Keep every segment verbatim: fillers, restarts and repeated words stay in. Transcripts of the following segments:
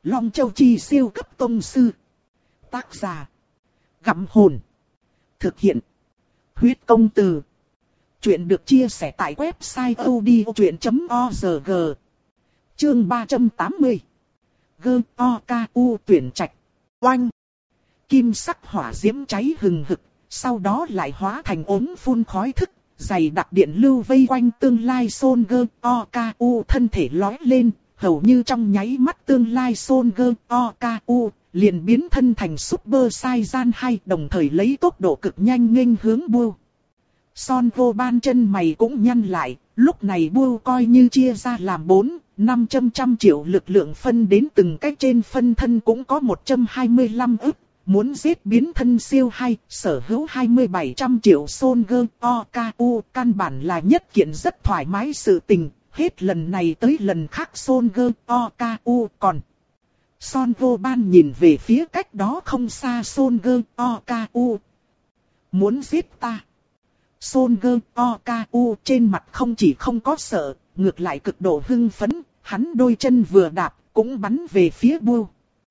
Long Châu Chi siêu cấp tông sư. Tác giả. Gặm hồn. Thực hiện. Huyết công từ. Chuyện được chia sẻ tại website odchuyện chấm org. Chương ba trăm tám mươi. Gơ O K U tuyển trạch. Oanh. Kim sắc hỏa diễm cháy hừng hực, sau đó lại hóa thành ống phun khói thức, dày đặc điện lưu vây quanh tương lai Son Gơ O K U thân thể lói lên, hầu như trong nháy mắt tương lai Son Gơ O K U liền biến thân thành Super Saiyan hai, đồng thời lấy tốc độ cực nhanh nghênh hướng Buu. Son Goban chân mày cũng nhăn lại, lúc này Buu coi như chia ra làm bốn, năm trăm trăm triệu lực lượng phân đến từng cách trên phân thân cũng có một trăm hai mươi lăm ức. Muốn giết biến thân siêu hay, sở hữu hai mươi bảy trăm triệu Son Gơ O K U, căn bản là nhất kiện rất thoải mái sự tình, hết lần này tới lần khác Son Gơ O K U còn. Son Goban nhìn về phía cách đó không xa Son Gơ O K U. Muốn giết ta. Son Gơ O K U trên mặt không chỉ không có sợ, ngược lại cực độ hưng phấn, hắn đôi chân vừa đạp, cũng bắn về phía Buu.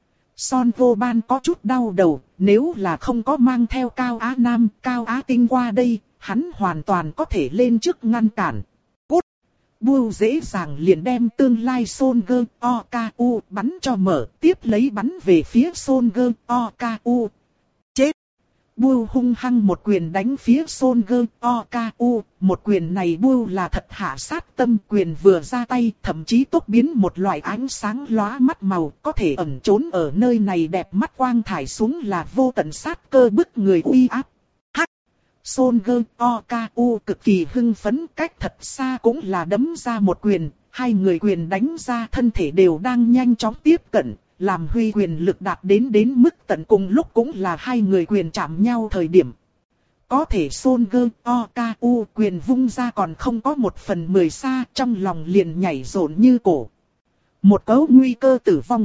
Son Goban có chút đau đầu, nếu là không có mang theo Cao Á Nam, Cao Á Tinh qua đây, hắn hoàn toàn có thể lên trước ngăn cản. Cút! Buu dễ dàng liền đem tương lai Son Gơ O K U bắn cho mở, tiếp lấy bắn về phía Son Gơ O K U. Chết! Buu hung hăng một quyền đánh phía Son Gơ O K U, một quyền này Buu là thật hạ sát tâm, quyền vừa ra tay thậm chí tốc biến một loại ánh sáng lóa mắt màu, có thể ẩn trốn ở nơi này đẹp mắt quang thải xuống là vô tận sát cơ bức người uy áp. Hắc! Son Gơ O K U cực kỳ hưng phấn, cách thật xa cũng là đấm ra một quyền, hai người quyền đánh ra thân thể đều đang nhanh chóng tiếp cận. Làm huy quyền lực đạt đến đến mức tận cùng lúc cũng là hai người quyền chạm nhau thời điểm. Có thể Son Gơ O K U quyền vung ra còn không có một phần mười xa, trong lòng liền nhảy rộn như cổ. Một cấu nguy cơ tử vong.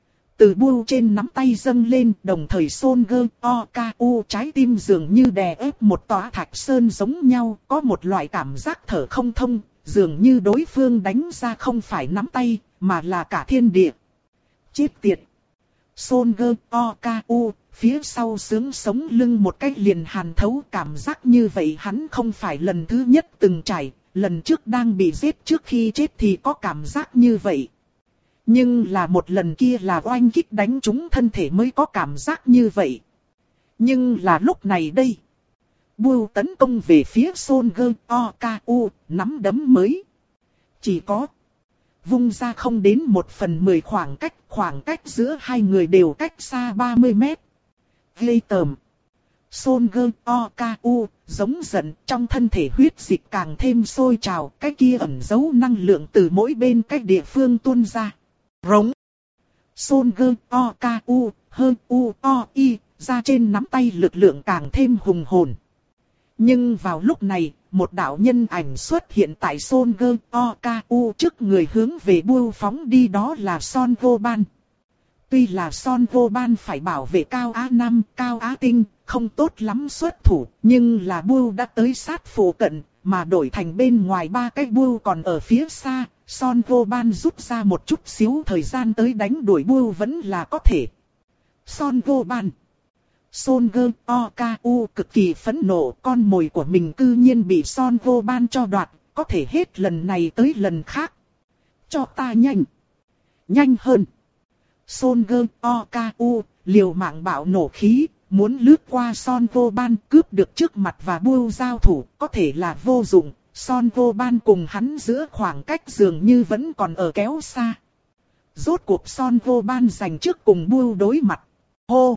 Từ Buu trên nắm tay dâng lên, đồng thời Son Gơ O K U trái tim dường như đè ép một tòa thạch sơn giống nhau, có một loại cảm giác thở không thông, dường như đối phương đánh ra không phải nắm tay, mà là cả thiên địa. Chết tiệt! Son Gơ O K U, phía sau sướng sống lưng một cách liền hàn thấu, cảm giác như vậy hắn không phải lần thứ nhất từng trải, lần trước đang bị giết trước khi chết thì có cảm giác như vậy. Nhưng là một lần kia là oanh kích đánh trúng thân thể mới có cảm giác như vậy. Nhưng là lúc này đây. Buu tấn công về phía Son Gơ O K U, nắm đấm mới. Chỉ có vung ra không đến một phần mười khoảng cách, khoảng cách giữa hai người đều cách xa ba mươi mét. Ghê tởm. Son Gơ O K U giống giận, trong thân thể huyết dịch càng thêm sôi trào, cái kia ẩn giấu năng lượng từ mỗi bên cách địa phương tuôn ra. Rống. Son Gơ O K U, hơn U O I, ra trên nắm tay lực lượng càng thêm hùng hồn. Nhưng vào lúc này, một đạo nhân ảnh xuất hiện tại Son Gơ O K U trước người hướng về Buu phóng đi, đó là Son Goban. Tuy là Son Goban phải bảo vệ Cao Á Nam, Cao Á Tinh, không tốt lắm xuất thủ, nhưng là Buu đã tới sát phụ cận, mà đổi thành bên ngoài ba cái Buu còn ở phía xa, Son Goban rút ra một chút xíu thời gian tới đánh đuổi Buu vẫn là có thể. Son Goban. Son Gơ O K U cực kỳ phẫn nộ, con mồi của mình cư nhiên bị Son Goban cho đoạt, có thể hết lần này tới lần khác. Cho ta nhanh. Nhanh hơn. Son Gơ O K U liều mạng bạo nổ khí, muốn lướt qua Son Goban cướp được trước mặt và Buu giao thủ, có thể là vô dụng. Son Goban cùng hắn giữa khoảng cách dường như vẫn còn ở kéo xa. Rốt cuộc Son Goban giành trước cùng Buu đối mặt. Hô!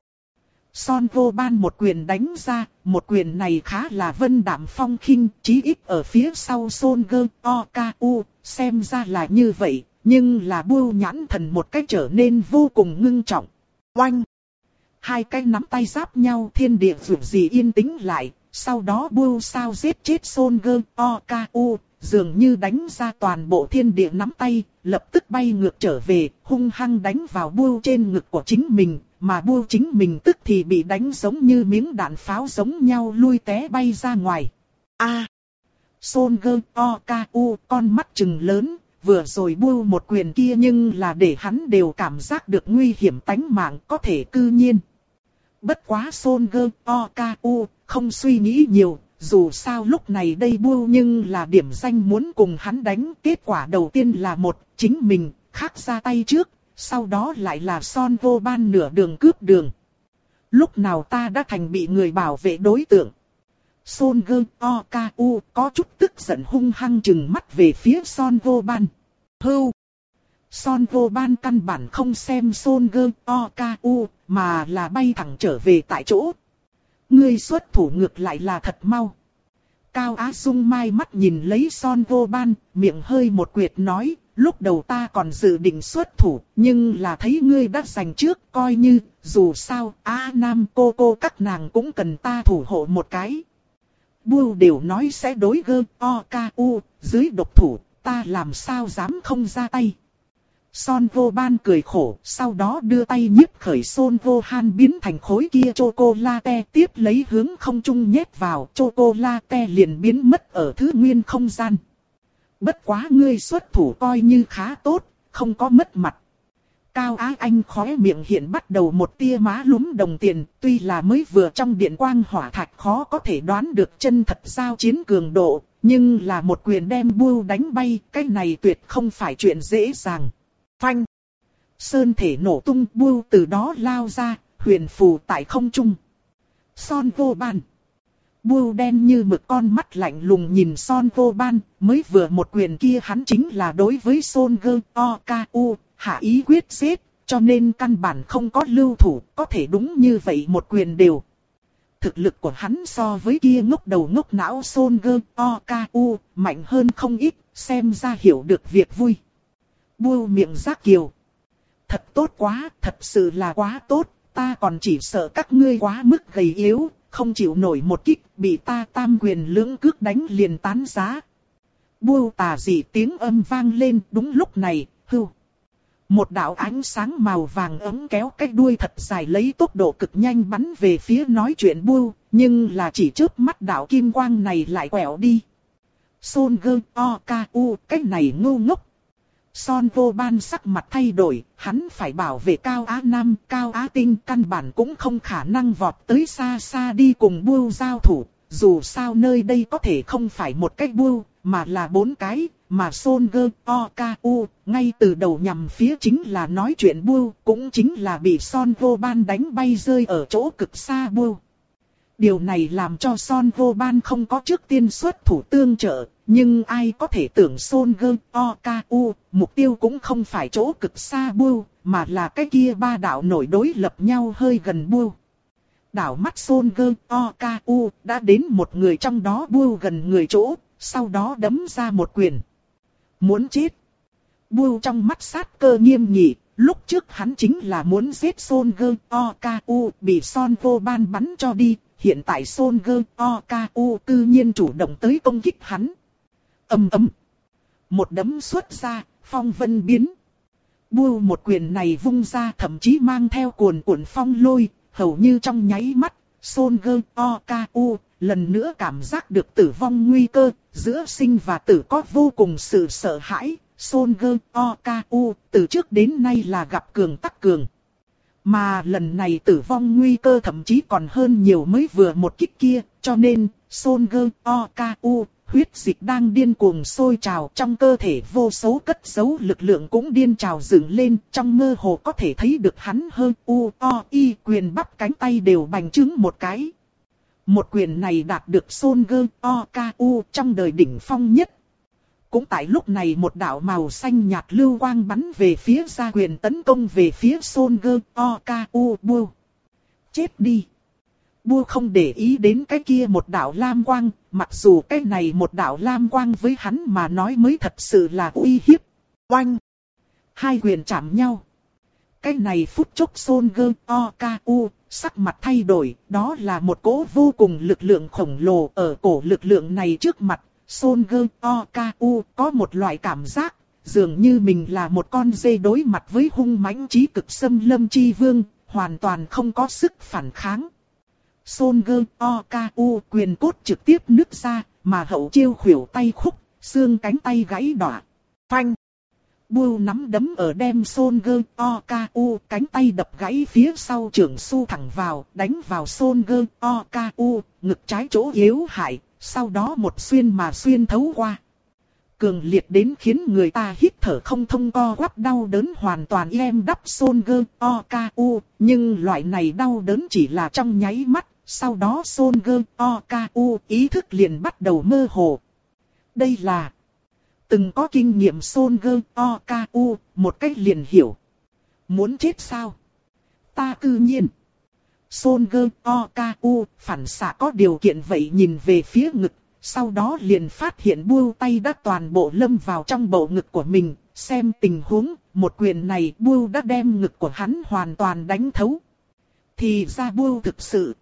Son Goban một quyền đánh ra, một quyền này khá là vân đạm phong khinh, chí ít ở phía sau Son Gơ O K U, xem ra là như vậy, nhưng là Buu nhãn thần một cách trở nên vô cùng ngưng trọng. Oanh! Hai cái nắm tay giáp nhau, thiên địa dù gì yên tĩnh lại, sau đó Buu sao giết chết Son Gơ O K U, dường như đánh ra toàn bộ thiên địa nắm tay, lập tức bay ngược trở về, hung hăng đánh vào Buu trên ngực của chính mình. Mà Buu chính mình tức thì bị đánh giống như miếng đạn pháo giống nhau lui té bay ra ngoài. A! Son Gơ O K U con mắt trừng lớn, vừa rồi bưu một quyền kia nhưng là để hắn đều cảm giác được nguy hiểm tánh mạng có thể cư nhiên. Bất quá Son Gơ Oku không suy nghĩ nhiều, dù sao lúc này đây bưu nhưng là điểm danh muốn cùng hắn đánh. Kết quả đầu tiên là một, chính mình, khác ra tay trước, sau đó lại là Son Vô Ban nửa đường cướp đường. Lúc nào ta đã thành bị người bảo vệ đối tượng. Son Gơ Oku có chút tức giận hung hăng chừng mắt về phía Son Vô Ban. Hưu! Son Vô Ban căn bản không xem Son Gơ Oku mà là bay thẳng trở về tại chỗ. Ngươi xuất thủ ngược lại là thật mau. Cao Á Dung mai mắt nhìn lấy Son Vô Ban, miệng hơi một quyệt nói, lúc đầu ta còn dự định xuất thủ, nhưng là thấy ngươi đã giành trước, coi như, dù sao, Á Nam cô cô các nàng cũng cần ta thủ hộ một cái. Bưu đều nói sẽ đối Gơ Oku, dưới độc thủ, ta làm sao dám không ra tay. Son Vô Ban cười khổ, sau đó đưa tay nhíp khởi Son Vô Han biến thành khối kia chocolate, tiếp lấy hướng không trung nhét vào, chocolate liền biến mất ở thứ nguyên không gian. Bất quá ngươi xuất thủ coi như khá tốt, không có mất mặt. Cao Á Anh khóe miệng hiện bắt đầu một tia má lúm đồng tiền, tuy là mới vừa trong điện quang hỏa thạch khó có thể đoán được chân thật giao chiến cường độ, nhưng là một quyền đem bưu đánh bay, cái này tuyệt không phải chuyện dễ dàng. Phanh! Sơn thể nổ tung, bưu từ đó lao ra, huyền phù tại không trung. Son Vô Ban! Bưu đen như mực con mắt lạnh lùng nhìn Son Vô Ban, mới vừa một quyền kia hắn chính là đối với Son Gơ Oku, hạ ý quyết giết, cho nên căn bản không có lưu thủ, có thể đúng như vậy một quyền đều. Thực lực của hắn so với kia ngốc đầu ngốc não Son Gơ Oku, mạnh hơn không ít, xem ra hiểu được việc vui. Bưu miệng giác kiều. Thật tốt quá, thật sự là quá tốt, ta còn chỉ sợ các ngươi quá mức gầy yếu, không chịu nổi một kích, bị ta tam quyền lưỡng cước đánh liền tán giá. Bưu tà dị tiếng âm vang lên, đúng lúc này, hưu. Một đạo ánh sáng màu vàng ấm kéo cái đuôi thật dài lấy tốc độ cực nhanh bắn về phía nói chuyện Bưu, nhưng là chỉ chớp mắt đạo kim quang này lại quẹo đi. Son Gơ Oku, cái này ngu ngốc. Son Vô Ban sắc mặt thay đổi, hắn phải bảo vệ Cao Á Nam, Cao Á Tinh căn bản cũng không khả năng vọt tới xa xa đi cùng Bưu giao thủ, dù sao nơi đây có thể không phải một cái Bưu, mà là bốn cái, mà Son Gơ Oku ngay từ đầu nhằm phía chính là nói chuyện Bưu, cũng chính là bị Son Vô Ban đánh bay rơi ở chỗ cực xa Bưu. Điều này làm cho Son Vô Ban không có trước tiên xuất thủ tương trợ, nhưng ai có thể tưởng Son Gơ Oku, mục tiêu cũng không phải chỗ cực xa Bưu, mà là cái kia ba đạo nổi đối lập nhau hơi gần Bưu. Đảo mắt Son Gơ Oku đã đến một người trong đó Bưu gần người chỗ, sau đó đấm ra một quyền. Muốn chết. Bưu trong mắt sát cơ nghiêm nghị, lúc trước hắn chính là muốn giết Son Gơ Oku, bị Son Vô Ban bắn cho đi. Hiện tại Son Gơ Oku cư nhiên chủ động tới công kích hắn. Ầm ầm. Một đấm xuất ra, phong vân biến. Bưu một quyền này vung ra thậm chí mang theo cuồn cuộn phong lôi, hầu như trong nháy mắt, Son Gơ Oku lần nữa cảm giác được tử vong nguy cơ, giữa sinh và tử có vô cùng sự sợ hãi. Son Gơ Oku từ trước đến nay là gặp cường tắc cường. Mà lần này tử vong nguy cơ thậm chí còn hơn nhiều mới vừa một kích kia, cho nên, Son Gơ Oku, huyết dịch đang điên cuồng sôi trào trong cơ thể vô số cất giấu lực lượng cũng điên trào dựng lên, trong mơ hồ có thể thấy được hắn hơn u, o, y quyền bắp cánh tay đều bành trướng một cái. Một quyền này đạt được Son Gơ Oku trong đời đỉnh phong nhất. Cũng tại lúc này một đạo màu xanh nhạt lưu quang bắn về phía ra quyền tấn công về phía Son Gơ Oku Bưu. Chết đi! Bưu không để ý đến cái kia một đạo lam quang, mặc dù cái này một đạo lam quang với hắn mà nói mới thật sự là uy hiếp. Oanh! Hai quyền chạm nhau. Cái này phút chốc Son Gơ Oku sắc mặt thay đổi, đó là một cỗ vô cùng lực lượng khổng lồ ở cổ lực lượng này trước mặt. Son Gơ Oku có một loại cảm giác, dường như mình là một con dê đối mặt với hung mãnh chí cực xâm lâm chi vương, hoàn toàn không có sức phản kháng. Son Gơ Oku quyền cốt trực tiếp nứt ra, mà hậu chiêu khuỷu tay khúc, xương cánh tay gãy đọa. Phanh! Bưu nắm đấm ở đem Son Gơ Oku cánh tay đập gãy phía sau trưởng su thẳng vào, đánh vào Son Gơ Oku, ngực trái chỗ yếu hại, sau đó một xuyên mà xuyên thấu qua. Cường liệt đến khiến người ta hít thở không thông, co quắp đau đớn hoàn toàn êm đắp Son Gơ Oku, nhưng loại này đau đớn chỉ là trong nháy mắt, sau đó Son Gơ Oku ý thức liền bắt đầu mơ hồ. Đây là từng có kinh nghiệm Son Gơ Oku, một cách liền hiểu. Muốn chết sao? Ta cư nhiên. Son Gơ Oku phản xạ có điều kiện vậy nhìn về phía ngực, sau đó liền phát hiện Bưu tay đã toàn bộ lâm vào trong bộ ngực của mình, xem tình huống, một quyền này Bưu đã đem ngực của hắn hoàn toàn đánh thấu. Thì ra Bưu thực sự.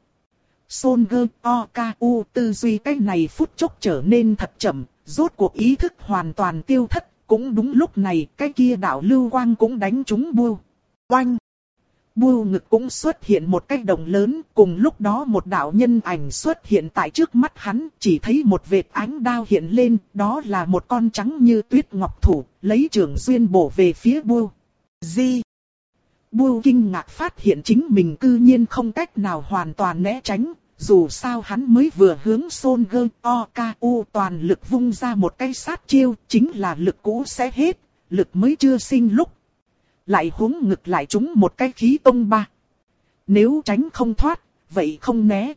Son Gơ Oku tư duy cái này phút chốc trở nên thật chậm, rốt cuộc ý thức hoàn toàn tiêu thất. Cũng đúng lúc này cái kia đạo lưu quang cũng đánh trúng Bưu. Oanh! Bưu ngực cũng xuất hiện một cái động lớn, cùng lúc đó một đạo nhân ảnh xuất hiện tại trước mắt hắn, chỉ thấy một vệt ánh đao hiện lên, đó là một con trắng như tuyết ngọc thủ, lấy trường xuyên bổ về phía Bưu. Gì? Bưu kinh ngạc phát hiện chính mình cư nhiên không cách nào hoàn toàn né tránh, dù sao hắn mới vừa hướng Son Gơ Oku toàn lực vung ra một cái sát chiêu, chính là lực cũ sẽ hết, lực mới chưa sinh lúc. Lại húng ngực lại trúng một cái khí tông ba. Nếu tránh không thoát, vậy không né.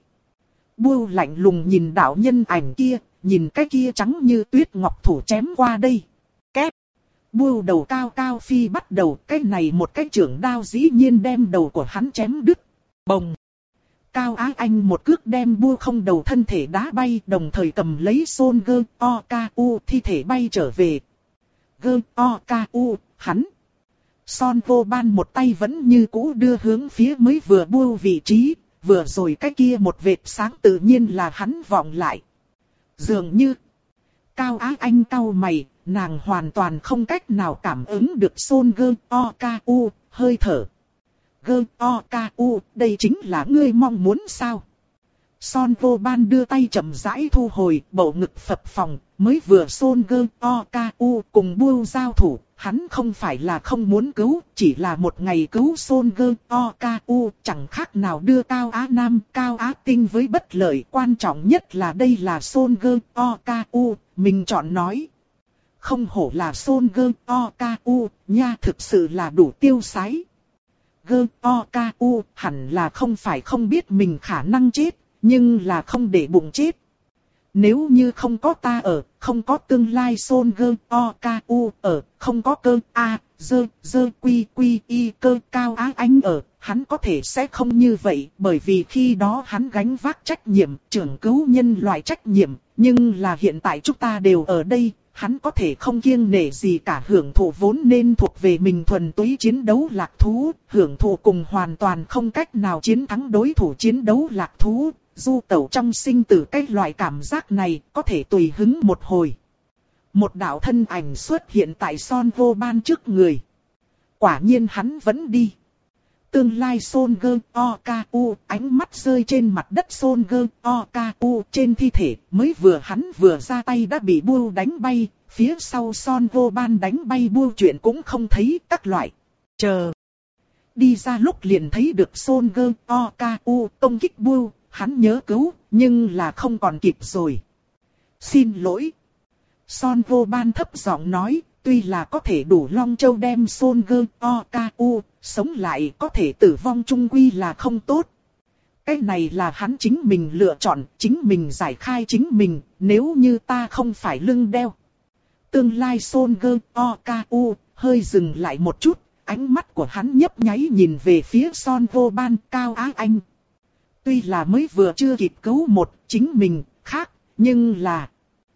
Bưu lạnh lùng nhìn đạo nhân ảnh kia, nhìn cái kia trắng như tuyết ngọc thủ chém qua đây. Kép. Bưu đầu cao cao phi bắt đầu, cái này một cái chưởng đao dĩ nhiên đem đầu của hắn chém đứt. Bồng. Cao Á Anh một cước đem Bưu không đầu thân thể đá bay, đồng thời cầm lấy Son Gơ Oku thi thể bay trở về. Gơ Oku, hắn. Son Vô Ban một tay vẫn như cũ đưa hướng phía mới vừa Bưu vị trí, vừa rồi cái kia một vệt sáng tự nhiên là hắn vọng lại. Dường như, Cao Á Anh cau mày, nàng hoàn toàn không cách nào cảm ứng được Son Gơ Oku, hơi thở. Gơ Oku, đây chính là ngươi mong muốn sao? Son Vô Ban đưa tay chậm rãi thu hồi, bầu ngực phập phồng, mới vừa Son Gơ Oku cùng Bưu giao thủ, hắn không phải là không muốn cứu, chỉ là một ngày cứu Son Gơ Oku, chẳng khác nào đưa Cao Á Nam, Cao Á Tinh với bất lợi, quan trọng nhất là đây là Son Gơ Oku, mình chọn nói. Không hổ là Son Gơ Oku, nha, thực sự là đủ tiêu sái. Gơ Oku hẳn là không phải không biết mình khả năng chết, nhưng là không để bụng chết. Nếu như không có ta ở, không có tương lai Son Gơ Oku ở, không có cơ a, dơ, dơ quy quy y cơ Cao Á Anh ở, hắn có thể sẽ không như vậy, bởi vì khi đó hắn gánh vác trách nhiệm, trưởng cứu nhân loại trách nhiệm, nhưng là hiện tại chúng ta đều ở đây, hắn có thể không kiêng nể gì cả hưởng thụ vốn nên thuộc về mình thuần túy chiến đấu lạc thú, hưởng thụ cùng hoàn toàn không cách nào chiến thắng đối thủ chiến đấu lạc thú. Du tẩu trong sinh tử cái loại cảm giác này có thể tùy hứng một hồi. Một đạo thân ảnh xuất hiện tại Son Vô Ban trước người. Quả nhiên hắn vẫn đi. Tương lai Son Gơ Oku, ánh mắt rơi trên mặt đất Son Gơ Oku trên thi thể, mới vừa hắn vừa ra tay đã bị Bưu đánh bay, phía sau Son Vô Ban đánh bay Bưu chuyện cũng không thấy, các loại. Chờ. Đi ra lúc liền thấy được Son Gơ Oku công kích Bưu. Hắn nhớ cứu, nhưng là không còn kịp rồi. Xin lỗi. Son Vô Ban thấp giọng nói, tuy là có thể đủ Long Châu đem Son Gơ Oku sống lại, có thể tử vong chung quy là không tốt. Cái này là hắn chính mình lựa chọn, chính mình giải khai chính mình, nếu như ta không phải lưng đeo. Tương lai Son Gơ Oku hơi dừng lại một chút, ánh mắt của hắn nhấp nháy nhìn về phía Son Vô Ban, Cao Á Anh. Tuy là mới vừa chưa kịp cứu một chính mình, khác, nhưng là...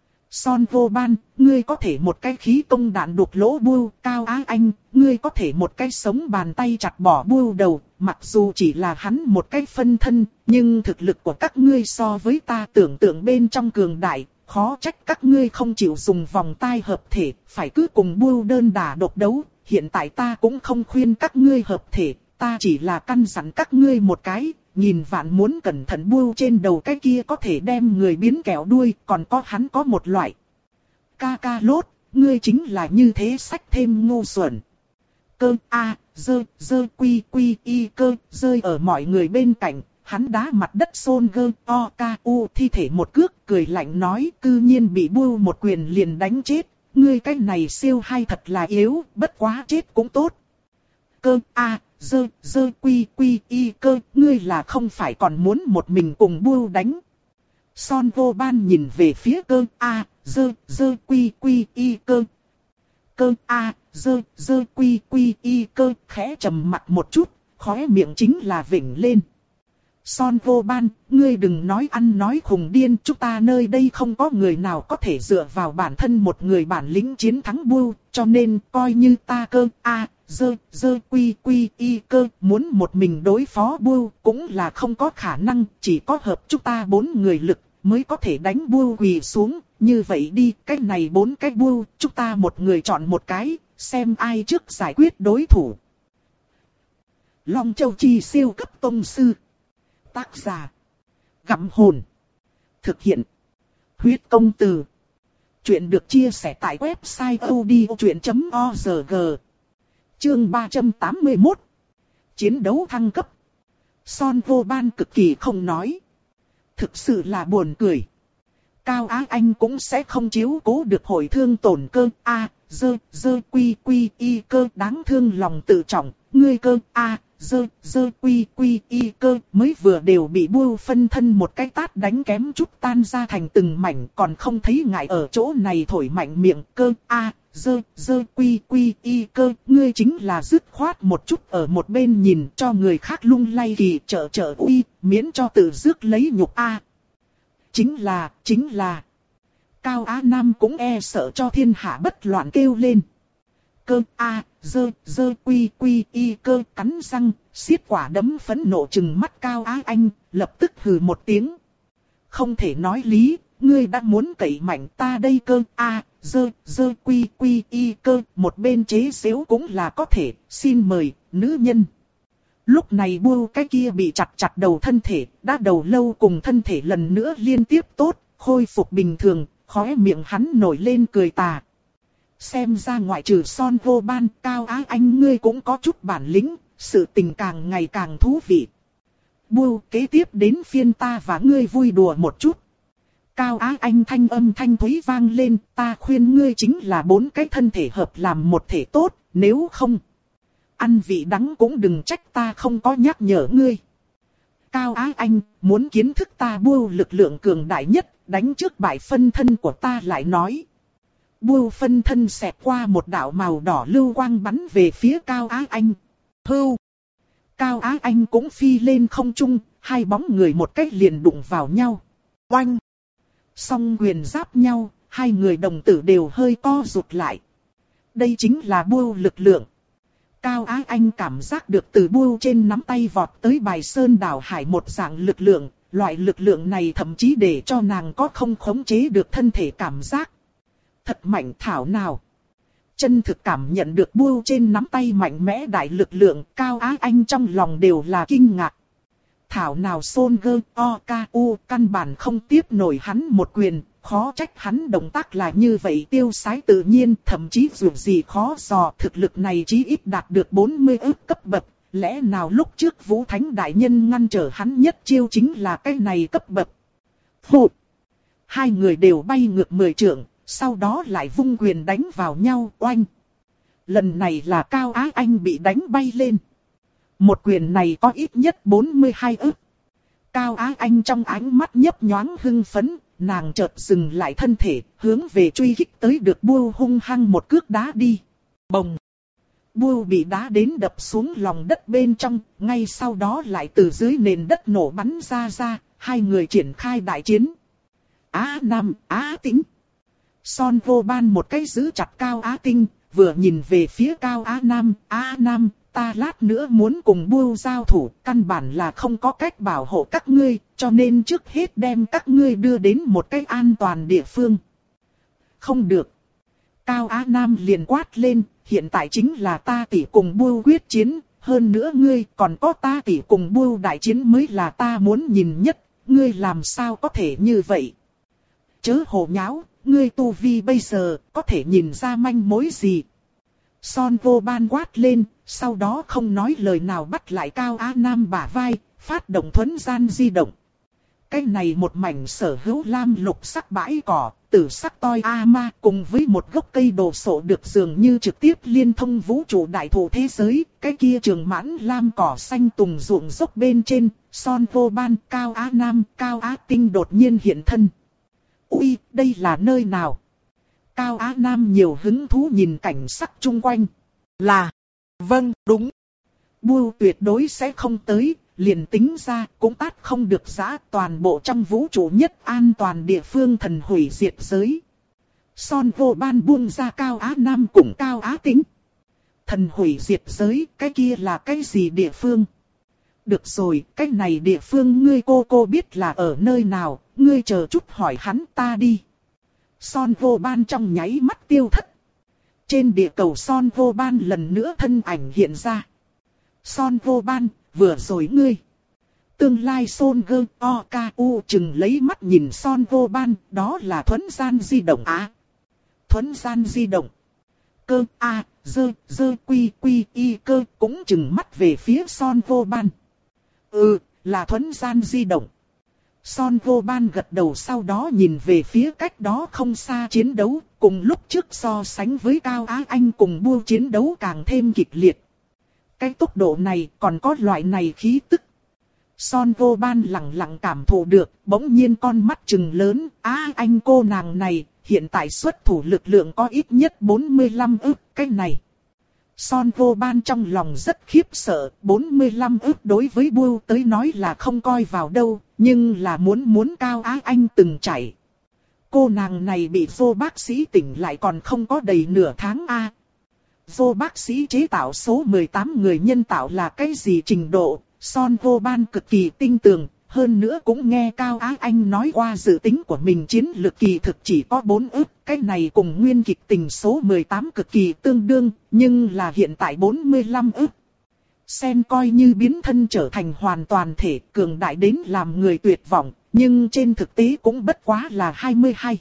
Son Vô Ban, ngươi có thể một cái khí công đạn đục lỗ Bưu, Cao Á Anh, ngươi có thể một cái sống bàn tay chặt bỏ Bưu đầu, mặc dù chỉ là hắn một cái phân thân, nhưng thực lực của các ngươi so với ta tưởng tượng bên trong cường đại, khó trách các ngươi không chịu dùng vòng tai hợp thể, phải cứ cùng Bưu đơn đả độc đấu, hiện tại ta cũng không khuyên các ngươi hợp thể, ta chỉ là căn dặn các ngươi một cái. Nhìn vạn muốn cẩn thận Bưu trên đầu cái kia có thể đem người biến kẹo đuôi, còn có hắn có một loại. Ca ca lốt, ngươi chính là như thế sách thêm ngu xuẩn. Cơ a, dơ, dơ quy quy y cơ, rơi ở mọi người bên cạnh, hắn đá mặt đất xôn gơ, o ca u thi thể một cước, cười lạnh nói, cư nhiên bị bưu một quyền liền đánh chết, ngươi cái này siêu hay thật là yếu, bất quá chết cũng tốt. Cơ a, dơ, dơ quy quy y cơ, ngươi là không phải còn muốn một mình cùng bưu đánh. Son vô ban nhìn về phía cơ a, dơ, dơ quy quy y cơ. Cơ a, dơ, dơ quy quy y cơ, khẽ trầm mặt một chút, khóe miệng chính là vểnh lên. Son vô ban, ngươi đừng nói ăn nói khùng điên, chúng ta nơi đây không có người nào có thể dựa vào bản thân một người bản lĩnh chiến thắng bưu, cho nên coi như ta cơ a, dơ, dơ quy quy y cơ, muốn một mình đối phó bưu cũng là không có khả năng, chỉ có hợp chúng ta bốn người lực mới có thể đánh bưu quỳ xuống, như vậy đi, cái này bốn cái bưu, chúng ta một người chọn một cái, xem ai trước giải quyết đối thủ. Long Châu Chi siêu cấp tông sư. Tác giả. Gặm hồn. Thực hiện. Huyết công từ. Chuyện được chia sẻ tại website odchuyện chấm org. Chương ba trăm tám mươi mốt. Chiến đấu thăng cấp. Son vô ban cực kỳ không nói. Thực sự là buồn cười. Cao Á Anh cũng sẽ không chiếu cố được hội thương tổn cơ a, dơ, dơ quy quy y cơ đáng thương lòng tự trọng, ngươi cơ a, dơ, dơ quy quy y cơ mới vừa đều bị bưu phân thân một cái tát đánh kém chút tan ra thành từng mảnh, còn không thấy ngại ở chỗ này thổi mạnh miệng. Cơ a, dơ, dơ quy quy y cơ, ngươi chính là dứt khoát một chút ở một bên nhìn cho người khác lung lay kỳ trợ trợ uy, miễn cho tự rước lấy nhục a. Chính là, chính là. Cao Á Nam cũng e sợ cho thiên hạ bất loạn kêu lên. Cơ a, dơ, dơ quy quy y cơ cắn răng, xiết quả đấm phẫn nộ trừng mắt Cao Á Anh, lập tức hừ một tiếng. Không thể nói lý, ngươi đã muốn cậy mạnh ta đây cơ a, dơ, dơ quy quy y cơ, một bên chế xếu cũng là có thể, xin mời, nữ nhân. Lúc này bưu cái kia bị chặt chặt đầu thân thể, đã đầu lâu cùng thân thể lần nữa liên tiếp tốt, khôi phục bình thường, khóe miệng hắn nổi lên cười tà. Xem ra ngoại trừ Son vô ban, Cao Á Anh ngươi cũng có chút bản lĩnh, sự tình càng ngày càng thú vị. Bưu kế tiếp đến phiên ta và ngươi vui đùa một chút. Cao Á Anh thanh âm thanh thúy vang lên, ta khuyên ngươi chính là bốn cái thân thể hợp làm một thể tốt, nếu không. Ăn vị đắng cũng đừng trách ta không có nhắc nhở ngươi. Cao Á Anh, muốn kiến thức ta bưu lực lượng cường đại nhất, đánh trước bại phân thân của ta lại nói. Bưu phân thân xẹt qua một đạo màu đỏ lưu quang bắn về phía Cao Á Anh. Hưu! Cao Á Anh cũng phi lên không trung, hai bóng người một cách liền đụng vào nhau. Oanh! Song quyền giáp nhau, hai người đồng tử đều hơi co rụt lại. Đây chính là bưu lực lượng. Cao Á Anh cảm giác được từ bưu trên nắm tay vọt tới bài sơn đảo hải một dạng lực lượng, loại lực lượng này thậm chí để cho nàng có không khống chế được thân thể cảm giác. Thật mạnh thảo nào. Chân thực cảm nhận được bưu trên nắm tay mạnh mẽ đại lực lượng, Cao Á Anh trong lòng đều là kinh ngạc. Thảo nào Son gơ o ca u căn bản không tiếp nổi hắn một quyền, khó trách hắn động tác là như vậy tiêu sái tự nhiên, thậm chí dù gì khó dò, thực lực này chí ít đạt được bốn mươi ức cấp bậc, lẽ nào lúc trước Vũ Thánh Đại Nhân ngăn trở hắn nhất chiêu chính là cái này cấp bậc. Phụ! Hai người đều bay ngược mười trượng, sau đó lại vung quyền đánh vào nhau, oanh! Lần này là Cao Á Anh bị đánh bay lên. Một quyền này có ít nhất bốn mươi hai ức. Cao Á Anh trong ánh mắt nhấp nhoáng hưng phấn, nàng chợt dừng lại thân thể, hướng về truy kích tới được bưu hung hăng một cước đá đi. Bồng! Bưu bị đá đến đập xuống lòng đất bên trong, ngay sau đó lại từ dưới nền đất nổ bắn ra ra, hai người triển khai đại chiến. Á Nam, Á Tĩnh! Son vô ban một cái giữ chặt Cao Á Tinh, vừa nhìn về phía Cao Á Nam, Á Nam, ta lát nữa muốn cùng bưu giao thủ, căn bản là không có cách bảo hộ các ngươi, cho nên trước hết đem các ngươi đưa đến một cái an toàn địa phương. Không được. Cao Á Nam liền quát lên, hiện tại chính là ta tỷ cùng bưu quyết chiến, hơn nữa ngươi còn có ta tỷ cùng bưu đại chiến mới là ta muốn nhìn nhất, ngươi làm sao có thể như vậy. Chớ hồ nháo, ngươi tu vi bây giờ, có thể nhìn ra manh mối gì? Son Vô Ban quát lên, sau đó không nói lời nào bắt lại Cao Á Nam bả vai, phát động thuấn gian di động. Cái này một mảnh sở hữu lam lục sắc bãi cỏ, tử sắc toi A ma cùng với một gốc cây đồ sộ được dường như trực tiếp liên thông vũ trụ đại thụ thế giới. Cái kia trường mãn lam cỏ xanh tùng ruộng dốc bên trên, Son Vô Ban, Cao Á Nam, Cao Á Tinh đột nhiên hiện thân. Ui, đây là nơi nào? Cao Á Nam nhiều hứng thú nhìn cảnh sắc chung quanh. Là, vâng, đúng. Bưu tuyệt đối sẽ không tới, liền tính ra cũng tát không được giã toàn bộ trong vũ trụ nhất an toàn địa phương thần hủy diệt giới. Son Vô Ban buông ra Cao Á Nam cùng Cao Á Tính. Thần hủy diệt giới, cái kia là cái gì địa phương? Được rồi, cái này địa phương ngươi cô cô biết là ở nơi nào, ngươi chờ chút hỏi hắn ta đi. Son Vô Ban trong nháy mắt tiêu thất. Trên địa cầu Son Vô Ban lần nữa thân ảnh hiện ra. Son Vô Ban, vừa rồi ngươi. Tương lai Son Gơ O K U chừng lấy mắt nhìn Son Vô Ban, đó là thuấn gian di động á. À, thuấn gian di động. Cơ A, dơ, dơ quy quy y cơ cũng chừng mắt về phía Son Vô Ban. Ừ, là thuấn gian di động. Son Vô Ban gật đầu sau đó nhìn về phía cách đó không xa chiến đấu, cùng lúc trước so sánh với Cao Á Anh cùng Bưu chiến đấu càng thêm kịch liệt. Cái tốc độ này còn có loại này khí tức. Son Vô Ban lặng lặng cảm thụ được, bỗng nhiên con mắt trừng lớn, Á Anh cô nàng này, hiện tại xuất thủ lực lượng có ít nhất bốn mươi lăm ức, cái này. Son Vô Ban trong lòng rất khiếp sợ, bốn mươi lăm ức đối với Bưu tới nói là không coi vào đâu, nhưng là muốn muốn Cao Á Anh từng chảy. Cô nàng này bị Vô bác sĩ tỉnh lại còn không có đầy nửa tháng a. Vô bác sĩ chế tạo số mười tám người nhân tạo là cái gì trình độ, Son Vô Ban cực kỳ tinh tường, hơn nữa cũng nghe Cao Á Anh nói qua dự tính của mình chiến lược kỳ thực chỉ có bốn ức, cái này cùng nguyên kịch tình số mười tám cực kỳ tương đương, nhưng là hiện tại bốn mươi lăm ức. Sen coi như biến thân trở thành hoàn toàn thể cường đại đến làm người tuyệt vọng, nhưng trên thực tế cũng bất quá là hai mươi hai.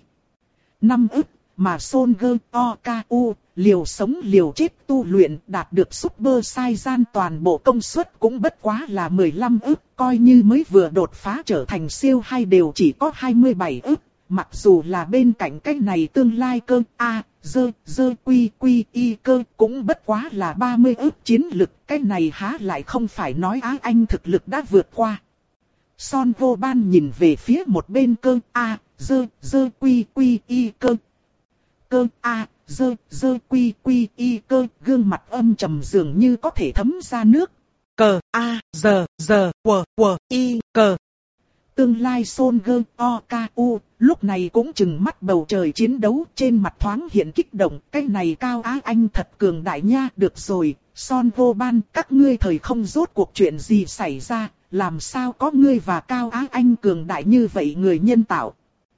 năm ức, mà Son Gơ O K U, liều sống liều chết tu luyện đạt được Super Saiyan toàn bộ công suất cũng bất quá là mười lăm ức, coi như mới vừa đột phá trở thành siêu hay đều chỉ có hai mươi bảy ức, mặc dù là bên cạnh cái này tương lai cơ A, dơ, dơ quy quy y cơ cũng bất quá là ba mươi ức chiến lực, cái này há lại không phải nói Á Anh thực lực đã vượt qua. Son Vô Ban nhìn về phía một bên cơ A, dơ, dơ quy quy y cơ. Cơ A, dơ, dơ quy quy y cơ, gương mặt âm trầm dường như có thể thấm ra nước. Cờ A, giờ, giờ, quờ, quờ, y, cờ. Tương lai Son Gơ O K U, lúc này cũng chừng mắt bầu trời chiến đấu, trên mặt thoáng hiện kích động, cái này Cao Á Anh thật cường đại nha, được rồi, Son Vô Ban, các ngươi thời không rốt cuộc chuyện gì xảy ra, làm sao có ngươi và Cao Á Anh cường đại như vậy người nhân tạo.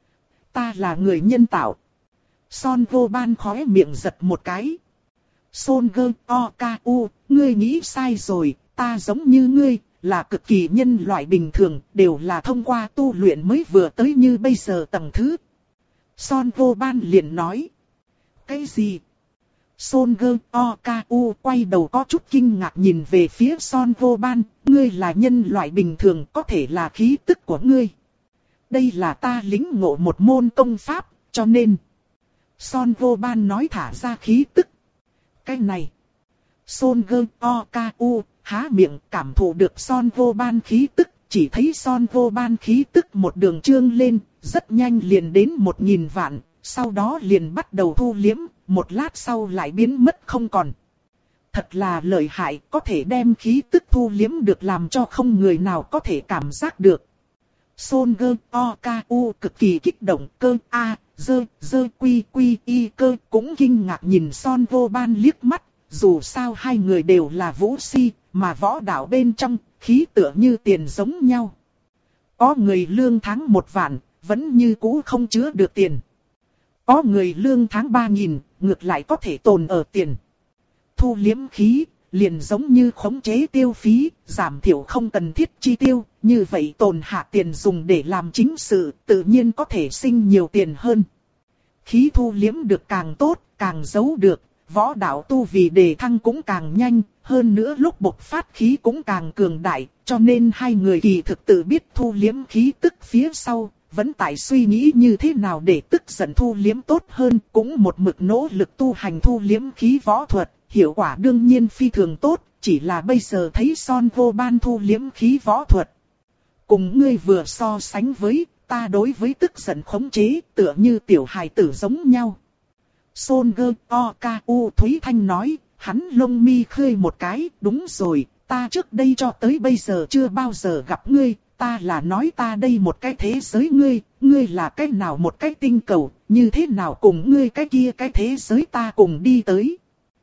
Ta là người nhân tạo. Son Vô Ban khóe miệng giật một cái. Son Gơ O K U, ngươi nghĩ sai rồi, ta giống như ngươi, là cực kỳ nhân loại bình thường, đều là thông qua tu luyện mới vừa tới như bây giờ tầng thứ. Son Vô Ban liền nói. Cái gì? Son Gơ O K U quay đầu có chút kinh ngạc nhìn về phía Son Vô Ban, ngươi là nhân loại bình thường, có thể là khí tức của ngươi. Đây là ta lĩnh ngộ một môn công pháp, cho nên. Son Vô Ban nói thả ra khí tức. Cái này. Son Gơ O K U há miệng cảm thụ được Son Vô Ban khí tức, chỉ thấy Son Vô Ban khí tức một đường trương lên, rất nhanh liền đến một nghìn vạn, sau đó liền bắt đầu thu liếm, một lát sau lại biến mất không còn. Thật là lợi hại, có thể đem khí tức thu liếm được làm cho không người nào có thể cảm giác được. Son Gơ O K U cực kỳ kích động, cơ A, dơ, dơ quy quy y cơ cũng kinh ngạc nhìn Son Vô Ban liếc mắt, dù sao hai người đều là vũ si, mà võ đạo bên trong, khí tựa như tiền giống nhau. Có người lương tháng một vạn, vẫn như cũ không chứa được tiền. Có người lương tháng ba nghìn, ngược lại có thể tồn ở tiền. Thu liếm khí, liền giống như khống chế tiêu phí, giảm thiểu không cần thiết chi tiêu, như vậy tồn hạ tiền dùng để làm chính sự, tự nhiên có thể sinh nhiều tiền hơn. khí thu liếm được càng tốt, càng giấu được, võ đạo tu vì đề thăng cũng càng nhanh, hơn nữa lúc bộc phát khí cũng càng cường đại, cho nên hai người kỳ thực tự biết thu liếm khí tức phía sau, vẫn tại suy nghĩ như thế nào để tức giận thu liếm tốt hơn, cũng một mực nỗ lực tu hành thu liếm khí võ thuật, hiệu quả đương nhiên phi thường tốt, chỉ là bây giờ thấy Son Vô Ban thu liếm khí võ thuật. Cùng ngươi vừa so sánh với, ta đối với tức giận khống chế tựa như tiểu hài tử giống nhau. Son Gơ O K U Thúy Thanh nói, hắn lông mi khơi một cái, đúng rồi, ta trước đây cho tới bây giờ chưa bao giờ gặp ngươi, ta là nói ta đây một cái thế giới ngươi, ngươi là cái nào một cái tinh cầu, như thế nào cùng ngươi cái kia cái thế giới ta cùng đi tới.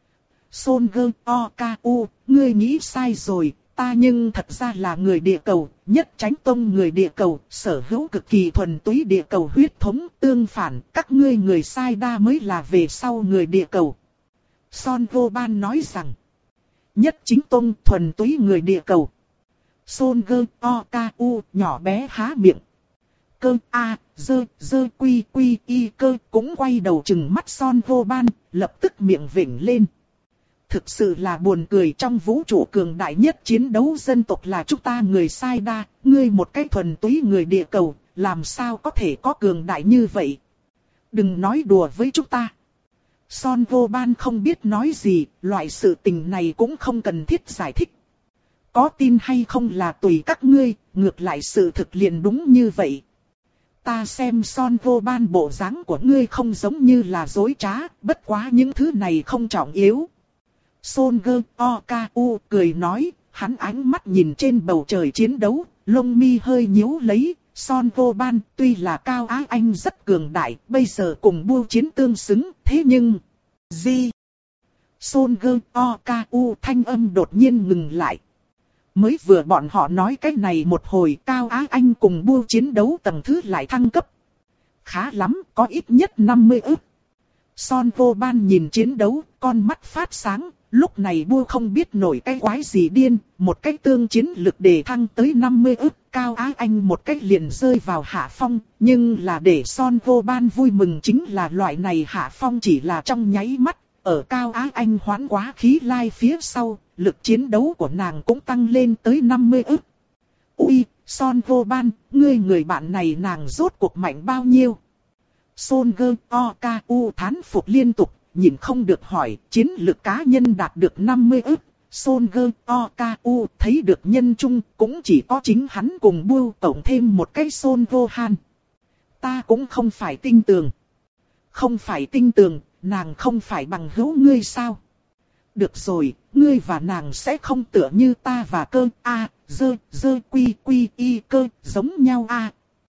Son Gơ O K U, ngươi nghĩ sai rồi, ta nhưng thật ra là người địa cầu, nhất chánh tông người địa cầu, sở hữu cực kỳ thuần túy địa cầu huyết thống, tương phản, các ngươi người sai đa mới là về sau người địa cầu. Son Vô Ban nói rằng, nhất chính tông thuần túy người địa cầu. Son Gơ O K U nhỏ bé há miệng. Cơ A, dơ, dơ quy quy y cơ cũng quay đầu chừng mắt Son Vô Ban, lập tức miệng vểnh lên. Thực sự là buồn cười, trong vũ trụ cường đại nhất chiến đấu dân tộc là chúng ta người sai đa, ngươi một cái thuần túy người địa cầu, làm sao có thể có cường đại như vậy? Đừng nói đùa với chúng ta. Son Vô Ban không biết nói gì, loại sự tình này cũng không cần thiết giải thích. Có tin hay không là tùy các ngươi, ngược lại sự thực liền đúng như vậy. Ta xem Son Vô Ban bộ dáng của ngươi không giống như là dối trá, bất quá những thứ này không trọng yếu. Son Gơ O K U cười nói, hắn ánh mắt nhìn trên bầu trời chiến đấu, lông mi hơi nhíu lấy. Son Vô Ban tuy là Cao Á Anh rất cường đại, bây giờ cùng Bưu Chiến tương xứng, thế nhưng... Gì? Son Gơ O K U thanh âm đột nhiên ngừng lại. Mới vừa bọn họ nói cái này một hồi, Cao Á Anh cùng Bưu Chiến đấu tầng thứ lại thăng cấp. Khá lắm, có ít nhất năm mươi ức. Son Vô Ban nhìn chiến đấu, con mắt phát sáng. Lúc này Bưu không biết nổi cái quái gì điên, một cái tương chiến lực đề thăng tới năm mươi ức, Cao Á Anh một cách liền rơi vào hạ phong, nhưng là để Son Vô Ban vui mừng chính là loại này hạ phong chỉ là trong nháy mắt, ở Cao Á Anh hoãn quá khí lai phía sau, lực chiến đấu của nàng cũng tăng lên tới năm mươi ức. Ui, Son Vô Ban, ngươi người bạn này nàng rốt cuộc mạnh bao nhiêu? Son Gơ O K U thán phục liên tục. Nhìn không được hỏi, chiến lược cá nhân đạt được năm mươi ức, Son Gơ O K U thấy được nhân chung, cũng chỉ có chính hắn cùng Bưu tổng thêm một cái Son Vô Han. Ta cũng không phải tinh tường. Không phải tinh tường, nàng không phải bằng hữu ngươi sao? Được rồi, ngươi và nàng sẽ không tựa như ta và cơ A, dơ, dơ quy quy y cơ, giống nhau A.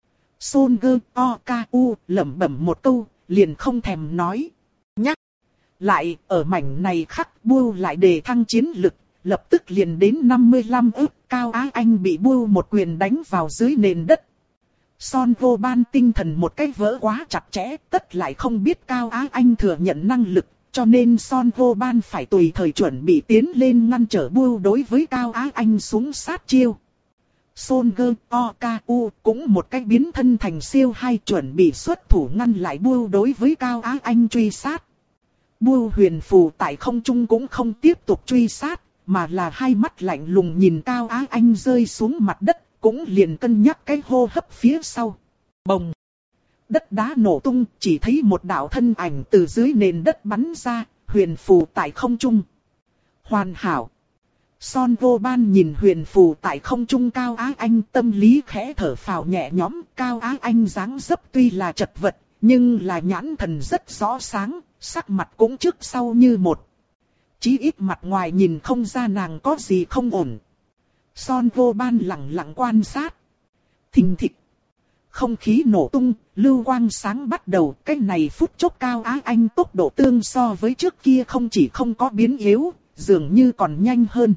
Son Gơ O K U lẩm bẩm một câu, liền không thèm nói. Nhắc. Lại, ở mảnh này khắc Bưu lại đề thăng chiến lực, lập tức liền đến năm mươi lăm ức, Cao Á Anh bị Bưu một quyền đánh vào dưới nền đất. Son Vô Ban tinh thần một cái vỡ quá chặt chẽ, tất lại không biết Cao Á Anh thừa nhận năng lực, cho nên Son Vô Ban phải tùy thời chuẩn bị tiến lên ngăn trở Bưu đối với Cao Á Anh xuống sát chiêu. Son Gơ O K U cũng một cách biến thân thành siêu hai chuẩn bị xuất thủ ngăn lại Bưu đối với Cao Á Anh truy sát. Bưu Huyền Phù tại không trung cũng không tiếp tục truy sát, mà là hai mắt lạnh lùng nhìn Cao Á Anh rơi xuống mặt đất, cũng liền cân nhắc cái hô hấp phía sau. Bồng! Đất đá nổ tung, chỉ thấy một đạo thân ảnh từ dưới nền đất bắn ra, Huyền Phù tại không trung. Hoàn hảo! Son Vô Ban nhìn Huyền Phù tại không trung Cao Á Anh, tâm lý khẽ thở phào nhẹ nhõm. Cao Á Anh dáng dấp tuy là chật vật, nhưng là nhãn thần rất rõ sáng, sắc mặt cũng trước sau như một. Chí ít mặt ngoài nhìn không ra nàng có gì không ổn. Son Vô Ban lặng lặng quan sát. Thình thịch. Không khí nổ tung, lưu quang sáng bắt đầu. Cái này phút chốc Cao Á Anh tốc độ tương so với trước kia không chỉ không có biến yếu, dường như còn nhanh hơn.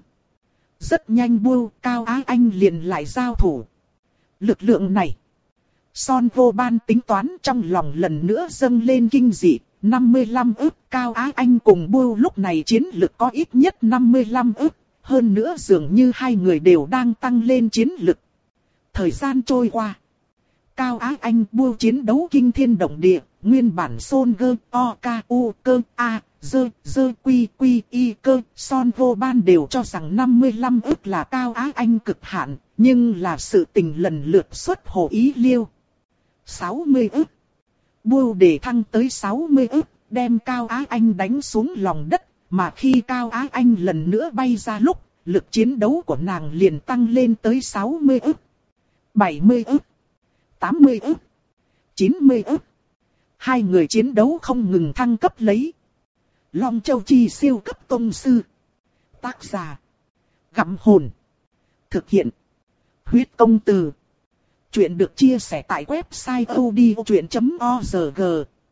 Rất nhanh Bưu, Cao Á Anh liền lại giao thủ. Lực lượng này. Son Vô Ban tính toán trong lòng lần nữa dâng lên kinh dị. năm mươi lăm ức, Cao Á Anh cùng Bưu lúc này chiến lực có ít nhất năm mươi lăm ức. Hơn nữa dường như hai người đều đang tăng lên chiến lực. Thời gian trôi qua. Cao Á Anh bua chiến đấu kinh thiên động địa, nguyên bản Son Gơ, O, K, U, Cơ, A, Dơ, Dơ, Quy, Quy, Y, Cơ, Son Vô Ban đều cho rằng năm mươi lăm ức là Cao Á Anh cực hạn, nhưng là sự tình lần lượt xuất hồ ý liêu. sáu mươi ức. Bua để thăng tới sáu mươi ức, đem Cao Á Anh đánh xuống lòng đất, mà khi Cao Á Anh lần nữa bay ra lúc, lực chiến đấu của nàng liền tăng lên tới sáu mươi ức, bảy mươi ức, tám mươi ức, chín mươi ức. Hai người chiến đấu không ngừng thăng cấp lấy. Long Châu Chi siêu cấp tông sư. Tác giả: Gặm Hồn. Thực hiện: Huyết Công Từ. Chuyện được chia sẻ tại website odchuyện chấm org.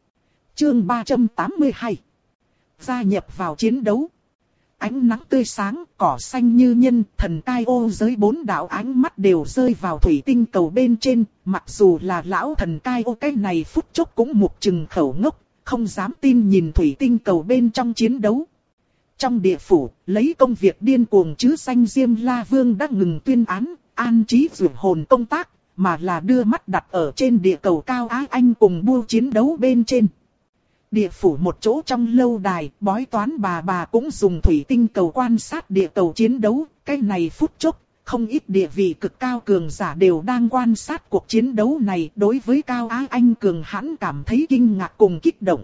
Chương ba trăm tám mươi hai. Gia nhập vào chiến đấu. Ánh nắng tươi sáng, cỏ xanh như nhân, thần cai ô giới bốn đạo ánh mắt đều rơi vào thủy tinh cầu bên trên, mặc dù là lão thần cai ô cái này phút chốc cũng mục trừng khẩu ngốc, không dám tin nhìn thủy tinh cầu bên trong chiến đấu. Trong địa phủ, lấy công việc điên cuồng chứ danh Diêm La Vương đã ngừng tuyên án, an trí dụ hồn công tác, mà là đưa mắt đặt ở trên địa cầu Cao Á Anh cùng bua chiến đấu bên trên. Địa phủ một chỗ trong lâu đài, bói toán bà bà cũng dùng thủy tinh cầu quan sát địa cầu chiến đấu, cái này phút chốc, không ít địa vị cực cao cường giả đều đang quan sát cuộc chiến đấu này, đối với Cao Á Anh cường hãn cảm thấy kinh ngạc cùng kích động.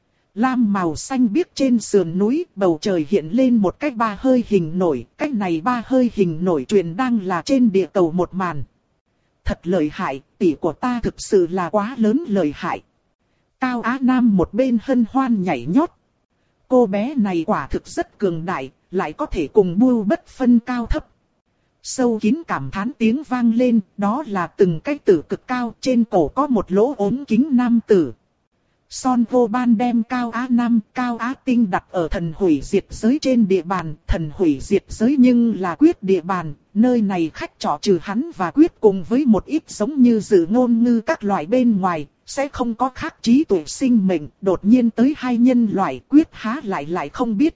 Lam màu xanh biếc trên sườn núi, bầu trời hiện lên một cái ba hơi hình nổi, cái này ba hơi hình nổi truyền đang là trên địa cầu một màn. Thật lợi hại, tỷ của ta thực sự là quá lớn lợi hại. Cao Á Nam một bên hân hoan nhảy nhót. Cô bé này quả thực rất cường đại, lại có thể cùng bua bất phân cao thấp. Sâu kín cảm thán tiếng vang lên, đó là từng cái tử cực cao, trên cổ có một lỗ ốm kính nam tử. Son Vô Ban đem Cao Á Nam, Cao Á Tinh đặt ở thần hủy diệt giới trên địa bàn, thần hủy diệt giới nhưng là Quyết địa bàn, nơi này khách trọ trừ hắn và Quyết cùng với một ít giống như dự ngôn ngư các loại bên ngoài, sẽ không có khác trí tuệ sinh mệnh, đột nhiên tới hai nhân loại Quyết há lại lại không biết.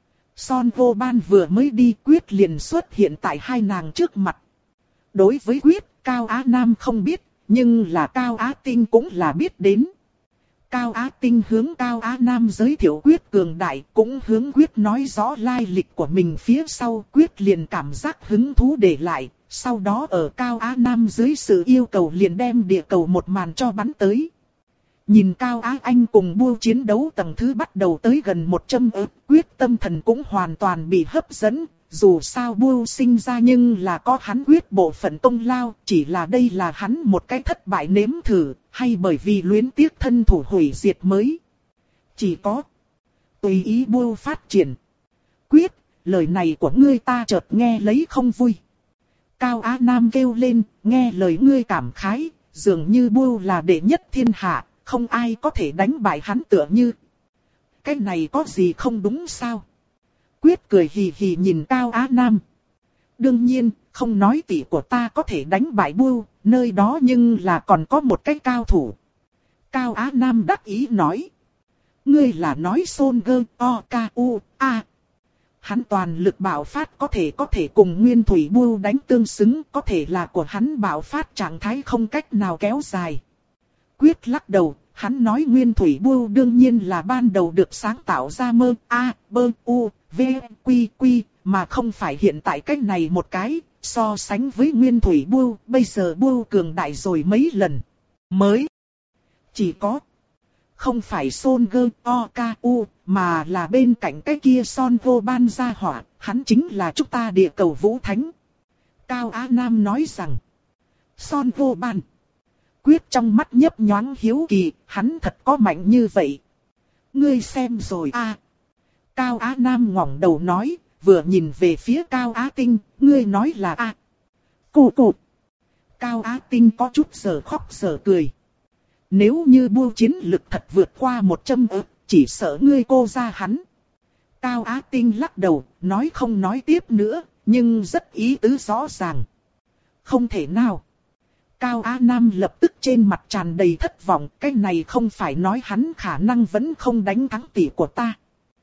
Son Vô Ban vừa mới đi, Quyết liền xuất hiện tại hai nàng trước mặt. Đối với Quyết, Cao Á Nam không biết, nhưng là Cao Á Tinh cũng là biết đến. Cao Á Tinh hướng Cao Á Nam giới thiệu Quyết cường đại, cũng hướng Quyết nói rõ lai lịch của mình phía sau. Quyết liền cảm giác hứng thú để lại, sau đó ở Cao Á Nam dưới sự yêu cầu liền đem địa cầu một màn cho bắn tới. Nhìn Cao Á Anh cùng bua chiến đấu tầng thứ bắt đầu tới gần một trăm ức, Quyết tâm thần cũng hoàn toàn bị hấp dẫn. Dù sao bua sinh ra nhưng là có hắn Quyết bộ phận công lao, chỉ là đây là hắn một cái thất bại nếm thử, hay bởi vì luyến tiếc thân thủ hủy diệt mới. Chỉ có tùy ý bua phát triển. Quyết, lời này của ngươi ta chợt nghe lấy không vui. Cao Á Nam kêu lên, nghe lời ngươi cảm khái, dường như bua là đệ nhất thiên hạ, không ai có thể đánh bại hắn tựa như. Cái này có gì không đúng sao? Quyết cười hì hì nhìn Cao Á Nam. Đương nhiên, không nói tỷ của ta có thể đánh bại bua, nơi đó nhưng là còn có một cái cao thủ. Cao Á Nam đắc ý nói. Ngươi là nói Son Gơ, O, K, U, A. Hắn toàn lực bạo phát có thể có thể cùng nguyên thủy bua đánh tương xứng, có thể là của hắn bạo phát trạng thái không cách nào kéo dài. Quyết lắc đầu, hắn nói nguyên thủy bua đương nhiên là ban đầu được sáng tạo ra mơ, A, B, U, V, Quy, Quy, mà không phải hiện tại cách này một cái, so sánh với nguyên thủy bua, bây giờ bua cường đại rồi mấy lần. Mới chỉ có không phải Son Gơ, O, K, U, mà là bên cạnh cái kia Son Vô Ban gia hỏa, hắn chính là chúng ta địa cầu vũ thánh. Cao Á Nam nói rằng, Son Vô Ban. Quyết trong mắt nhấp nhoáng hiếu kỳ, hắn thật có mạnh như vậy. Ngươi xem rồi à. Cao Á Nam ngẩng đầu nói, vừa nhìn về phía Cao Á Tinh, ngươi nói là a à. Cụ cụ. Cao Á Tinh có chút giờ khóc giờ cười. Nếu như bua chiến lực thật vượt qua một trăm ức, chỉ sợ ngươi cô ra hắn. Cao Á Tinh lắc đầu, nói không nói tiếp nữa, nhưng rất ý tứ rõ ràng. Không thể nào. Cao Á Nam lập tức trên mặt tràn đầy thất vọng, cái này không phải nói hắn khả năng vẫn không đánh thắng tỷ của ta.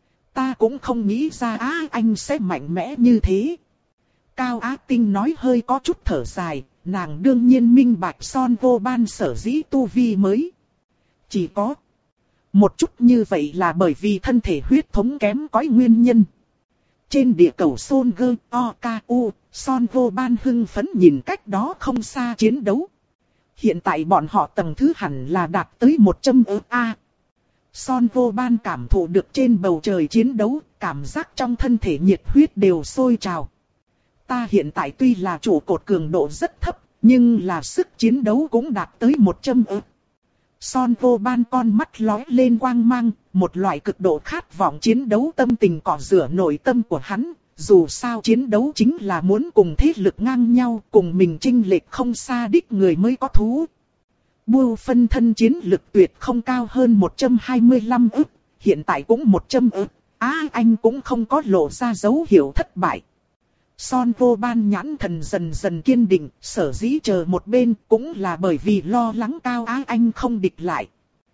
Ta cũng không nghĩ ra Á Anh sẽ mạnh mẽ như thế. Cao Á Tinh nói hơi có chút thở dài, nàng đương nhiên minh bạch Son Vô Ban sở dĩ tu vi mới. Chỉ có một chút như vậy là bởi vì thân thể huyết thống kém cỏi nguyên nhân. Trên địa cầu Son Gơ O K U, Son Vô Ban hưng phấn nhìn cách đó không xa chiến đấu. Hiện tại bọn họ tầng thứ hẳn là đạt tới một trăm ức A. Son Vô Ban cảm thụ được trên bầu trời chiến đấu, cảm giác trong thân thể nhiệt huyết đều sôi trào. Ta hiện tại tuy là trụ cột cường độ rất thấp, nhưng là sức chiến đấu cũng đạt tới một trăm ức. Son Vô Ban con mắt lóe lên quang mang, một loại cực độ khát vọng chiến đấu tâm tình cọ rửa nội tâm của hắn. Dù sao chiến đấu chính là muốn cùng thế lực ngang nhau, cùng mình chênh lệch không xa đích người mới có thú. Bưu phân thân chiến lực tuyệt không cao hơn một trăm hai mươi lăm ức, hiện tại cũng một trăm ức, Á Anh cũng không có lộ ra dấu hiệu thất bại. Son Vô Ban nhãn thần dần dần kiên định, sở dĩ chờ một bên cũng là bởi vì lo lắng Cao Á Anh không địch lại.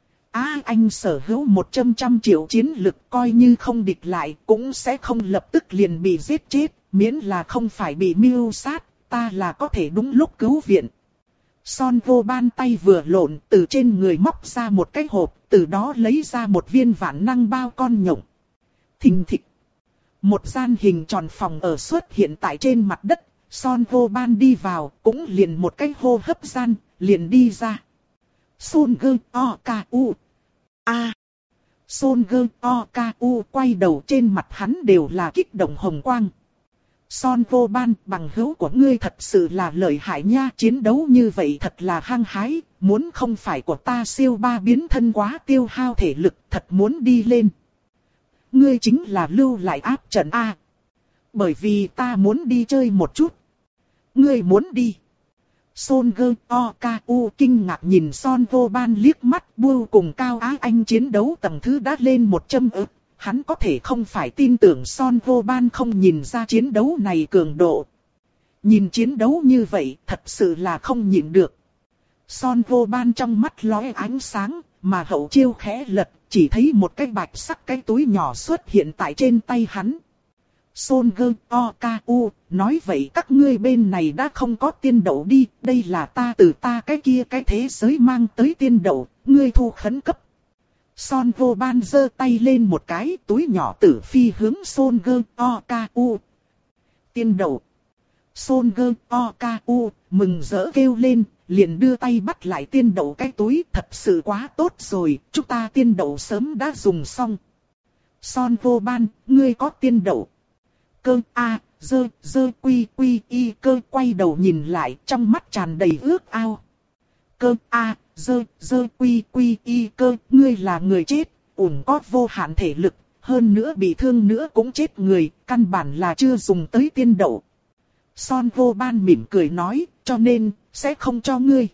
Á Anh sở hữu một trăm trăm triệu chiến lực, coi như không địch lại cũng sẽ không lập tức liền bị giết chết, miễn là không phải bị mưu sát, ta là có thể đúng lúc cứu viện. Son Vô Ban tay vừa lộn, từ trên người móc ra một cái hộp, từ đó lấy ra một viên vạn năng bao con nhộng. Thình thịch. Một gian hình tròn phòng ở xuất hiện tại trên mặt đất, Son Vô Ban đi vào, cũng liền một cái hô hấp gian, liền đi ra. Son Gơ O K U. A. Son Gơ O K U quay đầu, trên mặt hắn đều là kích động hồng quang. Son Vô Ban, bằng hữu của ngươi thật sự là lợi hại nha, chiến đấu như vậy thật là hăng hái, muốn không phải của ta siêu ba biến thân quá tiêu hao thể lực, thật muốn đi lên. Ngươi chính là lưu lại áp trận A. Bởi vì ta muốn đi chơi một chút. Ngươi muốn đi. Son Gơ O K U kinh ngạc nhìn Son Vô Ban liếc mắt, Bưu cùng Cao Á Anh chiến đấu tầng thứ đã lên một trăm ức. Hắn có thể không phải tin tưởng Son Vô Ban không nhìn ra chiến đấu này cường độ. Nhìn chiến đấu như vậy thật sự là không nhịn được. Son Vô Ban trong mắt lóe ánh sáng, mà hậu chiêu khẽ lật, chỉ thấy một cái bạch sắc cái túi nhỏ xuất hiện tại trên tay hắn. Son Gơ O K U, nói vậy các ngươi bên này đã không có tiên đậu đi, đây là ta từ ta cái kia cái thế giới mang tới tiên đậu, ngươi thu khẩn cấp. Son Vô Ban giơ tay lên một cái, túi nhỏ tử phi hướng Son Gơ O K U. Tiên đậu. Son Gơ O K U mừng rỡ kêu lên, liền đưa tay bắt lại tiên đậu cái túi, thật sự quá tốt rồi, chúng ta tiên đậu sớm đã dùng xong. Son Vô Ban, ngươi có tiên đậu. Cơ A, dơ, dơ quy quy y cơ quay đầu nhìn lại, trong mắt tràn đầy ước ao. Cơ A, dơ, dơ quy quy y cơ, ngươi là người chết, ủng có vô hạn thể lực, hơn nữa bị thương nữa cũng chết người, căn bản là chưa dùng tới tiên đậu. Son Vô Ban mỉm cười nói, cho nên, sẽ không cho ngươi.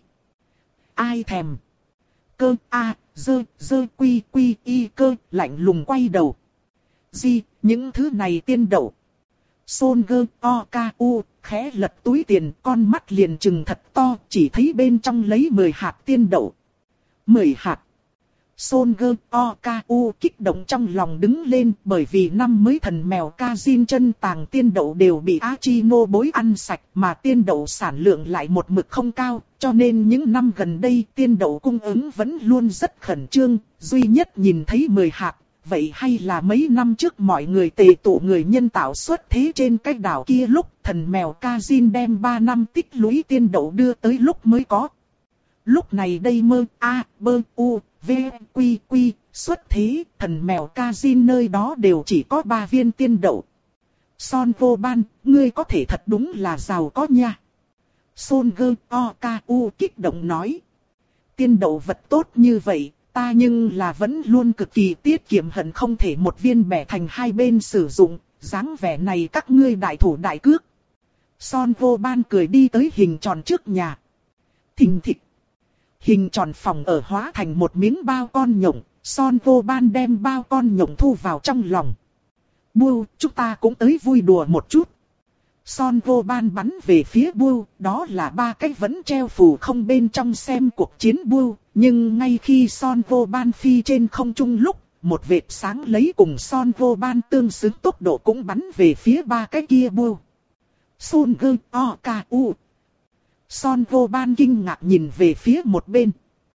Ai thèm. Cơ A, dơ, dơ quy quy y cơ, lạnh lùng quay đầu. Gì, những thứ này tiên đậu. Son Gơ O K U khẽ lật túi tiền, con mắt liền trừng thật to, chỉ thấy bên trong lấy mười hạt tiên đậu. mười hạt. Son Gơ O K U kích động trong lòng đứng lên, bởi vì năm mới thần mèo Kazin chân tàng tiên đậu đều bị Achino bối ăn sạch, mà tiên đậu sản lượng lại một mực không cao, cho nên những năm gần đây tiên đậu cung ứng vẫn luôn rất khẩn trương, duy nhất nhìn thấy mười hạt. Vậy hay là mấy năm trước mọi người tề tụ người nhân tạo xuất thế trên cái đảo kia lúc thần mèo Kazin đem ba năm tích lũy tiên đậu đưa tới lúc mới có. Lúc này đây mơ A, bơ, u, v, quy, quy, xuất thế, thần mèo Kazin nơi đó đều chỉ có ba viên tiên đậu. Son Vô Ban, ngươi có thể thật đúng là giàu có nha. Son Gơ O K U kích động nói. Tiên đậu vật tốt như vậy. Ta nhưng là vẫn luôn cực kỳ tiết kiệm, hận không thể một viên bẻ thành hai bên sử dụng, dáng vẻ này các ngươi đại thủ đại cước. Son Vô Ban cười đi tới hình tròn trước nhà. Thình thịch. Hình tròn phòng ở hóa thành một miếng bao con nhộng, Son Vô Ban đem bao con nhộng thu vào trong lòng. Bưu, chúng ta cũng tới vui đùa một chút. Son Vô Ban bắn về phía Bưu, đó là ba cái vẫn treo phù không bên trong xem cuộc chiến Bưu. Nhưng ngay khi Son Vô Ban phi trên không trung lúc, một vệt sáng lấy cùng Son Vô Ban tương xứng tốc độ cũng bắn về phía ba cái kia Bưu. Son Gơ O K U. Son vô ban kinh ngạc nhìn về phía một bên.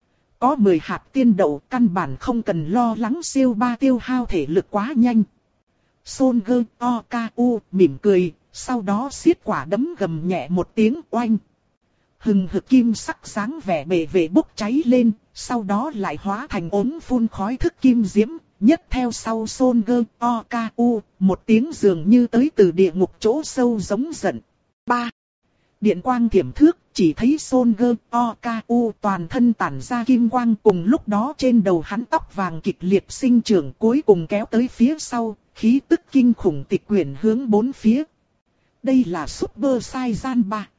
Có mười hạt tiên đậu, căn bản không cần lo lắng siêu ba tiêu hao thể lực quá nhanh. Son gơ o ca u mỉm cười, sau đó xiết quả đấm gầm nhẹ một tiếng oanh. Hừng hực kim sắc sáng vẻ bề vệ bốc cháy lên, sau đó lại hóa thành ống phun khói thức kim diễm, nhất theo sau Son gơ o ca u, một tiếng dường như tới từ địa ngục chỗ sâu giống giận. ba. Điện quang thiểm thước, chỉ thấy Son gơ o ca u toàn thân tản ra kim quang, cùng lúc đó trên đầu hắn tóc vàng kịch liệt sinh trưởng cuối cùng kéo tới phía sau, khí tức kinh khủng tịch quyển hướng bốn phía. Đây là Super Saiyan ba.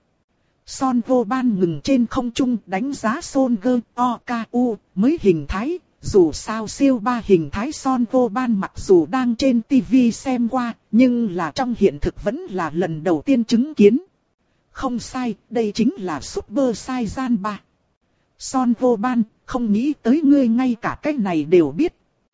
Son vô ban ngừng trên không trung đánh giá Son gơ o ca u mới hình thái. Dù sao siêu ba hình thái Son vô ban mặc dù đang trên tivi xem qua, nhưng là trong hiện thực vẫn là lần đầu tiên chứng kiến. Không sai, đây chính là Super Saiyan ba. Son vô ban, không nghĩ tới ngươi ngay cả cái này đều biết.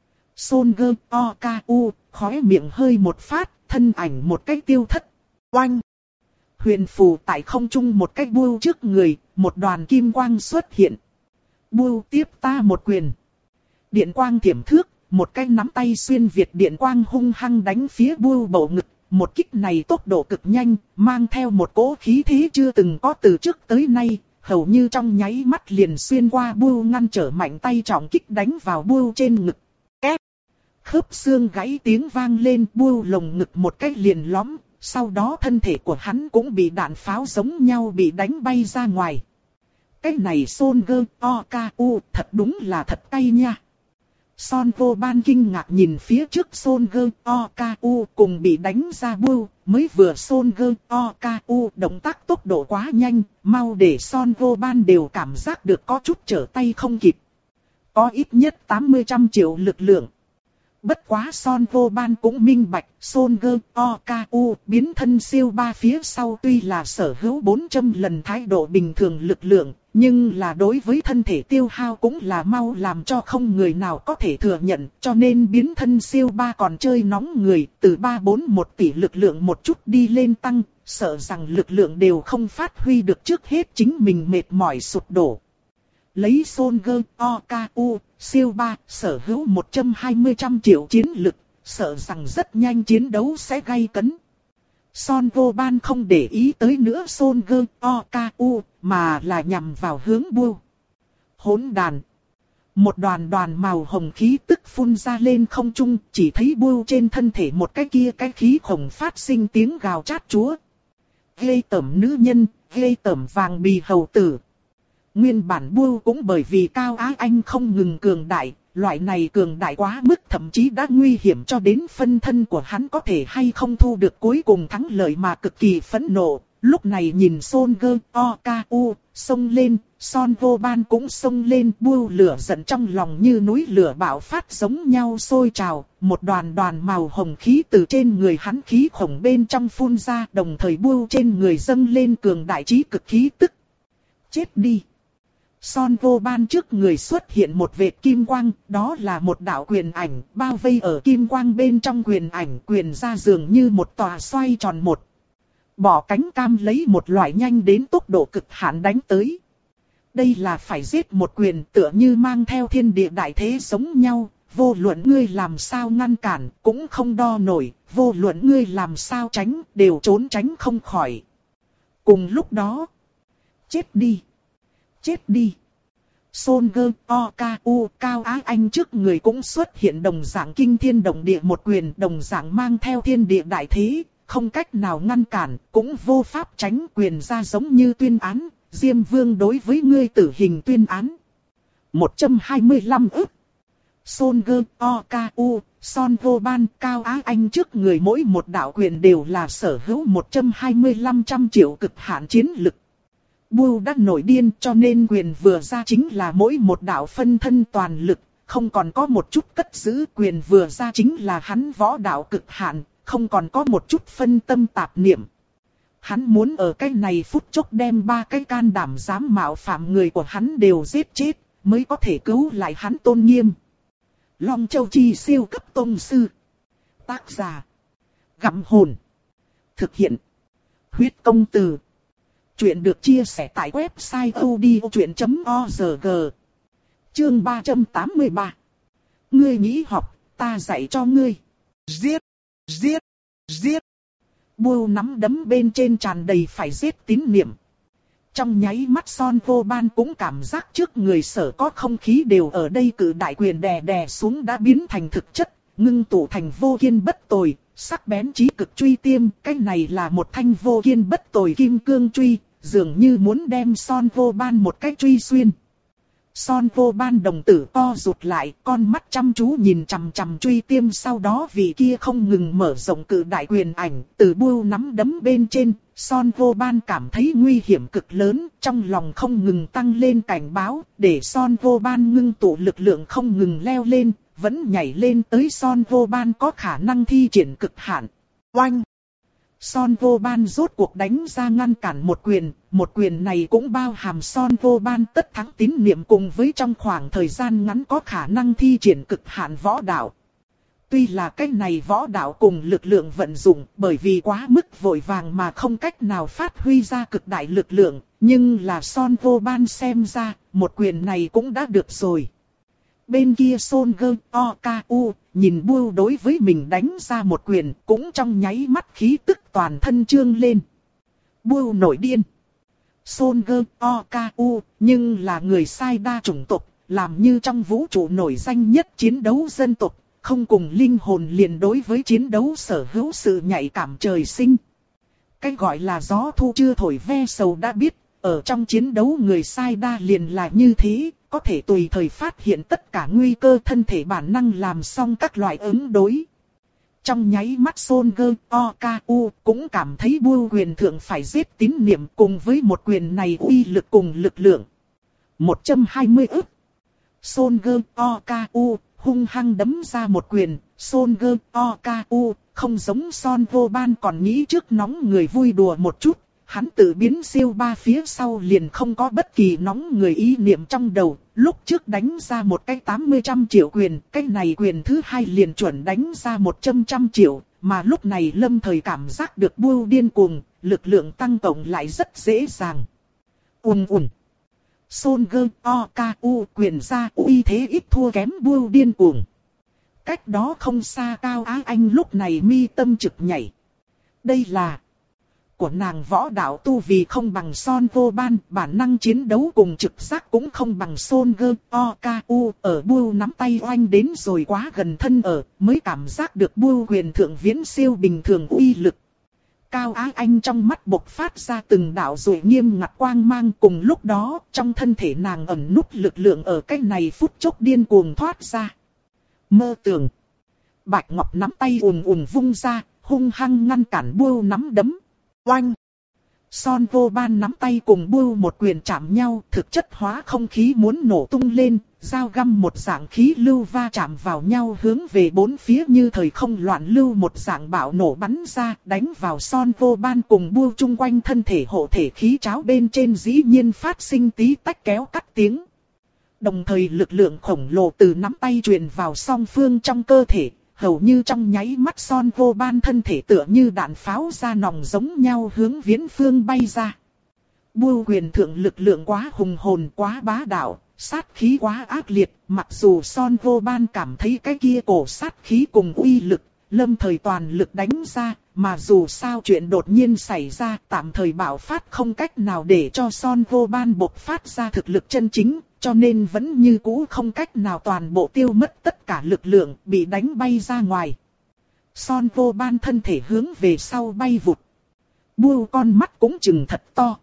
Son gơ o ca u, khóe miệng hơi một phát, thân ảnh một cách tiêu thất. Oanh! Huyền phù tại không trung một cách bưu trước người, một đoàn kim quang xuất hiện. Bưu tiếp ta một quyền. Điện quang thiểm thước, một cái nắm tay xuyên việt điện quang hung hăng đánh phía bưu bầu ngực. Một kích này tốc độ cực nhanh, mang theo một cỗ khí thế chưa từng có từ trước tới nay, hầu như trong nháy mắt liền xuyên qua bưu ngăn trở mạnh tay trọng kích đánh vào bưu trên ngực. Ép! Khớp xương gãy tiếng vang lên, bưu lồng ngực một cái liền lõm, sau đó thân thể của hắn cũng bị đạn pháo giống nhau bị đánh bay ra ngoài. Cái này Son gơ o ca u thật đúng là thật cay nha. Son vô ban kinh ngạc nhìn phía trước Son gơ o ca u cùng bị đánh ra bưu, mới vừa Son gơ o ca u động tác tốc độ quá nhanh, mau để Son vô ban đều cảm giác được có chút trở tay không kịp. Có ít nhất tám mươi trăm triệu lực lượng. Bất quá Son vô ban cũng minh bạch, Son gơ o ca u biến thân siêu ba phía sau tuy là sở hữu bốn trăm lần thái độ bình thường lực lượng, nhưng là đối với thân thể tiêu hao cũng là mau làm cho không người nào có thể thừa nhận, cho nên biến thân siêu ba còn chơi nóng người, từ ba bốn một tỷ lực lượng một chút đi lên tăng, sợ rằng lực lượng đều không phát huy được trước hết chính mình mệt mỏi sụp đổ. Lấy Son gơ o ca u, siêu ba, sở hữu một trăm hai mươi trăm triệu chiến lực, sợ rằng rất nhanh chiến đấu sẽ gay cấn. Son vô ban không để ý tới nữa Son gơ o ca u, mà là nhằm vào hướng bưu. Hỗn đàn. Một đoàn đoàn màu hồng khí tức phun ra lên không trung, chỉ thấy bưu trên thân thể một cái kia cái khí khổng phát sinh tiếng gào chát chúa. Ghê tởm nữ nhân, ghê tởm vàng bì hầu tử. Nguyên bản bưu cũng bởi vì Cao Á Anh không ngừng cường đại, loại này cường đại quá mức thậm chí đã nguy hiểm cho đến phân thân của hắn có thể hay không thu được cuối cùng thắng lợi mà cực kỳ phẫn nộ. Lúc này nhìn Son gơ o ca u, xông lên, Son vô ban cũng xông lên, bưu lửa giận trong lòng như núi lửa bạo phát giống nhau sôi trào, một đoàn đoàn màu hồng khí từ trên người hắn khí khổng bên trong phun ra, đồng thời bưu trên người dâng lên cường đại trí cực khí tức. Chết đi! Son vô ban trước người xuất hiện một vệt kim quang, đó là một đạo quyền ảnh, bao vây ở kim quang bên trong quyền ảnh, quyền ra dường như một tòa xoay tròn một. Bỏ cánh cam lấy một loại nhanh đến tốc độ cực hạn đánh tới. Đây là phải giết một quyền tựa như mang theo thiên địa đại thế giống nhau, vô luận ngươi làm sao ngăn cản, cũng không đo nổi, vô luận ngươi làm sao tránh, đều trốn tránh không khỏi. Cùng lúc đó, chết đi! Chết đi! Son gơ o ca u Cao Á Anh trước người cũng xuất hiện đồng dạng kinh thiên động địa một quyền, đồng dạng mang theo thiên địa đại thế, không cách nào ngăn cản, cũng vô pháp tránh, quyền ra giống như tuyên án, Diêm Vương đối với ngươi tử hình tuyên án. một trăm hai mươi lăm ức. Son gơ o ca u, Son vô ban, Cao Á Anh trước người mỗi một đạo quyền đều là sở hữu một trăm hai mươi lăm trăm triệu cực hạn chiến lực. Bưu đã nổi điên cho nên quyền vừa ra chính là mỗi một đạo phân thân toàn lực, không còn có một chút cất giữ, quyền vừa ra chính là hắn võ đạo cực hạn, không còn có một chút phân tâm tạp niệm. Hắn muốn ở cái này phút chốc đem ba cái can đảm dám mạo phạm người của hắn đều giết chết, mới có thể cứu lại hắn tôn nghiêm. Long Châu Chi siêu cấp tông sư. Tác giả: Gặm Hồn. Thực hiện: Huyết Công Từ. Chuyện được chia sẻ tại website odchuyện chấm org. Chương ba trăm tám mươi ba. Ngươi nghĩ học, ta dạy cho ngươi. Giết, giết, giết. Bưu nắm đấm bên trên tràn đầy phải giết tín niệm. Trong nháy mắt Son Vô Ban cũng cảm giác trước người sở có không khí đều ở đây cử đại quyền đè đè xuống đã biến thành thực chất, ngưng tụ thành vô kiên bất tồi, sắc bén chí cực truy tiêm. Cái này là một thanh vô kiên bất tồi kim cương truy, dường như muốn đem Son Vô Ban một cái truy xuyên. Son Vô Ban đồng tử co rụt lại, con mắt chăm chú nhìn chằm chằm truy tiêm, sau đó vì kia không ngừng mở rộng cự đại quyền ảnh, từ bưu nắm đấm bên trên, Son Vô Ban cảm thấy nguy hiểm cực lớn, trong lòng không ngừng tăng lên cảnh báo, để Son Vô Ban ngưng tụ lực lượng không ngừng leo lên, vẫn nhảy lên tới Son Vô Ban có khả năng thi triển cực hạn. Oanh! Son Vô Ban rốt cuộc đánh ra ngăn cản một quyền, một quyền này cũng bao hàm Son Vô Ban tất thắng tín niệm cùng với trong khoảng thời gian ngắn có khả năng thi triển cực hạn võ đạo. Tuy là cách này võ đạo cùng lực lượng vận dụng bởi vì quá mức vội vàng mà không cách nào phát huy ra cực đại lực lượng, nhưng là Son Vô Ban xem ra, một quyền này cũng đã được rồi. Bên kia Son Gơ O K U nhìn Bưu đối với mình đánh ra một quyền, cũng trong nháy mắt khí tức toàn thân trương lên. Bưu nổi điên. Son Gơ O K U nhưng là người sai đa chủng tộc, làm như trong vũ trụ nổi danh nhất chiến đấu dân tộc, không cùng linh hồn liền đối với chiến đấu sở hữu sự nhạy cảm trời sinh. Cái gọi là gió thu chưa thổi ve sầu đã biết, ở trong chiến đấu người sai đa liền là như thế. Có thể tùy thời phát hiện tất cả nguy cơ, thân thể bản năng làm xong các loại ứng đối. Trong nháy mắt Son Gơ O K U cũng cảm thấy Bưu quyền thượng phải giết tín niệm cùng với một quyền này uy lực cùng lực lượng. một trăm hai mươi ức. Son Gơ O K U hung hăng đấm ra một quyền. Son Gơ O K U không giống Son Vô Ban còn nghĩ trước nóng người vui đùa một chút. Hắn tự biến siêu ba phía sau liền không có bất kỳ nóng người ý niệm trong đầu, lúc trước đánh ra một cái tám mươi trăm triệu quyền, cái này quyền thứ hai liền chuẩn đánh ra một trăm trăm triệu, mà lúc này lâm thời cảm giác được Bưu điên cuồng, lực lượng tăng tổng lại rất dễ dàng. Ùn ùn. Son Gơ O K U quyền ra uy thế ít thua kém Bưu điên cuồng. Cách đó không xa Cao Á Anh lúc này mi tâm trực nhảy. Đây là... của nàng võ đạo tu vì không bằng Son Vô Ban, bản năng chiến đấu cùng trực giác cũng không bằng Son Gơ O K U, ở Bưu nắm tay oanh đến rồi quá gần thân ở, mới cảm giác được Bưu quyền thượng viễn siêu bình thường uy lực. Cao Á Anh trong mắt bộc phát ra từng đạo rồi nghiêm ngặt quang mang, cùng lúc đó, trong thân thể nàng ẩn núp lực lượng ở cái này phút chốc điên cuồng thoát ra. Mơ tưởng. Bạch Ngọc nắm tay ùn ùn vung ra, hung hăng ngăn cản Bưu nắm đấm. Oanh! Son Vô Ban nắm tay cùng Bưu một quyền chạm nhau, thực chất hóa không khí muốn nổ tung lên, dao găm một dạng khí lưu va chạm vào nhau hướng về bốn phía như thời không loạn lưu một dạng bạo nổ bắn ra, đánh vào Son Vô Ban cùng Bưu chung quanh thân thể hộ thể khí cháo bên trên dĩ nhiên phát sinh tí tách kéo cắt tiếng. Đồng thời lực lượng khổng lồ từ nắm tay truyền vào song phương trong cơ thể. Hầu như trong nháy mắt Son Vô Ban thân thể tựa như đạn pháo ra nòng giống nhau hướng viễn phương bay ra. Bưu quyền thượng lực lượng quá hùng hồn, quá bá đạo, sát khí quá ác liệt, mặc dù Son Vô Ban cảm thấy cái kia cổ sát khí cùng uy lực, lâm thời toàn lực đánh ra, mà dù sao chuyện đột nhiên xảy ra, tạm thời bạo phát không cách nào để cho Son Vô Ban bộc phát ra thực lực chân chính. Cho nên vẫn như cũ không cách nào toàn bộ tiêu mất tất cả lực lượng, bị đánh bay ra ngoài. Son Vô Ban thân thể hướng về sau bay vụt. Bưu con mắt cũng chừng thật to.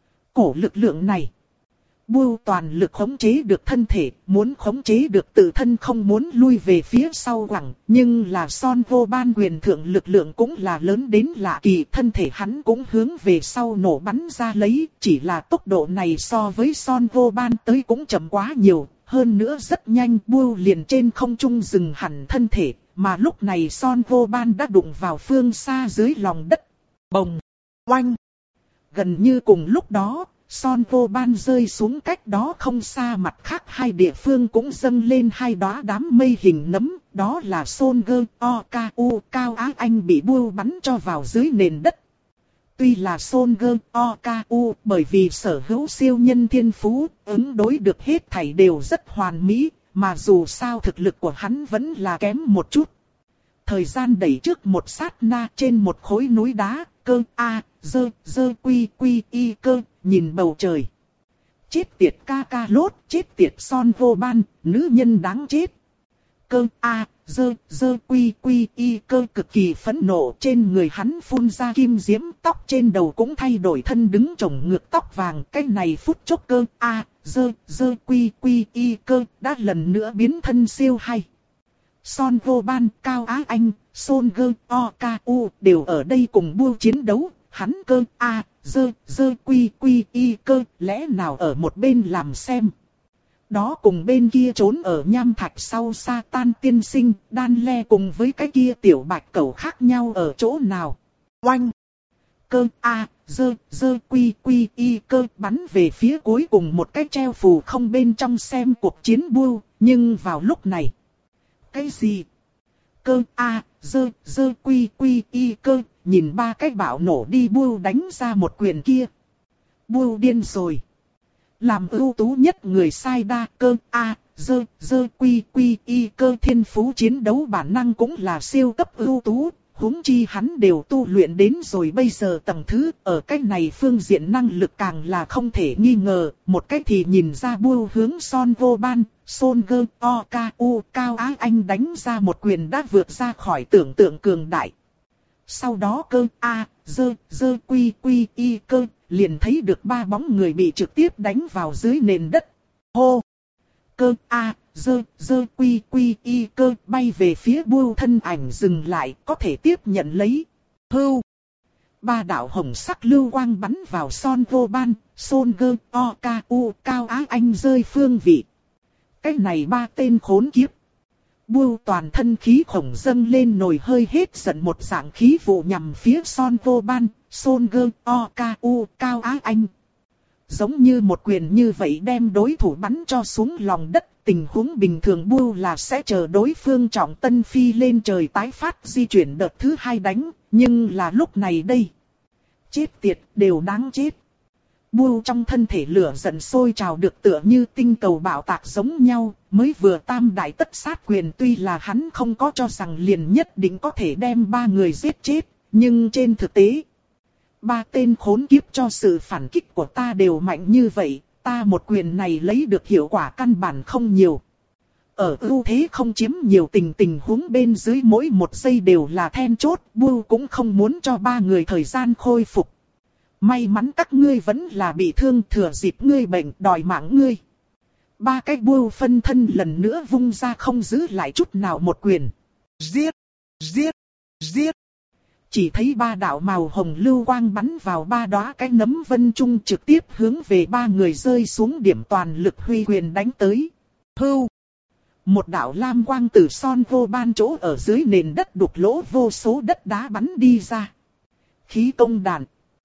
Cổ lực lượng này. Bưu toàn lực khống chế được thân thể, muốn khống chế được tự thân không muốn lui về phía sau quẳng. Nhưng là Son Vô Ban quyền thượng lực lượng cũng là lớn đến lạ kỳ, thân thể hắn cũng hướng về sau nổ bắn ra lấy. Chỉ là tốc độ này so với Son Vô Ban tới cũng chậm quá nhiều, hơn nữa rất nhanh Bưu liền trên không trung dừng hẳn thân thể. Mà lúc này Son Vô Ban đã đụng vào phương xa dưới lòng đất. Bồng! Oanh! Gần như cùng lúc đó, Son Vô Ban rơi xuống cách đó không xa, mặt khác hai địa phương cũng dâng lên hai đóa đám mây hình nấm, đó là Son Gơ O K U. Cao Á Anh bị Bưu bắn cho vào dưới nền đất. tuy là Son Gơ Oku bởi vì sở hữu siêu nhân thiên phú, ứng đối được hết thảy đều rất hoàn mỹ, mà dù sao thực lực của hắn vẫn là kém một chút. Thời gian đẩy trước một sát na trên một khối núi đá, cơ a, dơ, dơ quy quy y cơ, nhìn bầu trời. Chết tiệt ca ca lốt, chết tiệt Son vô ban, nữ nhân đáng chết. Cơ a, dơ, dơ quy quy y cơ cực kỳ phẫn nộ, trên người hắn phun ra kim diễm, tóc trên đầu cũng thay đổi thân đứng trồng ngược tóc vàng. Cái này phút chốc cơ a, dơ, dơ quy quy y cơ đã lần nữa biến thân siêu hay. Son vô ban, Cao Á Anh, Son Gơ Oku đều ở đây cùng bua chiến đấu. Hắn cơ a, dơ, dơ quy quy y cơ lẽ nào ở một bên làm xem. Đó cùng bên kia trốn ở nham thạch sau sa tan tiên sinh, đan le cùng với cái kia tiểu bạch cẩu khác nhau ở chỗ nào. Oanh! Cơ a, dơ, dơ quy quy y cơ bắn về phía cuối cùng một cái treo phù không bên trong xem cuộc chiến bua, nhưng vào lúc này. Cái gì? Cơ a, dơ, dơ quy quy y cơ, nhìn ba cái bạo nổ đi bua đánh ra một quyền kia. Bua điên rồi. Làm ưu tú nhất người sai đa cơ a, dơ, dơ quy quy y cơ thiên phú chiến đấu bản năng cũng là siêu cấp ưu tú, huống chi hắn đều tu luyện đến rồi bây giờ tầng thứ, ở cái này phương diện năng lực càng là không thể nghi ngờ, một cách thì nhìn ra bua hướng Son vô ban, Son Gơ Oku Cao Á Anh đánh ra một quyền đã vượt ra khỏi tưởng tượng cường đại. Sau đó cơ a, dơ, dơ quy quy y cơ, liền thấy được ba bóng người bị trực tiếp đánh vào dưới nền đất. Hô! Cơ a, dơ, dơ quy quy y cơ bay về phía bua thân ảnh dừng lại, có thể tiếp nhận lấy. Hưu! Ba đạo hồng sắc lưu quang bắn vào Son vô ban, Son Gơ Oku Cao Á Anh rơi phương vị. Cái này ba tên khốn kiếp. Bua toàn thân khí khổng dâng lên nổi hơi hết giận một dạng khí vụ nhằm phía Son vô ban, Son Gơ Oku Cao Á Anh. Giống như một quyền như vậy đem đối thủ bắn cho xuống lòng đất, tình huống bình thường bua là sẽ chờ đối phương trọng tân phi lên trời tái phát di chuyển đợt thứ hai đánh, nhưng là lúc này đây. Chết tiệt, đều đáng chết. Bua trong thân thể lửa giận sôi trào được tựa như tinh cầu bạo tạc giống nhau, mới vừa tam đại tất sát quyền tuy là hắn không có cho rằng liền nhất định có thể đem ba người giết chết, nhưng trên thực tế, ba tên khốn kiếp cho sự phản kích của ta đều mạnh như vậy, ta một quyền này lấy được hiệu quả căn bản không nhiều. Ở ưu thế không chiếm nhiều tình tình huống bên dưới mỗi một giây đều là then chốt, Bua cũng không muốn cho ba người thời gian khôi phục. May mắn các ngươi vẫn là bị thương, thừa dịp ngươi bệnh đòi mạng ngươi. Ba cái Bua phân thân lần nữa vung ra không giữ lại chút nào một quyền. Giết! Giết! Giết! Chỉ thấy ba đạo màu hồng lưu quang bắn vào ba đóa cái nấm vân trung trực tiếp hướng về ba người rơi xuống điểm toàn lực huy quyền đánh tới. Hưu! Một đạo lam quang từ Son vô ban chỗ ở dưới nền đất đục lỗ vô số đất đá bắn đi ra. Khí công đàn.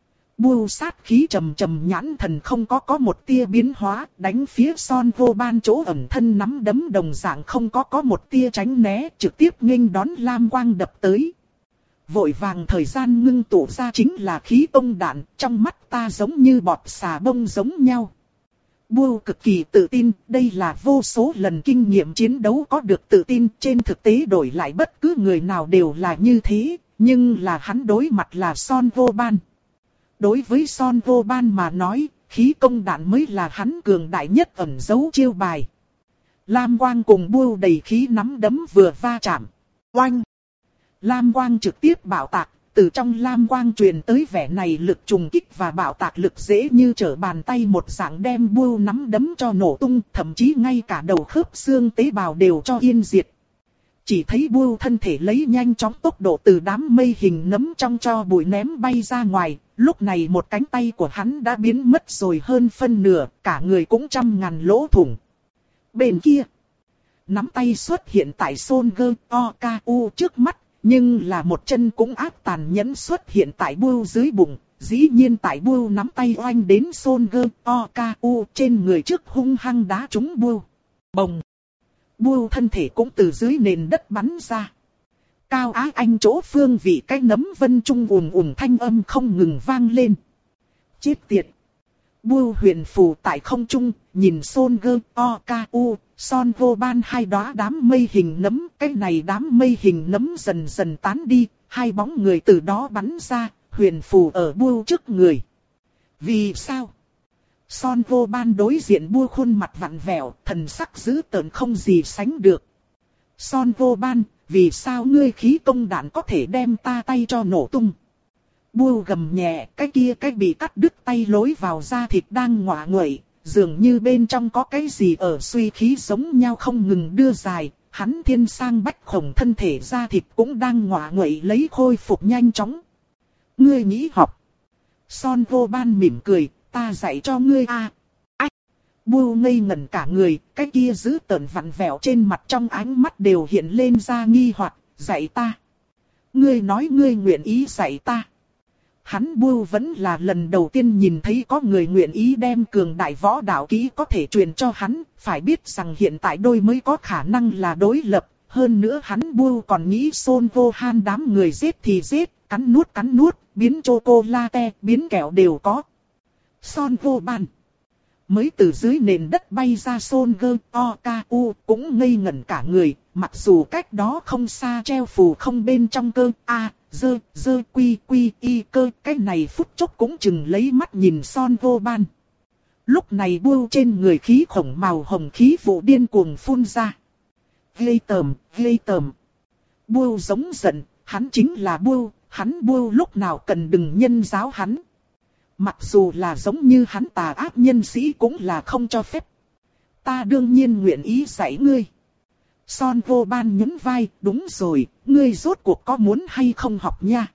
Bua sát khí trầm trầm nhãn thần không có có một tia biến hóa, đánh phía Son vô ban chỗ ẩn thân nắm đấm đồng dạng không có có một tia tránh né, trực tiếp nghênh đón lam quang đập tới. Vội vàng thời gian ngưng tụ ra chính là khí công đạn, trong mắt ta giống như bọt xà bông giống nhau. Bua cực kỳ tự tin, đây là vô số lần kinh nghiệm chiến đấu có được tự tin, trên thực tế đổi lại bất cứ người nào đều là như thế, nhưng là hắn đối mặt là Son vô ban. Đối với Son vô ban mà nói, khí công đạn mới là hắn cường đại nhất ẩn giấu chiêu bài. Lam quang cùng Bua đầy khí nắm đấm vừa va chạm. Oanh! Lam quang trực tiếp bạo tạc, từ trong lam quang truyền tới vẻ này lực trùng kích và bạo tạc lực dễ như trở bàn tay một dạng đem Bua nắm đấm cho nổ tung, thậm chí ngay cả đầu khớp xương tế bào đều cho yên diệt. Chỉ thấy Bua thân thể lấy nhanh chóng tốc độ từ đám mây hình nấm trong cho bụi ném bay ra ngoài, lúc này một cánh tay của hắn đã biến mất rồi hơn phân nửa, cả người cũng trăm ngàn lỗ thủng. Bên kia, nắm tay xuất hiện tại Son Gơ Oku trước mắt. Nhưng là một chân cũng ác tàn nhẫn xuất hiện tại Bua dưới bụng, dĩ nhiên tại Bua nắm tay oanh đến Son Gơ Oku trên người trước hung hăng đá trúng Bua. Bồng! Bua thân thể cũng từ dưới nền đất bắn ra. Cao Á Anh chỗ phương vị cái nấm vân trung ùm ùm thanh âm không ngừng vang lên. Chết tiệt! Bưu huyền phù tại không trung, nhìn Son Gơ O K U, Son Vô Ban hai đóa đám mây hình nấm. Cái này đám mây hình nấm dần dần tán đi, hai bóng người từ đó bắn ra, huyền phù ở Bưu trước người. Vì sao? Son Vô Ban đối diện Bưu khuôn mặt vặn vẹo, thần sắc dữ tợn không gì sánh được. Son Vô Ban, vì sao ngươi khí công đạn có thể đem ta tay cho nổ tung? Bưu gầm nhẹ, cái kia cái bị cắt đứt tay lối vào da thịt đang ngọa nguậy, dường như bên trong có cái gì ở suy khí giống nhau không ngừng đưa dài, hắn thiên sang bách khổng thân thể da thịt cũng đang ngọa nguậy lấy khôi phục nhanh chóng. Ngươi nghĩ học? Son Vô Ban mỉm cười, ta dạy cho ngươi a. Ách! Bưu ngây ngẩn cả người, cái kia giữ tợn vặn vẹo trên mặt trong ánh mắt đều hiện lên ra nghi hoặc, dạy ta. Ngươi nói ngươi nguyện ý dạy ta. Hắn Bưu vẫn là lần đầu tiên nhìn thấy có người nguyện ý đem cường đại võ đạo kỹ có thể truyền cho hắn, phải biết rằng hiện tại đôi mới có khả năng là đối lập, hơn nữa hắn Bưu còn nghĩ Son Vô Han đám người giết thì giết, cắn nuốt cắn nuốt, biến chocolate, biến kẹo đều có. Son Vô Ban mới từ dưới nền đất bay ra Son Gơ O K U cũng ngây ngẩn cả người, mặc dù cách đó không xa treo phù không bên trong cơ a dơ dơ quy quy y cơ, cái này phút chốc cũng chừng lấy mắt nhìn Son Vô Ban. Lúc này Bưu trên người khí khổng màu hồng khí vụ điên cuồng phun ra. Ghê tởm, ghê tởm. Bưu giống giận, hắn chính là Bưu, hắn Bưu lúc nào cần đừng nhân giáo hắn. Mặc dù là giống như hắn tà ác nhân sĩ cũng là không cho phép. Ta đương nhiên nguyện ý dạy ngươi. Son Vô Ban nhún vai, đúng rồi, ngươi rốt cuộc có muốn hay không học nha.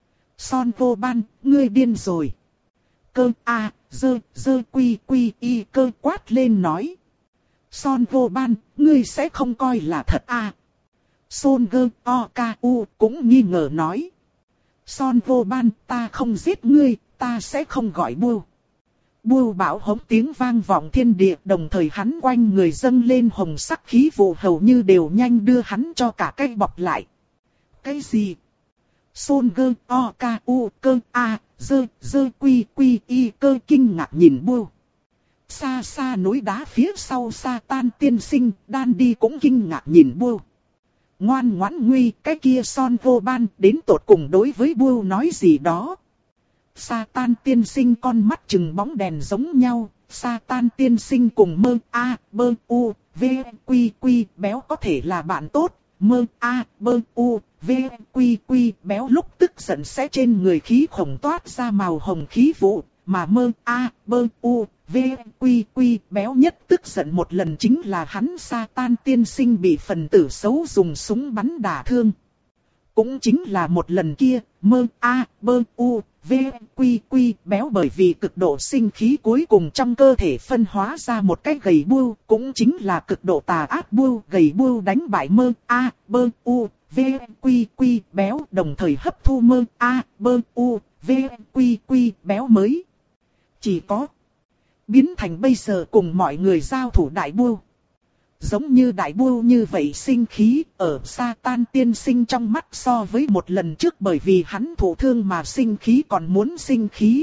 Son Vô Ban, ngươi điên rồi. Cơ a dơ dơ quy quy y cơ quát lên nói. Son Vô Ban, ngươi sẽ không coi là thật a. Son Gơ O K U cũng nghi ngờ nói. Son Vô Ban, ta không giết ngươi, ta sẽ không gọi Bưu. Bưu bảo hống tiếng vang vọng thiên địa, đồng thời hắn quanh người dâng lên hồng sắc khí vụ hầu như đều nhanh đưa hắn cho cả cái bọc lại. Cái gì? Son Gơ O K U cơ a dơ dơ quy quy y cơ kinh ngạc nhìn Bưu. Xa xa núi đá phía sau Sa Tan tiên sinh, Đan Đi cũng kinh ngạc nhìn Bưu. Ngoan ngoãn nguy, cái kia Son Vô Ban đến tột cùng đối với Bưu nói gì đó. Sa Tan tiên sinh con mắt chừng bóng đèn giống nhau, Sa Tan tiên sinh cùng mơ a bơ u v quy quy béo có thể là bạn tốt, mơ a bơ u v quy quy béo lúc tức giận sẽ trên người khí khổng toát ra màu hồng khí vụ, mà mơ a bơ u v quy quy béo nhất tức giận một lần chính là hắn Sa Tan tiên sinh bị phần tử xấu dùng súng bắn đả thương. Cũng chính là một lần kia, mơ a bơ u v quy quy béo bởi vì cực độ sinh khí cuối cùng trong cơ thể phân hóa ra một cái gầy Bưu, cũng chính là cực độ tà ác Bưu, gầy Bưu đánh bại mơ a bơ u v quy quy béo, đồng thời hấp thu mơ a bơ u v quy quy béo mới. Chỉ có biến thành bây giờ cùng mọi người giao thủ đại Bưu. Giống như đại Bưu như vậy sinh khí, ở Sa Tan tiên sinh trong mắt so với một lần trước bởi vì hắn thụ thương mà sinh khí còn muốn sinh khí.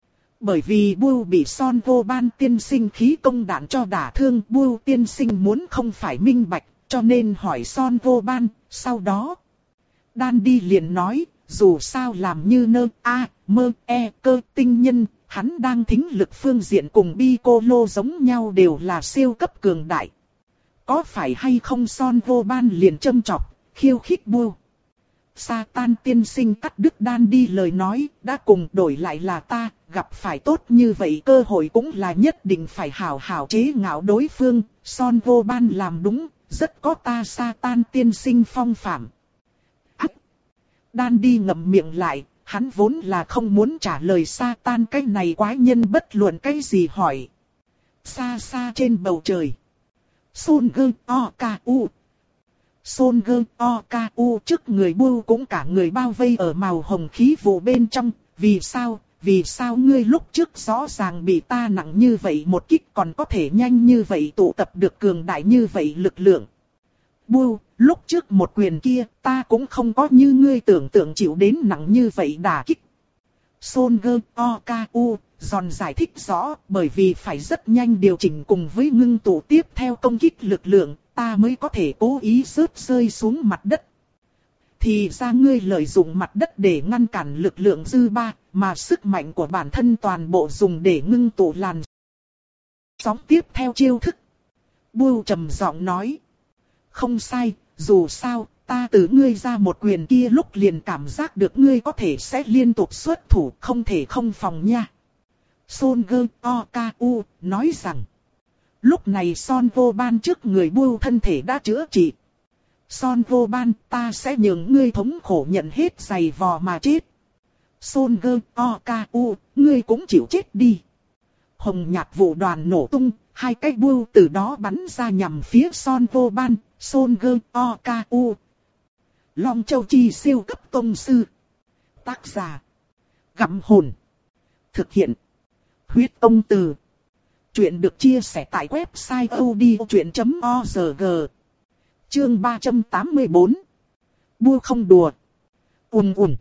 Bởi vì Bưu bị Son Vô Ban tiên sinh khí công đạn cho đả thương, Bưu tiên sinh muốn không phải minh bạch, cho nên hỏi Son Vô Ban, sau đó Đan Đi liền nói, dù sao làm như nơ a mơ e cơ tinh nhân, hắn đang thính lực phương diện cùng Piccolo giống nhau đều là siêu cấp cường đại. Có phải hay không Son Vô Ban liền châm chọc, khiêu khích Bưu. Sa Tan tiên sinh cắt đứt Đan Đi lời nói, đã cùng đổi lại là ta, gặp phải tốt như vậy cơ hội cũng là nhất định phải hảo hảo chế ngạo đối phương, Son Vô Ban làm đúng, rất có ta Sa Tan tiên sinh phong phạm. Ách! Đan Đi ngậm miệng lại, hắn vốn là không muốn trả lời Sa Tan cái này quái nhân bất luận cái gì hỏi. Xa xa trên bầu trời. Son Gơ O K U Son Gơ O K U trước người Bưu cũng cả người bao vây ở màu hồng khí vụ bên trong. Vì sao, vì sao ngươi lúc trước rõ ràng bị ta nặng như vậy một kích còn có thể nhanh như vậy tụ tập được cường đại như vậy lực lượng. Bưu, lúc trước một quyền kia ta cũng không có như ngươi tưởng tượng chịu đến nặng như vậy đả kích. Son Go Oku giòn giải thích rõ, bởi vì phải rất nhanh điều chỉnh cùng với ngưng tụ tiếp theo công kích lực lượng, ta mới có thể cố ý rớt rơi xuống mặt đất. Thì ra ngươi lợi dụng mặt đất để ngăn cản lực lượng dư ba, mà sức mạnh của bản thân toàn bộ dùng để ngưng tụ làn sóng tiếp theo chiêu thức. Bưu trầm giọng nói. Không sai, dù sao, ta từ ngươi ra một quyền kia lúc liền cảm giác được ngươi có thể sẽ liên tục xuất thủ, không thể không phòng nha. Son Go Oku nói rằng. Lúc này Son Vô Ban trước người Bưu thân thể đã chữa trị. Son Vô Ban, ta sẽ nhường ngươi thống khổ nhận hết giày vò mà chết. Son Go Oku, ngươi cũng chịu chết đi. Hồng nhạt vụ đoàn nổ tung, hai cái Bưu từ đó bắn ra nhằm phía Son Vô Ban, Son Go Oku. Long Châu Chi siêu cấp tông sư. Tác giả. Gặm hồn. Thực hiện. Huyết Tông Từ. Chuyện được chia sẻ tại website odchuyện chấm org. Chương ba trăm tám mươi bốn. Bưu không đùa. Ùn ùn.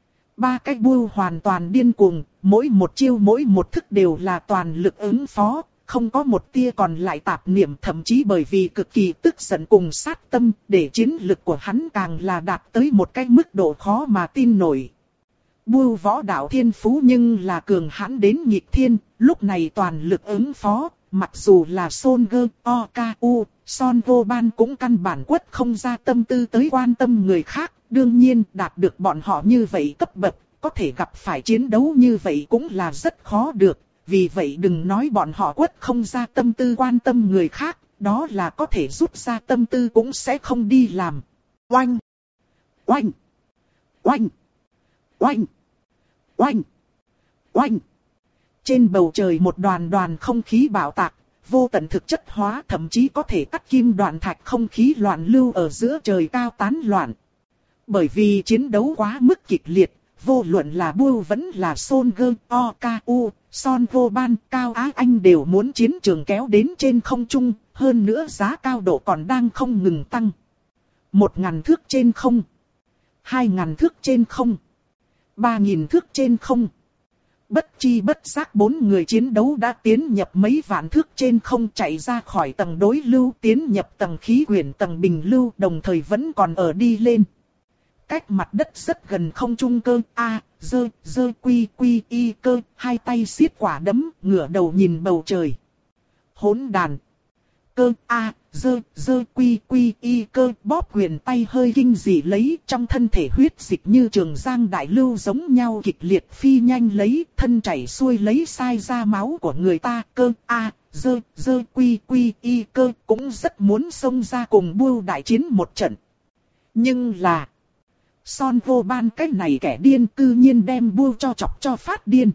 Ba cái Bưu hoàn toàn điên cuồng, mỗi một chiêu mỗi một thức đều là toàn lực ứng phó, không có một tia còn lại tạp niệm, thậm chí bởi vì cực kỳ tức giận cùng sát tâm, để chiến lực của hắn càng là đạt tới một cái mức độ khó mà tin nổi. Bưu võ đạo thiên phú nhưng là cường hãn đến nghịch thiên, lúc này toàn lực ứng phó, mặc dù là Son Go Oku, Son Vô Ban cũng căn bản quất không ra tâm tư tới quan tâm người khác, đương nhiên đạt được bọn họ như vậy cấp bậc, có thể gặp phải chiến đấu như vậy cũng là rất khó được, vì vậy đừng nói bọn họ quất không ra tâm tư quan tâm người khác, đó là có thể rút ra tâm tư cũng sẽ không đi làm. Oanh! Oanh! Oanh! Oanh! Oanh! Oanh! Trên bầu trời một đoàn đoàn không khí bạo tạc, vô tận thực chất hóa, thậm chí có thể cắt kim đoạn thạch, không khí loạn lưu ở giữa trời cao tán loạn. Bởi vì chiến đấu quá mức kịch liệt, vô luận là Bưu vẫn là Son Go Oku, Son Vô Ban, Cao Á Anh đều muốn chiến trường kéo đến trên không trung, hơn nữa giá cao độ còn đang không ngừng tăng. Một ngàn thước trên không, hai ngàn thước trên không, ba nghìn thước trên không. Bất chi bất giác bốn người chiến đấu đã tiến nhập mấy vạn thước trên không, chạy ra khỏi tầng đối lưu, tiến nhập tầng khí quyển, tầng bình lưu, đồng thời vẫn còn ở đi lên. Cách mặt đất rất gần không trung. Cơ a dơ dơ quy quy y cơ, hai tay siết quả đấm, ngửa đầu nhìn bầu trời. Hỗn đàn. Cơ a dơ dơ quy quy y cơ, bóp quyền tay hơi kinh dị lấy, trong thân thể huyết dịch như trường giang đại lưu giống nhau kịch liệt phi nhanh lấy, thân chảy xuôi lấy sai ra máu của người ta. Cơ a dơ dơ quy quy y cơ cũng rất muốn xông ra cùng Bưu đại chiến một trận. Nhưng là Son Vô Ban cái này kẻ điên cư nhiên đem Bưu cho chọc cho phát điên.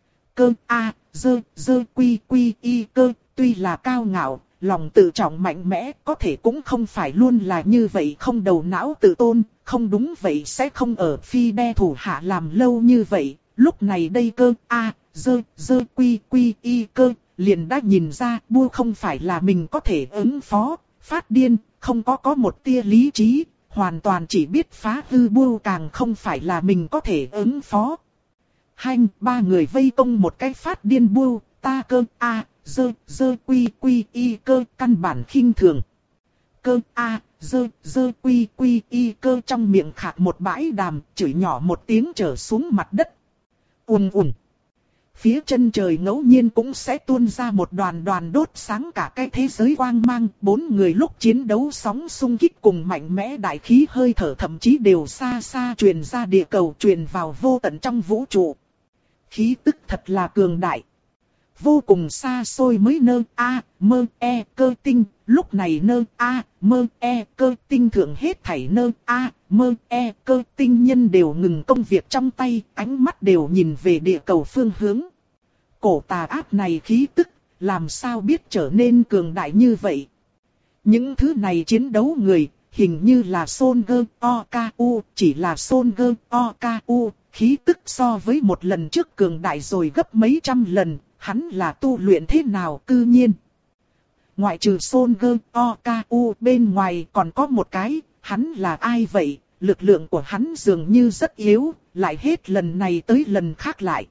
Cơ a dơ dơ quy quy y cơ tuy là cao ngạo, lòng tự trọng mạnh mẽ, có thể cũng không phải luôn là như vậy, không đầu não tự tôn, không đúng vậy sẽ không ở phi đe thủ hạ làm lâu như vậy. Lúc này đây cơ a dơ dơ quy quy y cơ liền đã nhìn ra Bưu không phải là mình có thể ứng phó, phát điên, không có có một tia lý trí, hoàn toàn chỉ biết phá hư. Bưu càng không phải là mình có thể ứng phó. Hanh, ba người vây công một cái phát điên Bưu, ta cơ a dơ dơ quy quy y cơ căn bản khinh thường. Cơ a dơ dơ quy quy y cơ trong miệng khạc một bãi đàm, chửi nhỏ một tiếng trở xuống mặt đất. Ùn ùn. Phía chân trời ngẫu nhiên cũng sẽ tuôn ra một đoàn đoàn đốt sáng cả cái thế giới quang mang. Bốn người lúc chiến đấu sóng xung kích cùng mạnh mẽ đại khí hơi thở thậm chí đều xa xa truyền ra địa cầu, truyền vào vô tận trong vũ trụ. Khí tức thật là cường đại. Vô cùng xa xôi mới nơ a mơ e cơ tinh, lúc này nơ a mơ e cơ tinh thượng hết thảy nơ a mơ e cơ tinh nhân đều ngừng công việc trong tay, ánh mắt đều nhìn về địa cầu phương hướng. Cổ tà ác này khí tức, làm sao biết trở nên cường đại như vậy? Những thứ này chiến đấu người, hình như là Son Go Oku, chỉ là Son Go Oku, khí tức so với một lần trước cường đại rồi gấp mấy trăm lần. Hắn là tu luyện thế nào cư nhiên ngoại trừ Son Go Oku bên ngoài còn có một cái, hắn là ai vậy? Lực lượng của hắn dường như rất yếu, lại hết lần này tới lần khác lại.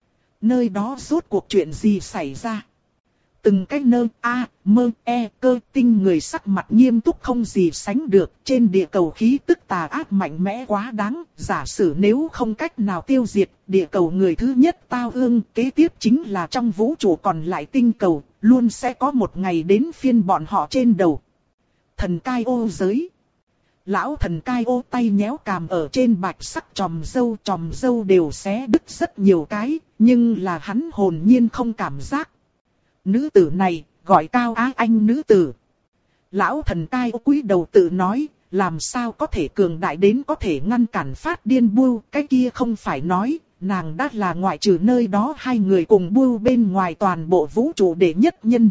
Nơi đó rốt cuộc chuyện gì xảy ra? Từng cái nơ, a, mơ, e, cơ tinh người sắc mặt nghiêm túc không gì sánh được. Trên địa cầu khí tức tà ác mạnh mẽ quá đáng. Giả sử nếu không cách nào tiêu diệt, địa cầu người thứ nhất tao ương, kế tiếp chính là trong vũ trụ còn lại tinh cầu, luôn sẽ có một ngày đến phiên bọn họ trên đầu. Thần cai ô giới. Lão thần cai ô tay nhéo cằm ở trên bạch sắc chòm râu, chòm râu đều xé đứt rất nhiều cái, nhưng là hắn hồn nhiên không cảm giác. Nữ tử này, gọi Cao Á Anh nữ tử. Lão thần cai ô cúi đầu tự nói, làm sao có thể cường đại đến có thể ngăn cản phát điên Bưu, cái kia không phải nói, nàng đã là ngoại trừ nơi đó hai người cùng Bưu bên ngoài toàn bộ vũ trụ đệ nhất nhân.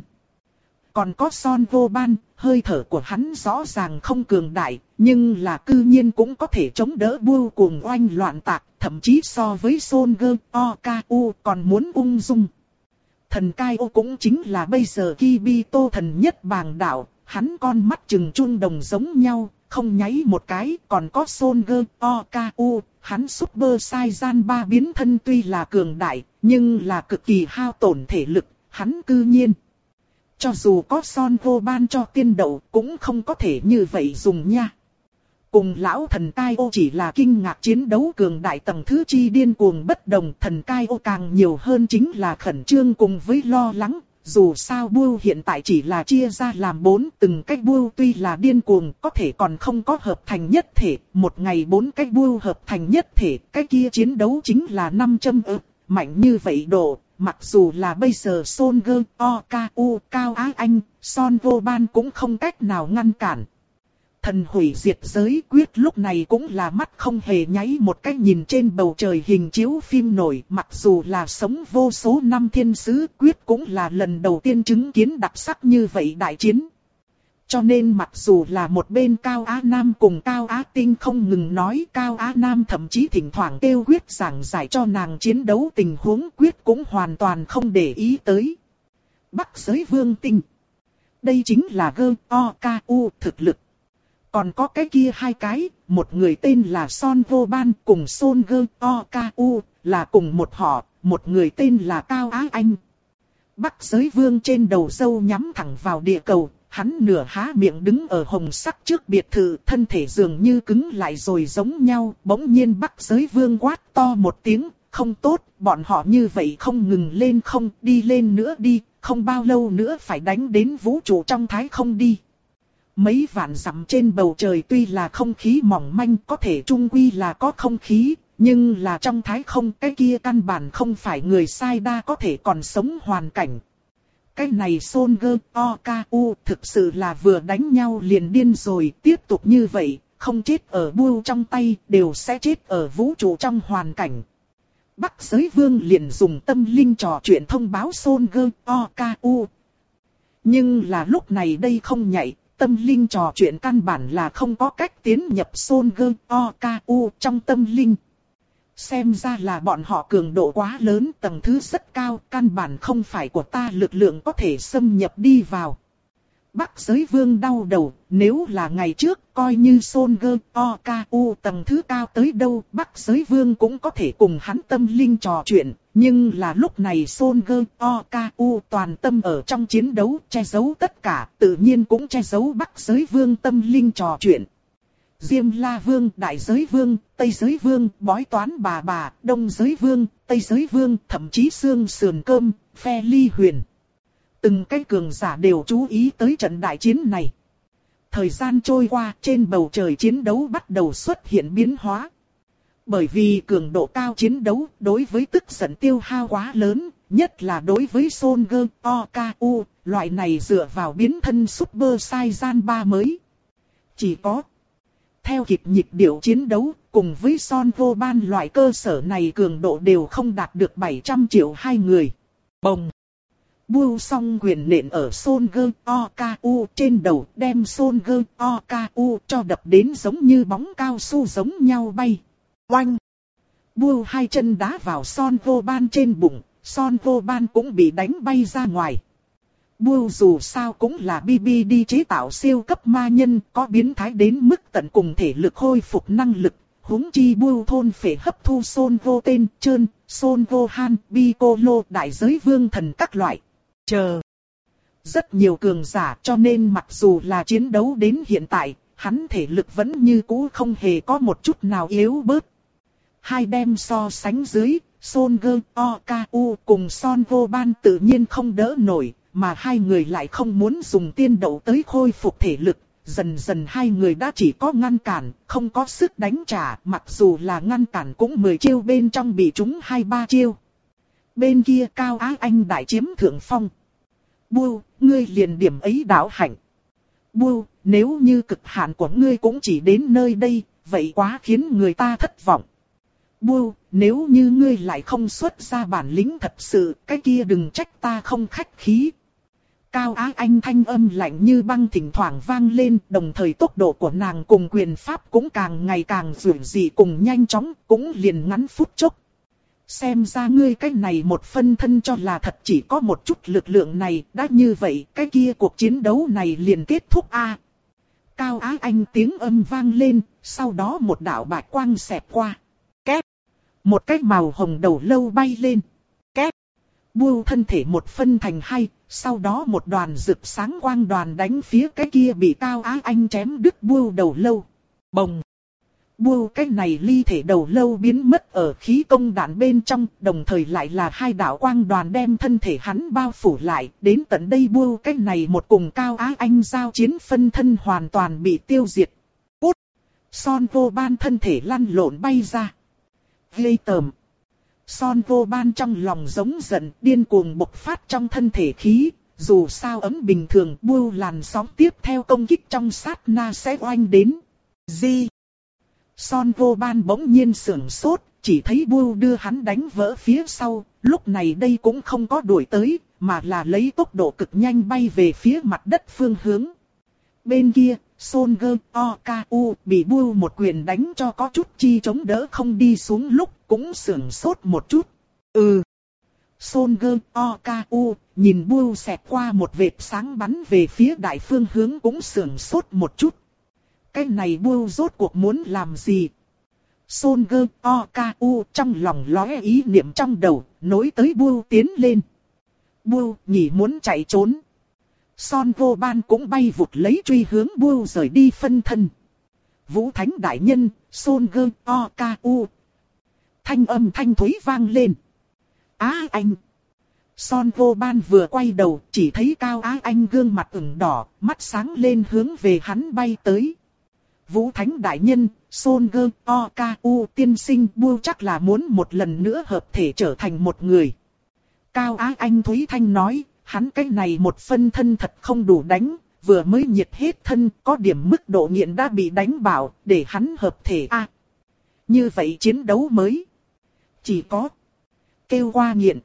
Còn có Son Vô Ban, hơi thở của hắn rõ ràng không cường đại, nhưng là cư nhiên cũng có thể chống đỡ Bưu cùng oanh loạn tạc, thậm chí so với Son Go Oku còn muốn ung dung. Thần cai ô cũng chính là bây giờ Kibito thần nhất bàng đạo, hắn con mắt trừng trung đồng giống nhau, không nháy một cái, còn có Son Go Oku, hắn Super Saiyan ba biến thân tuy là cường đại, nhưng là cực kỳ hao tổn thể lực, hắn cư nhiên. Cho dù có Son Vô Ban cho tiên đậu cũng không có thể như vậy dùng nha. Cùng lão thần cai ô chỉ là kinh ngạc chiến đấu cường đại tầng thứ chi điên cuồng bất đồng. Thần cai ô càng nhiều hơn chính là khẩn trương cùng với lo lắng. Dù sao Bưu hiện tại chỉ là chia ra làm bốn, từng cách Bưu tuy là điên cuồng có thể còn không có hợp thành nhất thể. Một ngày bốn cách Bưu hợp thành nhất thể, cái kia chiến đấu chính là năm trăm ức, mạnh như vậy độ. Mặc dù là bây giờ Son Go Oku, Cao Á Anh, Son Vô Ban cũng không cách nào ngăn cản. Thần hủy diệt giới Quyết lúc này cũng là mắt không hề nháy một cái nhìn trên bầu trời hình chiếu phim nổi. Mặc dù là sống vô số năm thiên sứ, Quyết cũng là lần đầu tiên chứng kiến đặc sắc như vậy đại chiến. Cho nên mặc dù là một bên Cao Á Nam cùng Cao Á Tinh không ngừng nói, Cao Á Nam thậm chí thỉnh thoảng kêu Quyết giảng giải cho nàng chiến đấu tình huống, Quyết cũng hoàn toàn không để ý tới. Bắc giới vương tinh. Đây chính là Go Oku thực lực. Còn có cái kia hai cái, một người tên là Son Vô Ban cùng Son Go Oku, là cùng một họ, một người tên là Cao Á Anh. Bắc giới vương trên đầu râu nhắm thẳng vào địa cầu, hắn nửa há miệng đứng ở hồng sắc trước biệt thự, thân thể dường như cứng lại rồi giống nhau. Bỗng nhiên Bắc giới vương quát to một tiếng, không tốt, bọn họ như vậy không ngừng lên không, đi lên nữa đi, không bao lâu nữa phải đánh đến vũ trụ trong thái không đi. Mấy vạn dặm trên bầu trời tuy là không khí mỏng manh, có thể chung quy là có không khí, nhưng là trong thái không cái kia căn bản không phải người sai đa có thể còn sống hoàn cảnh. Cái này Son Go Oku thực sự là vừa đánh nhau liền điên rồi, tiếp tục như vậy, không chết ở Bưu trong tay, đều sẽ chết ở vũ trụ trong hoàn cảnh. Bắc giới vương liền dùng tâm linh trò chuyện thông báo Son Go Oku. Nhưng là lúc này đây không nhạy. Tâm linh trò chuyện căn bản là không có cách tiến nhập Son Go Oku trong tâm linh. Xem ra là bọn họ cường độ quá lớn, tầng thứ rất cao, căn bản không phải của ta lực lượng có thể xâm nhập đi vào. Bắc giới vương đau đầu, nếu là ngày trước, coi như Son Go Oku tầng thứ cao tới đâu, Bắc giới vương cũng có thể cùng hắn tâm linh trò chuyện. Nhưng là lúc này Son Go Oku toàn tâm ở trong chiến đấu, che giấu tất cả, tự nhiên cũng che giấu Bắc giới vương tâm linh trò chuyện. Diêm La Vương, Đại Giới Vương, Tây Giới Vương, Bói Toán Bà Bà, Đông Giới Vương, Tây Giới Vương, thậm chí xương sườn cơm, phe ly huyền. Từng cái cường giả đều chú ý tới trận đại chiến này. Thời gian trôi qua, trên bầu trời chiến đấu bắt đầu xuất hiện biến hóa. Bởi vì cường độ cao chiến đấu, đối với tức giận tiêu hao quá lớn, nhất là đối với Son Go Oku, loại này dựa vào biến thân Super Saiyan ba mới. Chỉ có theo kịp nhịp điệu chiến đấu, cùng với Son Vô Ban loại cơ sở này cường độ đều không đạt được bảy trăm triệu hai người. Bồng! Bưu song quyền nện ở Son Go Oku trên đầu, đem Son Go Oku cho đập đến giống như bóng cao su giống nhau bay. Oanh! Bưu hai chân đá vào Son Vô Ban trên bụng, Son Vô Ban cũng bị đánh bay ra ngoài. Bưu dù sao cũng là bê bê đê chế tạo siêu cấp ma nhân, có biến thái đến mức tận cùng thể lực khôi phục năng lực. Huống chi Bưu thôn phệ hấp thu Son Vô tên, Trơn, Son Vô Han, Piccolo, đại giới vương thần các loại. Chờ. Rất nhiều cường giả, cho nên mặc dù là chiến đấu đến hiện tại, hắn thể lực vẫn như cũ không hề có một chút nào yếu bớt. Hai đem so sánh dưới, Son Gơ, O K U cùng Son Vô Ban tự nhiên không đỡ nổi, mà hai người lại không muốn dùng tiên đậu tới khôi phục thể lực. Dần dần hai người đã chỉ có ngăn cản, không có sức đánh trả, mặc dù là ngăn cản cũng mười chiêu bên trong bị trúng hai ba chiêu. Bên kia Cao Á Anh đại chiếm thượng phong. Bưu, ngươi liền điểm ấy đạo hạnh. Bưu, nếu như cực hạn của ngươi cũng chỉ đến nơi đây, vậy quá khiến người ta thất vọng. Bưu, nếu như ngươi lại không xuất ra bản lĩnh thật sự, cái kia đừng trách ta không khách khí. Cao Á Anh thanh âm lạnh như băng thỉnh thoảng vang lên, đồng thời tốc độ của nàng cùng quyền pháp cũng càng ngày càng dường dị cùng nhanh chóng, cũng liền ngắn phút chốc. Xem ra ngươi cái này một phân thân cho là thật chỉ có một chút lực lượng này, đã như vậy cái kia cuộc chiến đấu này liền kết thúc a. Cao Á Anh tiếng âm vang lên, sau đó một đạo bạch quang xẹt qua. Két. Một cái màu hồng đầu lâu bay lên. Két. Bưu thân thể một phân thành hai, sau đó một đoàn rực sáng quang đoàn đánh phía cái kia bị Cao Á Anh chém đứt Bưu đầu lâu. Bồng. Bưu cái này ly thể đầu lâu biến mất ở khí công đạn bên trong, đồng thời lại là hai đạo quang đoàn đem thân thể hắn bao phủ lại. Đến tận đây Bưu cái này một cùng Cao Á Anh giao chiến phân thân hoàn toàn bị tiêu diệt. Cút! Son Vô Ban thân thể lăn lộn bay ra. Ghê tởm! Son Vô Ban trong lòng giống giận, điên cuồng bộc phát trong thân thể khí. Dù sao ấm bình thường Bưu làn sóng tiếp theo công kích trong sát na sẽ oanh đến. Gì? Son Vô Ban bỗng nhiên sưởng sốt, chỉ thấy Bưu đưa hắn đánh vỡ phía sau, lúc này đây cũng không có đuổi tới, mà là lấy tốc độ cực nhanh bay về phía mặt đất phương hướng. Bên kia, Son Gơ, O K U bị Bưu một quyền đánh cho có chút chi chống đỡ không đi xuống lúc, cũng sưởng sốt một chút. Ừ. Son Gơ, O K U nhìn Bưu xẹt qua một vệt sáng bắn về phía đại phương hướng cũng sưởng sốt một chút. Cái này Bưu rốt cuộc muốn làm gì? Son Gơ, O K U trong lòng lóe ý niệm trong đầu, nối tới Bưu tiến lên. Bưu nhỉ muốn chạy trốn. Son Vô Ban cũng bay vụt lấy truy hướng Bưu rời đi phân thân. Vũ Thánh Đại Nhân, Son Gơ, O K U. Thanh âm thanh thúy vang lên. Á Anh. Son Vô Ban vừa quay đầu, chỉ thấy Cao Á Anh gương mặt ửng đỏ, mắt sáng lên hướng về hắn bay tới. Vũ Thánh Đại Nhân, Son Gơ, O K U tiên sinh Bưu chắc là muốn một lần nữa hợp thể trở thành một người. Cao Á Anh Thúy Thanh nói, hắn cái này một phân thân thật không đủ đánh, vừa mới nhiệt hết thân, có điểm mức độ nghiện đã bị đánh bảo, để hắn hợp thể a. À, như vậy chiến đấu mới. Chỉ có kêu qua nghiện.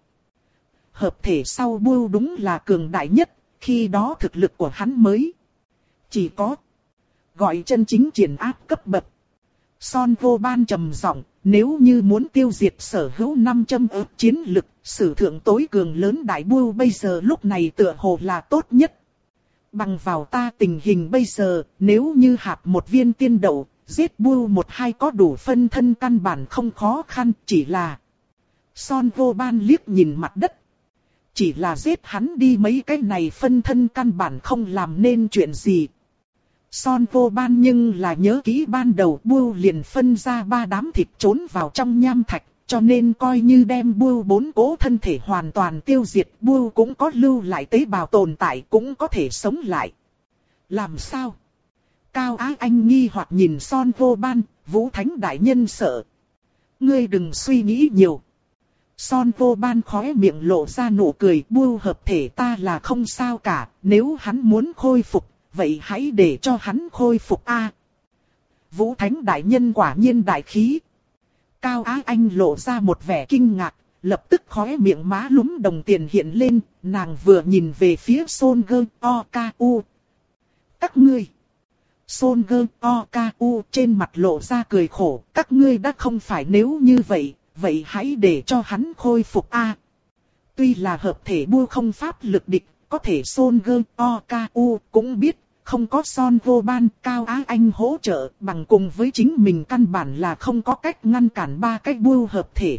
Hợp thể sau Bưu đúng là cường đại nhất, khi đó thực lực của hắn mới. Chỉ có gọi chân chính triển áp cấp bậc. Son Vô Ban trầm giọng, nếu như muốn tiêu diệt sở hữu năm trăm ức chiến lực, sử thượng tối cường lớn đại Bưu bây giờ lúc này tựa hồ là tốt nhất. Bằng vào ta tình hình bây giờ, nếu như hạt một viên tiên đậu, giết Bưu một hai có đủ phân thân căn bản không khó khăn, chỉ là Son Vô Ban liếc nhìn mặt đất. Chỉ là giết hắn đi mấy cái này phân thân căn bản không làm nên chuyện gì. Son Vô Ban nhưng là nhớ kỹ ban đầu Bưu liền phân ra ba đám thịt trốn vào trong nham thạch, cho nên coi như đem Bưu bốn cố thân thể hoàn toàn tiêu diệt, Bưu cũng có lưu lại tế bào tồn tại, cũng có thể sống lại. Làm sao? Cao Á Anh nghi hoặc nhìn Son Vô Ban, Vũ Thánh Đại Nhân sợ. Ngươi đừng suy nghĩ nhiều. Son Vô Ban khóe miệng lộ ra nụ cười, Bưu hợp thể ta là không sao cả, nếu hắn muốn khôi phục, vậy hãy để cho hắn khôi phục a. À, Vũ Thánh Đại Nhân quả nhiên đại khí. Cao Á Anh lộ ra một vẻ kinh ngạc, lập tức khóe miệng má lúm đồng tiền hiện lên, nàng vừa nhìn về phía Son Gơ, O K U. Các ngươi. Son Gơ, O K U trên mặt lộ ra cười khổ, các ngươi đã không phải nếu như vậy, vậy hãy để cho hắn khôi phục a. À, tuy là hợp thể Bưu không pháp lực địch, có thể Son Gơ O K U cũng biết, không có Son Vô Ban Cao Á Anh hỗ trợ, bằng cùng với chính mình căn bản là không có cách ngăn cản ba cái bưu hợp thể.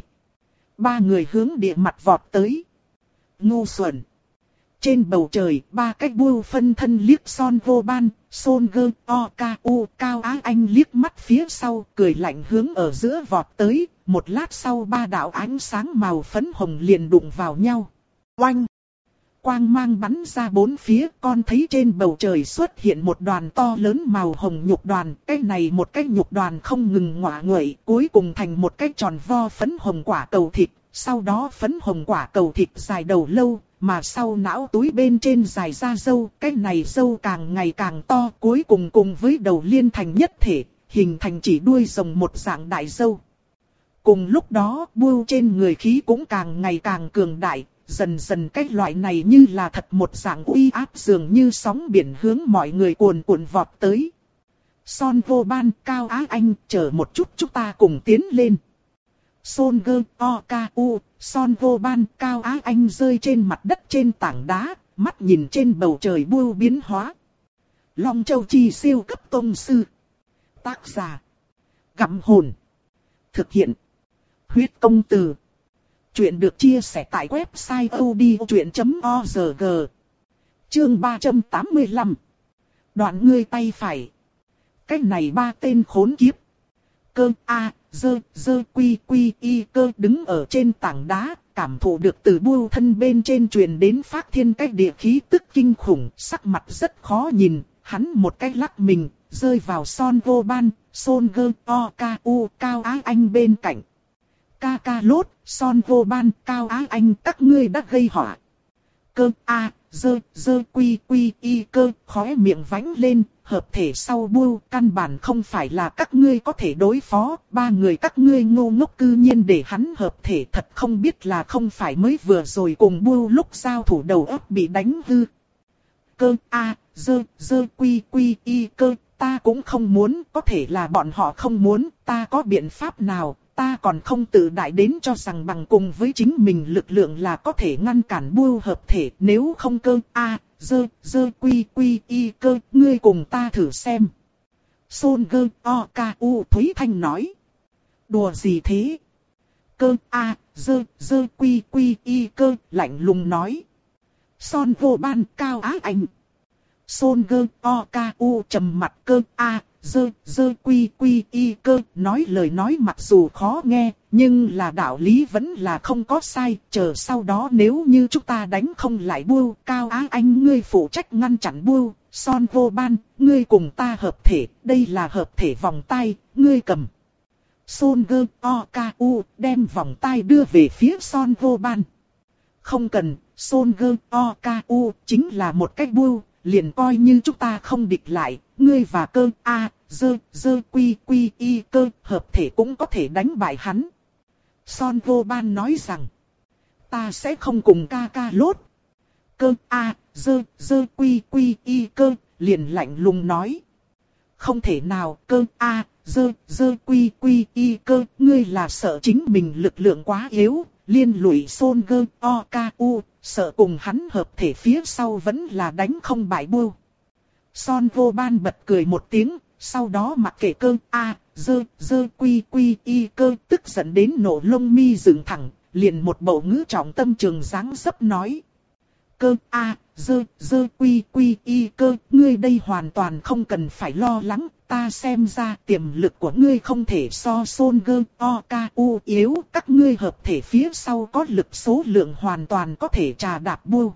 Ba người hướng địa mặt vọt tới. Ngu xuẩn. Trên bầu trời, ba cái bưu phân thân liếc Son Vô Ban, Son Gơ O K U Cao Á Anh liếc mắt phía sau, cười lạnh hướng ở giữa vọt tới. Một lát sau ba đạo ánh sáng màu phấn hồng liền đụng vào nhau. Oanh! Quang mang bắn ra bốn phía, con thấy trên bầu trời xuất hiện một đoàn to lớn màu hồng nhục đoàn. Cái này một cái nhục đoàn không ngừng ngọa nguậy, cuối cùng thành một cái tròn vo phấn hồng quả cầu thịt. Sau đó phấn hồng quả cầu thịt dài đầu lâu, mà sau não túi bên trên dài ra râu. Cái này râu càng ngày càng to, cuối cùng cùng với đầu liên thành nhất thể, hình thành chỉ đuôi rồng một dạng đại râu. Cùng lúc đó, bưu trên người khí cũng càng ngày càng cường đại, dần dần cái loại này như là thật một dạng uy áp dường như sóng biển hướng mọi người cuồn cuộn vọt tới. Son Vô Ban Cao Á Anh, chờ một chút chúng ta cùng tiến lên. Son Gơ O K U, Son Vô Ban Cao Á Anh rơi trên mặt đất trên tảng đá, mắt nhìn trên bầu trời bưu biến hóa. Long Châu Chi siêu cấp tông sư. Tác giả. Gặm hồn. Thực hiện. Huyết công từ. Chuyện được chia sẻ tại website odchuyện chấm org. Chương ba trăm tám mươi lăm. Đoạn ngươi tay phải. Cái này ba tên khốn kiếp. Cơ A, dơ, dơ quy quy y cơ đứng ở trên tảng đá, cảm thụ được từ bưu thân bên trên truyền đến phát thiên cái địa khí tức kinh khủng, sắc mặt rất khó nhìn, hắn một cái lắc mình, rơi vào Son Vô Ban, Son Gơ O K U Cao Á Anh bên cạnh. Ca ca lốt, Son Vô Ban Cao Á Anh các ngươi đã gây họa. Cơ A, dơ, dơ quy quy y cơ, khóe miệng vánh lên, hợp thể sau bưu, căn bản không phải là các ngươi có thể đối phó, ba người các ngươi ngu ngốc cư nhiên để hắn hợp thể, thật không biết là không phải mới vừa rồi cùng bưu lúc giao thủ đầu óc bị đánh hư. Cơ A, dơ, dơ quy quy y cơ, ta cũng không muốn, có thể là bọn họ không muốn, ta có biện pháp nào? Ta còn không tự đại đến cho rằng bằng cùng với chính mình lực lượng là có thể ngăn cản bưu hợp thể, nếu không cơ A, dơ, dơ quy quy y cơ, ngươi cùng ta thử xem. Son Gơ O K U Thúy Thanh nói. Đùa gì thế? Cơ A, dơ, dơ quy quy y cơ, lạnh lùng nói. Son Vô Ban Cao Á Anh. Son Gơ O K U trầm mặt cơ A. Dơ, dơ quy quy y cơ, nói lời nói mặc dù khó nghe, nhưng là đạo lý vẫn là không có sai, chờ sau đó nếu như chúng ta đánh không lại bưu, Cao Á Anh ngươi phụ trách ngăn chặn bưu, Son Vô Ban, ngươi cùng ta hợp thể, đây là hợp thể vòng tay, ngươi cầm. Son Gơ O K U đem vòng tay đưa về phía Son Vô Ban. Không cần, Son Gơ O K U chính là một cách bưu. Liền coi như chúng ta không địch lại, ngươi và cơ A, dơ, dơ quy quy y cơ, hợp thể cũng có thể đánh bại hắn. Son Vô Ban nói rằng, ta sẽ không cùng ca ca lốt. Cơ A, dơ, dơ quy quy y cơ, liền lạnh lùng nói. Không thể nào, cơ A, dơ, dơ quy quy y cơ, ngươi là sợ chính mình lực lượng quá yếu, liên lụy Son Gơ O K U. Sợ cùng hắn hợp thể phía sau vẫn là đánh không bại bưu. Son Vô Ban bật cười một tiếng, sau đó mặc kệ cơ A, dơ, dơ quy quy y cơ, tức giận đến nổ lông mi dựng thẳng, liền một bộ ngữ trọng tâm trường dáng dấp nói. Cơ A, dơ, dơ quy quy y cơ, ngươi đây hoàn toàn không cần phải lo lắng, ta xem ra tiềm lực của ngươi không thể so Son Gơ O K U yếu, các ngươi hợp thể phía sau có lực số lượng hoàn toàn có thể trà đạp bưu.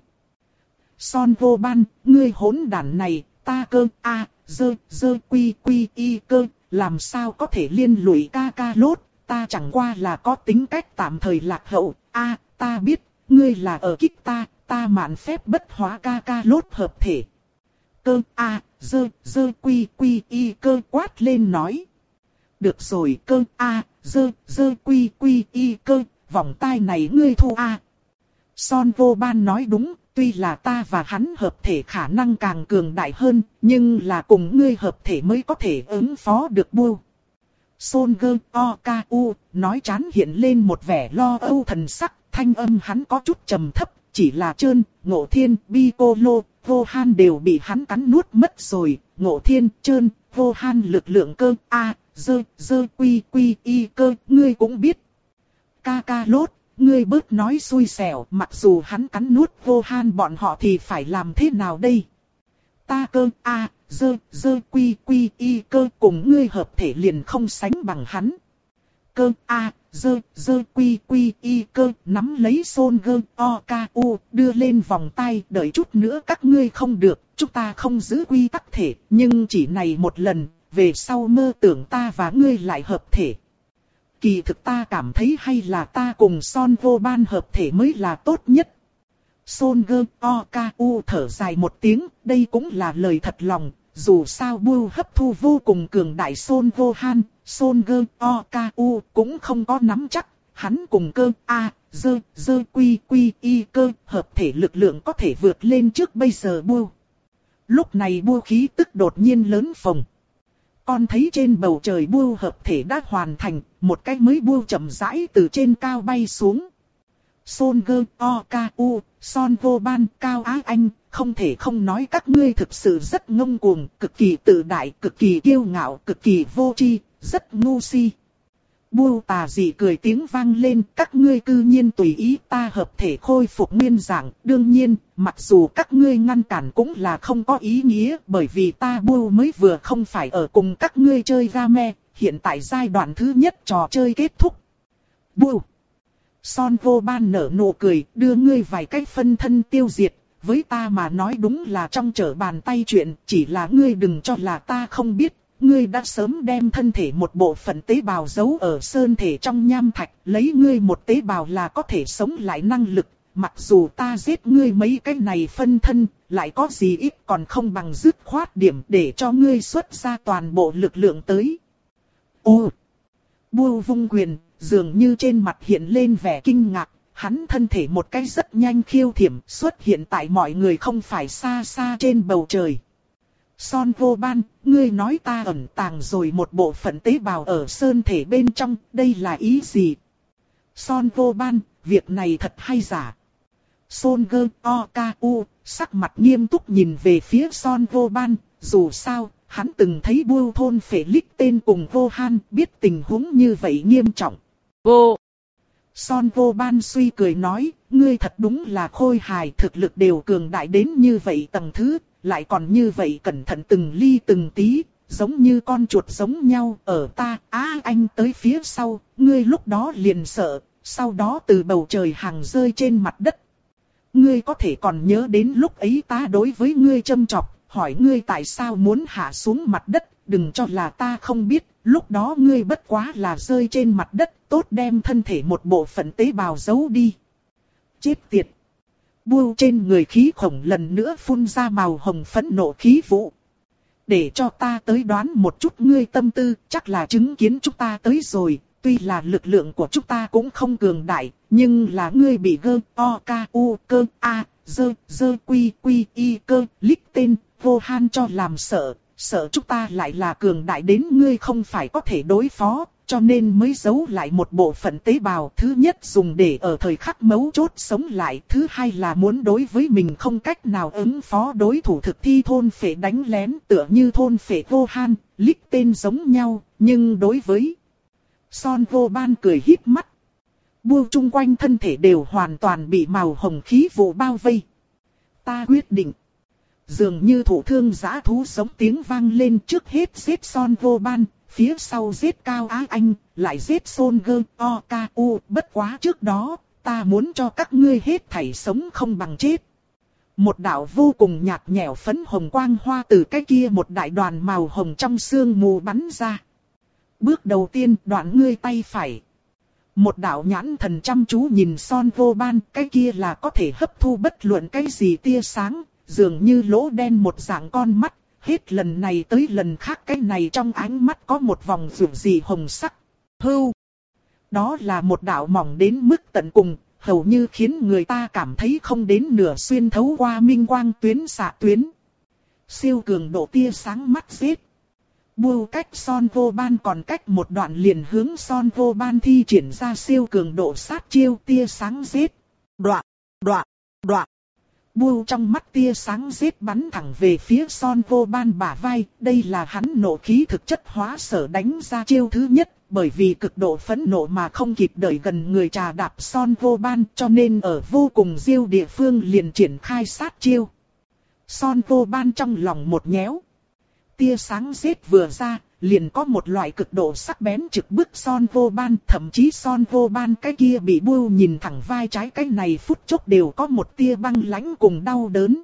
Son Vô Ban, ngươi hỗn đản này, ta cơ A, dơ, dơ quy quy y cơ, làm sao có thể liên lụy ca ca lốt, ta chẳng qua là có tính cách tạm thời lạc hậu, A, ta biết, ngươi là ở kích ta, ta mạn phép bất hóa ca ca lốt hợp thể. Cơ A, dơ, dơ quy quy y cơ quát lên nói. Được rồi cơ A, dơ, dơ quy quy y cơ, vòng tay này ngươi thu A. Son Vô Ban nói đúng, tuy là ta và hắn hợp thể khả năng càng cường đại hơn, nhưng là cùng ngươi hợp thể mới có thể ứng phó được bưu. Son Gơ O K U nói chán hiện lên một vẻ lo âu thần sắc, thanh âm hắn có chút trầm thấp, chỉ là Trơn, Ngộ Thiên, Piccolo, Vô-Han đều bị hắn cắn nuốt mất rồi. Ngộ Thiên, Trơn, Vô-Han lực lượng cơ, a, dơ, dơ, quy, quy, y cơ, ngươi cũng biết. Ca ca lốt, ngươi bớt nói xui xẻo, mặc dù hắn cắn nuốt Vô-Han bọn họ thì phải làm thế nào đây? Ta cơ, a, dơ, dơ, quy, quy, y cơ cùng ngươi hợp thể liền không sánh bằng hắn. Cơ, a, dơ, dơ, quy, quy, y cơ nắm lấy Son gơ, o, ca, u, đưa lên vòng tay, đợi chút nữa các ngươi không được, chúng ta không giữ quy tắc thể, nhưng chỉ này một lần, về sau mơ tưởng ta và ngươi lại hợp thể. Kỳ thực ta cảm thấy hay là ta cùng Son vô ban hợp thể mới là tốt nhất. Son gơ, o, ca, u thở dài một tiếng, đây cũng là lời thật lòng, dù sao Bưu hấp thu vô cùng cường đại Son vô han, Son gơ, o, ca, u cũng không có nắm chắc, hắn cùng cơ, a, dơ, dơ, quy, quy, y cơ, hợp thể lực lượng có thể vượt lên trước bây giờ Bưu. Lúc này Bưu khí tức đột nhiên lớn phồng. Con thấy trên bầu trời Bưu hợp thể đã hoàn thành, một cái mới Bưu chậm rãi từ trên cao bay xuống. Son gơ, o, ca, u, Son vô ban, Cao Á Anh, không thể không nói các ngươi thực sự rất ngông cuồng, cực kỳ tự đại, cực kỳ kiêu ngạo, cực kỳ vô tri, rất ngu si. Bưu tà dị cười tiếng vang lên, các ngươi cư nhiên tùy ý ta hợp thể khôi phục nguyên dạng, đương nhiên, mặc dù các ngươi ngăn cản cũng là không có ý nghĩa, bởi vì ta Bưu mới vừa không phải ở cùng các ngươi chơi game, hiện tại giai đoạn thứ nhất trò chơi kết thúc. Bưu. Son vô ban nở nụ cười, đưa ngươi vài cái phân thân tiêu diệt, với ta mà nói đúng là trong trở bàn tay chuyện, chỉ là ngươi đừng cho là ta không biết, ngươi đã sớm đem thân thể một bộ phận tế bào giấu ở sơn thể trong nham thạch, lấy ngươi một tế bào là có thể sống lại năng lực, mặc dù ta giết ngươi mấy cái này phân thân, lại có gì ít còn không bằng dứt khoát điểm để cho ngươi xuất ra toàn bộ lực lượng tới. Ô! Bưu vung quyền, dường như trên mặt hiện lên vẻ kinh ngạc, hắn thân thể một cái rất nhanh khiêu thiểm xuất hiện tại mọi người không phải xa xa trên bầu trời. Son vô ban, ngươi nói ta ẩn tàng rồi một bộ phận tế bào ở sơn thể bên trong, đây là ý gì? Son vô ban, việc này thật hay giả? Son gơ, o, ca, u, sắc mặt nghiêm túc nhìn về phía Son vô ban, dù sao, hắn từng thấy Bưu thôn phệ lích tên cùng vô han, biết tình huống như vậy nghiêm trọng. Vô! Son vô ban suy cười nói, ngươi thật đúng là khôi hài, thực lực đều cường đại đến như vậy tầng thứ, lại còn như vậy cẩn thận từng ly từng tí, giống như con chuột giống nhau, ở ta, á anh tới phía sau, ngươi lúc đó liền sợ, sau đó từ bầu trời hàng rơi trên mặt đất. Ngươi có thể còn nhớ đến lúc ấy ta đối với ngươi châm chọc, hỏi ngươi tại sao muốn hạ xuống mặt đất, đừng cho là ta không biết, lúc đó ngươi bất quá là rơi trên mặt đất, tốt đem thân thể một bộ phận tế bào giấu đi. Chết tiệt! Bưu trên người khí khổng lần nữa phun ra màu hồng phẫn nộ khí vụ. Để cho ta tới đoán một chút ngươi tâm tư, chắc là chứng kiến chúng ta tới rồi, tuy là lực lượng của chúng ta cũng không cường đại, nhưng là ngươi bị gơ, o, ca, u, cơ, a, dơ, dơ, quy, quy, y, cơ, lích tên, vô han cho làm sợ, sợ chúng ta lại là cường đại đến ngươi không phải có thể đối phó, cho nên mới giấu lại một bộ phận tế bào. Thứ nhất dùng để ở thời khắc mấu chốt sống lại, thứ hai là muốn đối với mình không cách nào ứng phó đối thủ thực thi thôn phệ đánh lén tựa như thôn phệ vô han, lích tên giống nhau, nhưng đối với Son vô ban cười híp mắt. Bưu chung quanh thân thể đều hoàn toàn bị màu hồng khí vụ bao vây. Ta quyết định. Dường như thủ thương giã thú sống tiếng vang lên, trước hết giết Son vô ban, phía sau giết Cao Á Anh, lại giết Son gơ, o, ca, u, bất quá trước đó, ta muốn cho các ngươi hết thảy sống không bằng chết. Một đạo vô cùng nhạt nhẽo phấn hồng quang hoa từ cái kia một đại đoàn màu hồng trong sương mù bắn ra. Bước đầu tiên đoạn ngươi tay phải. Một đạo nhãn thần chăm chú nhìn Son vô ban, cái kia là có thể hấp thu bất luận cái gì tia sáng, dường như lỗ đen một dạng con mắt, hết lần này tới lần khác cái này trong ánh mắt có một vòng rượu gì hồng sắc. Hưu! Đó là một đạo mỏng đến mức tận cùng, hầu như khiến người ta cảm thấy không đến nửa xuyên thấu qua minh quang tuyến xạ tuyến. Siêu cường độ tia sáng mắt giết. Bưu cách Son vô ban còn cách một đoạn liền hướng Son vô ban thi triển ra siêu cường độ sát chiêu tia sáng giết. Đoạn, đoạn, Đoạn. Bưu trong mắt tia sáng giết bắn thẳng về phía Son Vô Ban bả vai. Đây là hắn nộ khí thực chất hóa sở đánh ra chiêu thứ nhất. Bởi vì cực độ phẫn nộ mà không kịp đợi gần người trà đạp Son Vô Ban, cho nên ở vô cùng diêu địa phương liền triển khai sát chiêu. Son Vô Ban trong lòng một nhéo. Tia sáng giết vừa ra, liền có một loại cực độ sắc bén trực bức Son Vô Ban. Thậm chí Son Vô Ban cái kia bị bưu nhìn thẳng vai trái cái này phút chốc đều có một tia băng lãnh cùng đau đớn.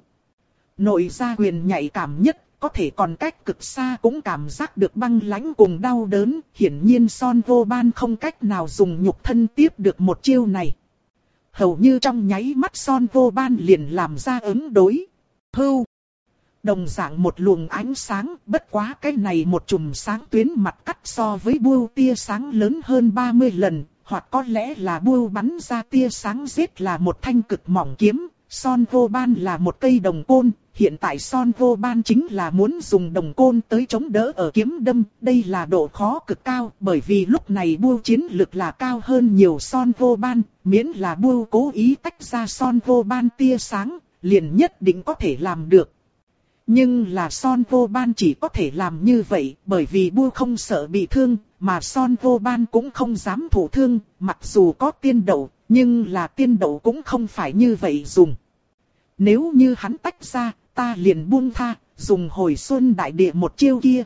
Nội gia quyền nhạy cảm nhất, có thể còn cách cực xa cũng cảm giác được băng lãnh cùng đau đớn. Hiển nhiên Son Vô Ban không cách nào dùng nhục thân tiếp được một chiêu này. Hầu như trong nháy mắt Son Vô Ban liền làm ra ứng đối. Hưu. Đồng dạng một luồng ánh sáng, bất quá cái này một chùm sáng tuyến mặt cắt so với bưu tia sáng lớn hơn ba mươi lần, hoặc có lẽ là bưu bắn ra tia sáng giết là một thanh cực mỏng kiếm, Son Vô Ban là một cây đồng côn, hiện tại Son Vô Ban chính là muốn dùng đồng côn tới chống đỡ ở kiếm đâm, đây là độ khó cực cao, bởi vì lúc này bưu chiến lực là cao hơn nhiều Son Vô Ban, miễn là bưu cố ý tách ra Son Vô Ban tia sáng, liền nhất định có thể làm được. Nhưng là Son Vô Ban chỉ có thể làm như vậy bởi vì bưu không sợ bị thương, mà Son Vô Ban cũng không dám thụ thương, mặc dù có tiên đậu, nhưng là tiên đậu cũng không phải như vậy dùng. Nếu như hắn tách ra, ta liền buông tha, dùng hồi xuân đại địa một chiêu kia.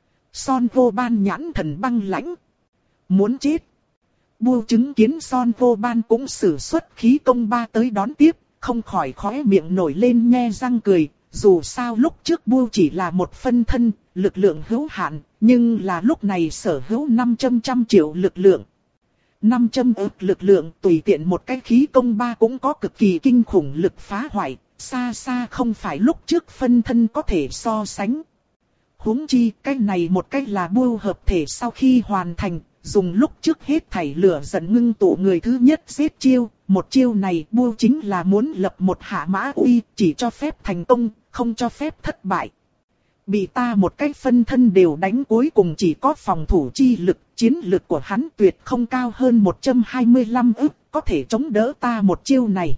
Son Vô Ban nhãn thần băng lãnh. Muốn chết. Bưu chứng kiến Son Vô Ban cũng sử xuất khí công ba tới đón tiếp, không khỏi khóe miệng nổi lên nhe răng cười. Dù sao lúc trước bưu chỉ là một phân thân, lực lượng hữu hạn, nhưng là lúc này sở hữu năm trăm trăm triệu lực lượng. năm trăm ức lực lượng tùy tiện một cái khí công ba cũng có cực kỳ kinh khủng lực phá hoại, xa xa không phải lúc trước phân thân có thể so sánh. Huống chi cái này một cách là bưu hợp thể sau khi hoàn thành, dùng lúc trước hết thảy lửa giận ngưng tụ người thứ nhất giết chiêu. Một chiêu này bưu chính là muốn lập một hạ mã uy, chỉ cho phép thành công, không cho phép thất bại. Bị ta một cách phân thân đều đánh cuối cùng chỉ có phòng thủ chi lực, chiến lực của hắn tuyệt không cao hơn một trăm hai mươi lăm ức, có thể chống đỡ ta một chiêu này.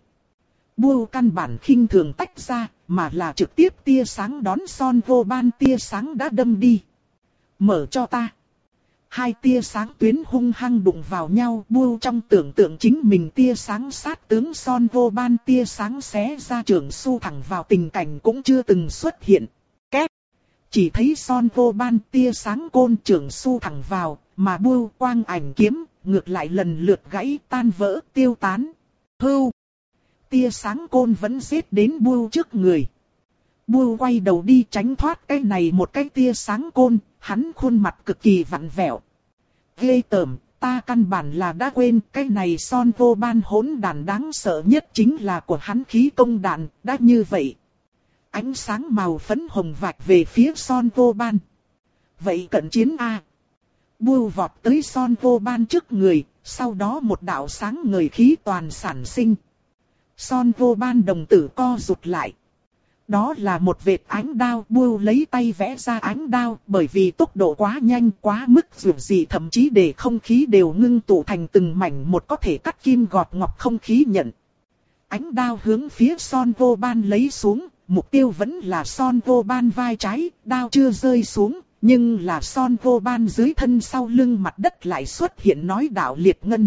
Bưu căn bản khinh thường tách ra, mà là trực tiếp tia sáng đón Son Vô Ban tia sáng đã đâm đi. Mở cho ta. Hai tia sáng tuyến hung hăng đụng vào nhau, bưu trong tưởng tượng chính mình tia sáng sát tướng Son Vô Ban tia sáng xé ra trường su thẳng vào tình cảnh cũng chưa từng xuất hiện. Két. Chỉ thấy Son Vô Ban tia sáng côn trường su thẳng vào, mà bưu quang ảnh kiếm, ngược lại lần lượt gãy tan vỡ tiêu tán. Hưu. Tia sáng côn vẫn giết đến bưu trước người. Bưu quay đầu đi tránh thoát cái này một cái tia sáng côn, hắn khuôn mặt cực kỳ vặn vẹo. Ghê tởm, ta căn bản là đã quên cái này Son Vô Ban hỗn đàn đáng sợ nhất chính là của hắn khí công đạn, đã như vậy. Ánh sáng màu phấn hồng vạch về phía Son Vô Ban. Vậy cận chiến A. Bưu vọt tới Son Vô Ban trước người, sau đó một đạo sáng ngời khí toàn sản sinh. Son Vô Ban đồng tử co rụt lại. Đó là một vệt ánh đao, bưu lấy tay vẽ ra ánh đao, bởi vì tốc độ quá nhanh quá mức dù gì thậm chí để không khí đều ngưng tụ thành từng mảnh một có thể cắt kim gọt ngọc không khí nhận. Ánh đao hướng phía Son Vô Ban lấy xuống, mục tiêu vẫn là Son Vô Ban vai trái, đao chưa rơi xuống, nhưng là Son Vô Ban dưới thân sau lưng mặt đất lại xuất hiện nói đạo liệt ngân.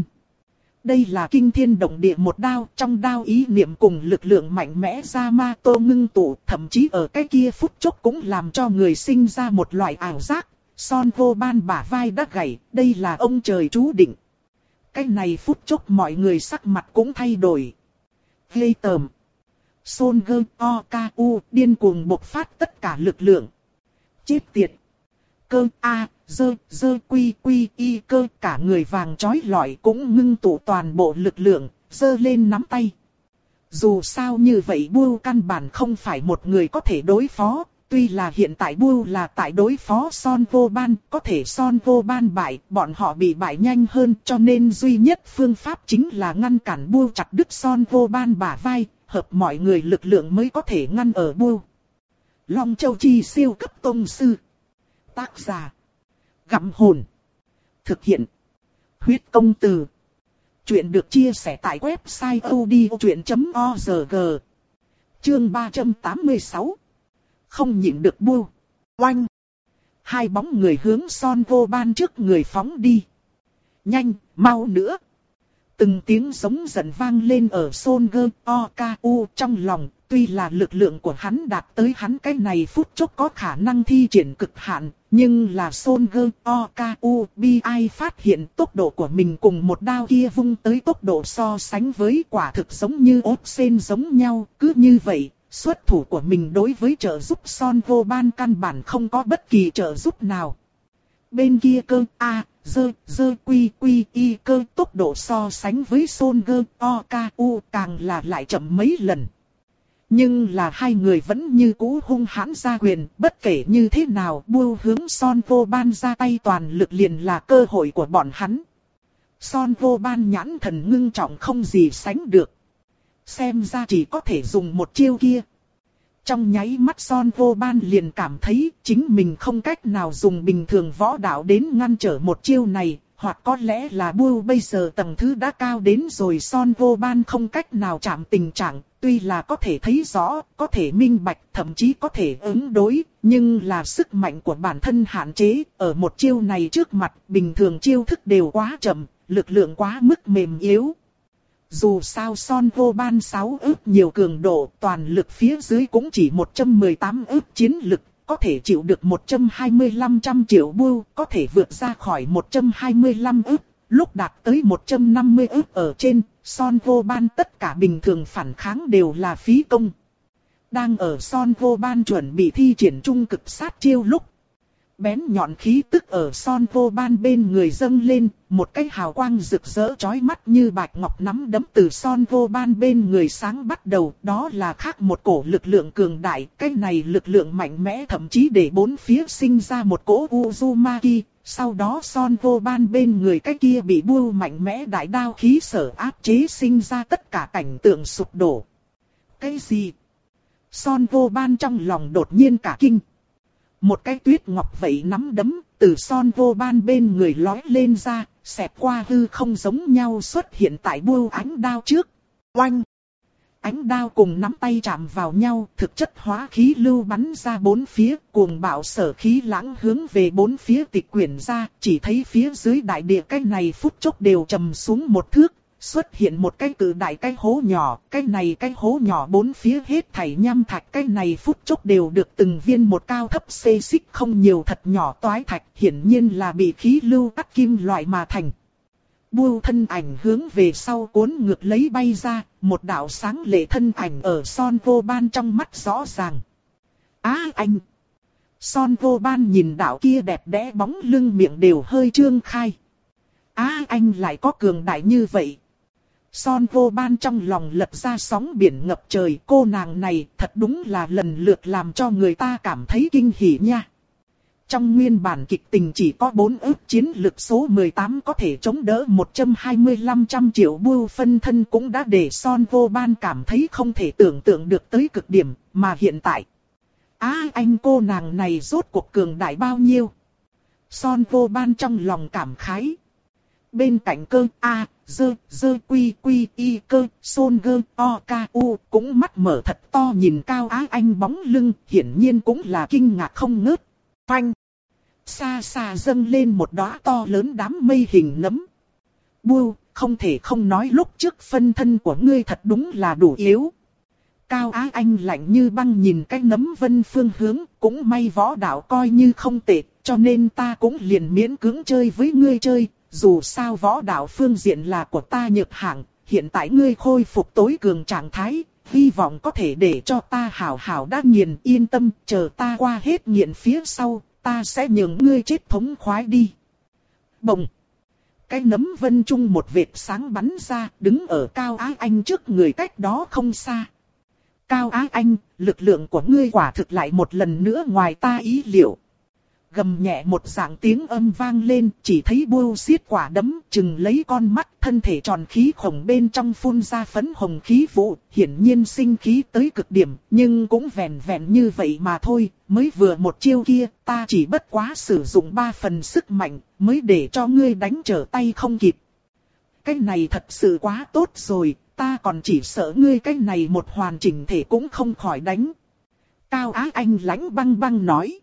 Đây là kinh thiên động địa một đao, trong đao ý niệm cùng lực lượng mạnh mẽ ra ma tô ngưng tụ, thậm chí ở cái kia phút chốc cũng làm cho người sinh ra một loại ảo giác. Son Vô Ban bả vai đã gãy, đây là ông trời chú định. Cái này phút chốc mọi người sắc mặt cũng thay đổi. Ghê tởm. Son Gơ O K U điên cuồng bộc phát tất cả lực lượng. Chết tiệt. Cơ A, dơ, dơ quy quy y cơ, cả người vàng chói lọi cũng ngưng tụ toàn bộ lực lượng, dơ lên nắm tay. Dù sao như vậy bưu căn bản không phải một người có thể đối phó, tuy là hiện tại bưu là tại đối phó Son Vô Ban, có thể Son Vô Ban bại, bọn họ bị bại nhanh hơn, cho nên duy nhất phương pháp chính là ngăn cản bưu chặt đứt Son Vô Ban bả vai, hợp mọi người lực lượng mới có thể ngăn ở bưu. Long Châu Chi siêu cấp tông sư. Tác giả. Gặm hồn. Thực hiện. Huyết công từ. Chuyện được chia sẻ tại website audiochuyện chấm org. Chương ba trăm tám mươi sáu. Không nhịn được bu. Oanh. Hai bóng người hướng Son Vô Ban trước người phóng đi. Nhanh, mau nữa. Từng tiếng giống giận vang lên ở Son Gơ O K U trong lòng. Tuy là lực lượng của hắn đạt tới hắn cái này phút chốc có khả năng thi triển cực hạn, nhưng là Son Gơ O K U bi ai phát hiện tốc độ của mình cùng một đao kia vung tới tốc độ so sánh với quả thực giống như ốt sên giống nhau. Cứ như vậy, xuất thủ của mình đối với trợ giúp Son Vô Ban căn bản không có bất kỳ trợ giúp nào. Bên kia cơ A, dơ, dơ quy quy y cơ tốc độ so sánh với Son Gơ O K U càng là lại chậm mấy lần. Nhưng là hai người vẫn như cũ hung hãn ra quyền, bất kể như thế nào buông hướng Son Vô Ban ra tay toàn lực liền là cơ hội của bọn hắn. Son Vô Ban nhãn thần ngưng trọng không gì sánh được. Xem ra chỉ có thể dùng một chiêu kia. Trong nháy mắt Son Vô Ban liền cảm thấy chính mình không cách nào dùng bình thường võ đạo đến ngăn trở một chiêu này. Hoặc có lẽ là Bưu bây giờ tầng thứ đã cao đến rồi Son Vô Ban không cách nào chạm tình trạng, tuy là có thể thấy rõ, có thể minh bạch, thậm chí có thể ứng đối, nhưng là sức mạnh của bản thân hạn chế, ở một chiêu này trước mặt, bình thường chiêu thức đều quá chậm, lực lượng quá mức mềm yếu. Dù sao Son Vô Ban sáu ức nhiều cường độ, toàn lực phía dưới cũng chỉ một trăm mười tám ức chiến lực. Có thể chịu được một trăm hai mươi lăm trăm triệu Bưu, có thể vượt ra khỏi một trăm hai mươi lăm ức, lúc đạt tới một trăm năm mươi ức ở trên, Son Vô Ban tất cả bình thường phản kháng đều là phí công. Đang ở Son Vô Ban chuẩn bị thi triển trung cực sát chiêu lúc, bén nhọn khí tức ở Son Vô Ban bên người dâng lên, một cái hào quang rực rỡ chói mắt như bạch ngọc nắm đấm từ Son Vô Ban bên người sáng bắt đầu, đó là khác một cổ lực lượng cường đại, cái này lực lượng mạnh mẽ thậm chí để bốn phía sinh ra một cỗ Uzumaki, sau đó Son Vô Ban bên người cái kia bị Bưu mạnh mẽ đại đao khí sở áp chế sinh ra tất cả cảnh tượng sụp đổ. Cái gì? Son Vô Ban trong lòng đột nhiên cả kinh. Một cái tuyết ngọc vậy nắm đấm, từ Son Vô Ban bên người lói lên ra, xẹt qua hư không giống nhau xuất hiện tại Bưu ánh đao trước. Oanh! Ánh đao cùng nắm tay chạm vào nhau, thực chất hóa khí lưu bắn ra bốn phía, cuồng bạo sở khí lãng hướng về bốn phía tịch quyển ra, chỉ thấy phía dưới đại địa cái này phút chốc đều trầm xuống một thước. Xuất hiện một cái cự đại cái hố nhỏ, cái này cái hố nhỏ bốn phía hết thảy nham thạch, cái này phút chốc đều được từng viên một cao thấp xê xích không nhiều thật nhỏ toái thạch, hiển nhiên là bị khí lưu cắt kim loại mà thành. Bưu thân ảnh hướng về sau cuốn ngược lấy bay ra, một đạo sáng lệ thân ảnh ở Son Vô Ban trong mắt rõ ràng. Á anh! Son Vô Ban nhìn đạo kia đẹp đẽ bóng lưng miệng đều hơi trương khai. Á anh lại có cường đại như vậy. Son Vô Ban trong lòng lật ra sóng biển ngập trời, cô nàng này thật đúng là lần lượt làm cho người ta cảm thấy kinh hỉ nha. Trong nguyên bản kịch tình chỉ có bốn ức chiến lực số mười tám có thể chống đỡ một trăm hai mươi lăm trăm triệu Bưu phân thân cũng đã để Son Vô Ban cảm thấy không thể tưởng tượng được tới cực điểm, mà hiện tại. Á anh cô nàng này rốt cuộc cường đại bao nhiêu? Son Vô Ban trong lòng cảm khái. Bên cạnh cơ A, dơ, dơ quy quy y cơ, Son Gơ O K U cũng mắt mở thật to nhìn Cao Á Anh bóng lưng, hiển nhiên cũng là kinh ngạc không ngớt. Phanh! Xa xa dâng lên một đóa to lớn đám mây hình nấm. Bưu, không thể không nói lúc trước phân thân của ngươi thật đúng là đủ yếu. Cao Á Anh lạnh như băng nhìn cái nấm vân phương hướng, cũng may võ đạo coi như không tệ, cho nên ta cũng liền miễn cưỡng chơi với ngươi chơi. Dù sao võ đạo phương diện là của ta nhược hạng, hiện tại ngươi khôi phục tối cường trạng thái, hy vọng có thể để cho ta hảo hảo đã nghiền, yên tâm, chờ ta qua hết nghiền phía sau, ta sẽ nhường ngươi chết thống khoái đi. Bồng! Cái nấm vân trung một vệt sáng bắn ra, đứng ở Cao Á Anh trước người cách đó không xa. Cao Á Anh, lực lượng của ngươi quả thực lại một lần nữa ngoài ta ý liệu. Gầm nhẹ một dạng tiếng âm vang lên, chỉ thấy Bưu xiết quả đấm, chừng lấy con mắt, thân thể tròn khí khổng bên trong phun ra phấn hồng khí vụ, hiển nhiên sinh khí tới cực điểm, nhưng cũng vẹn vẹn như vậy mà thôi, mới vừa một chiêu kia, ta chỉ bất quá sử dụng ba phần sức mạnh, mới để cho ngươi đánh trở tay không kịp. cái này thật sự quá tốt rồi, ta còn chỉ sợ ngươi cái này một hoàn chỉnh thể cũng không khỏi đánh. Cao Á Anh lãnh băng băng nói.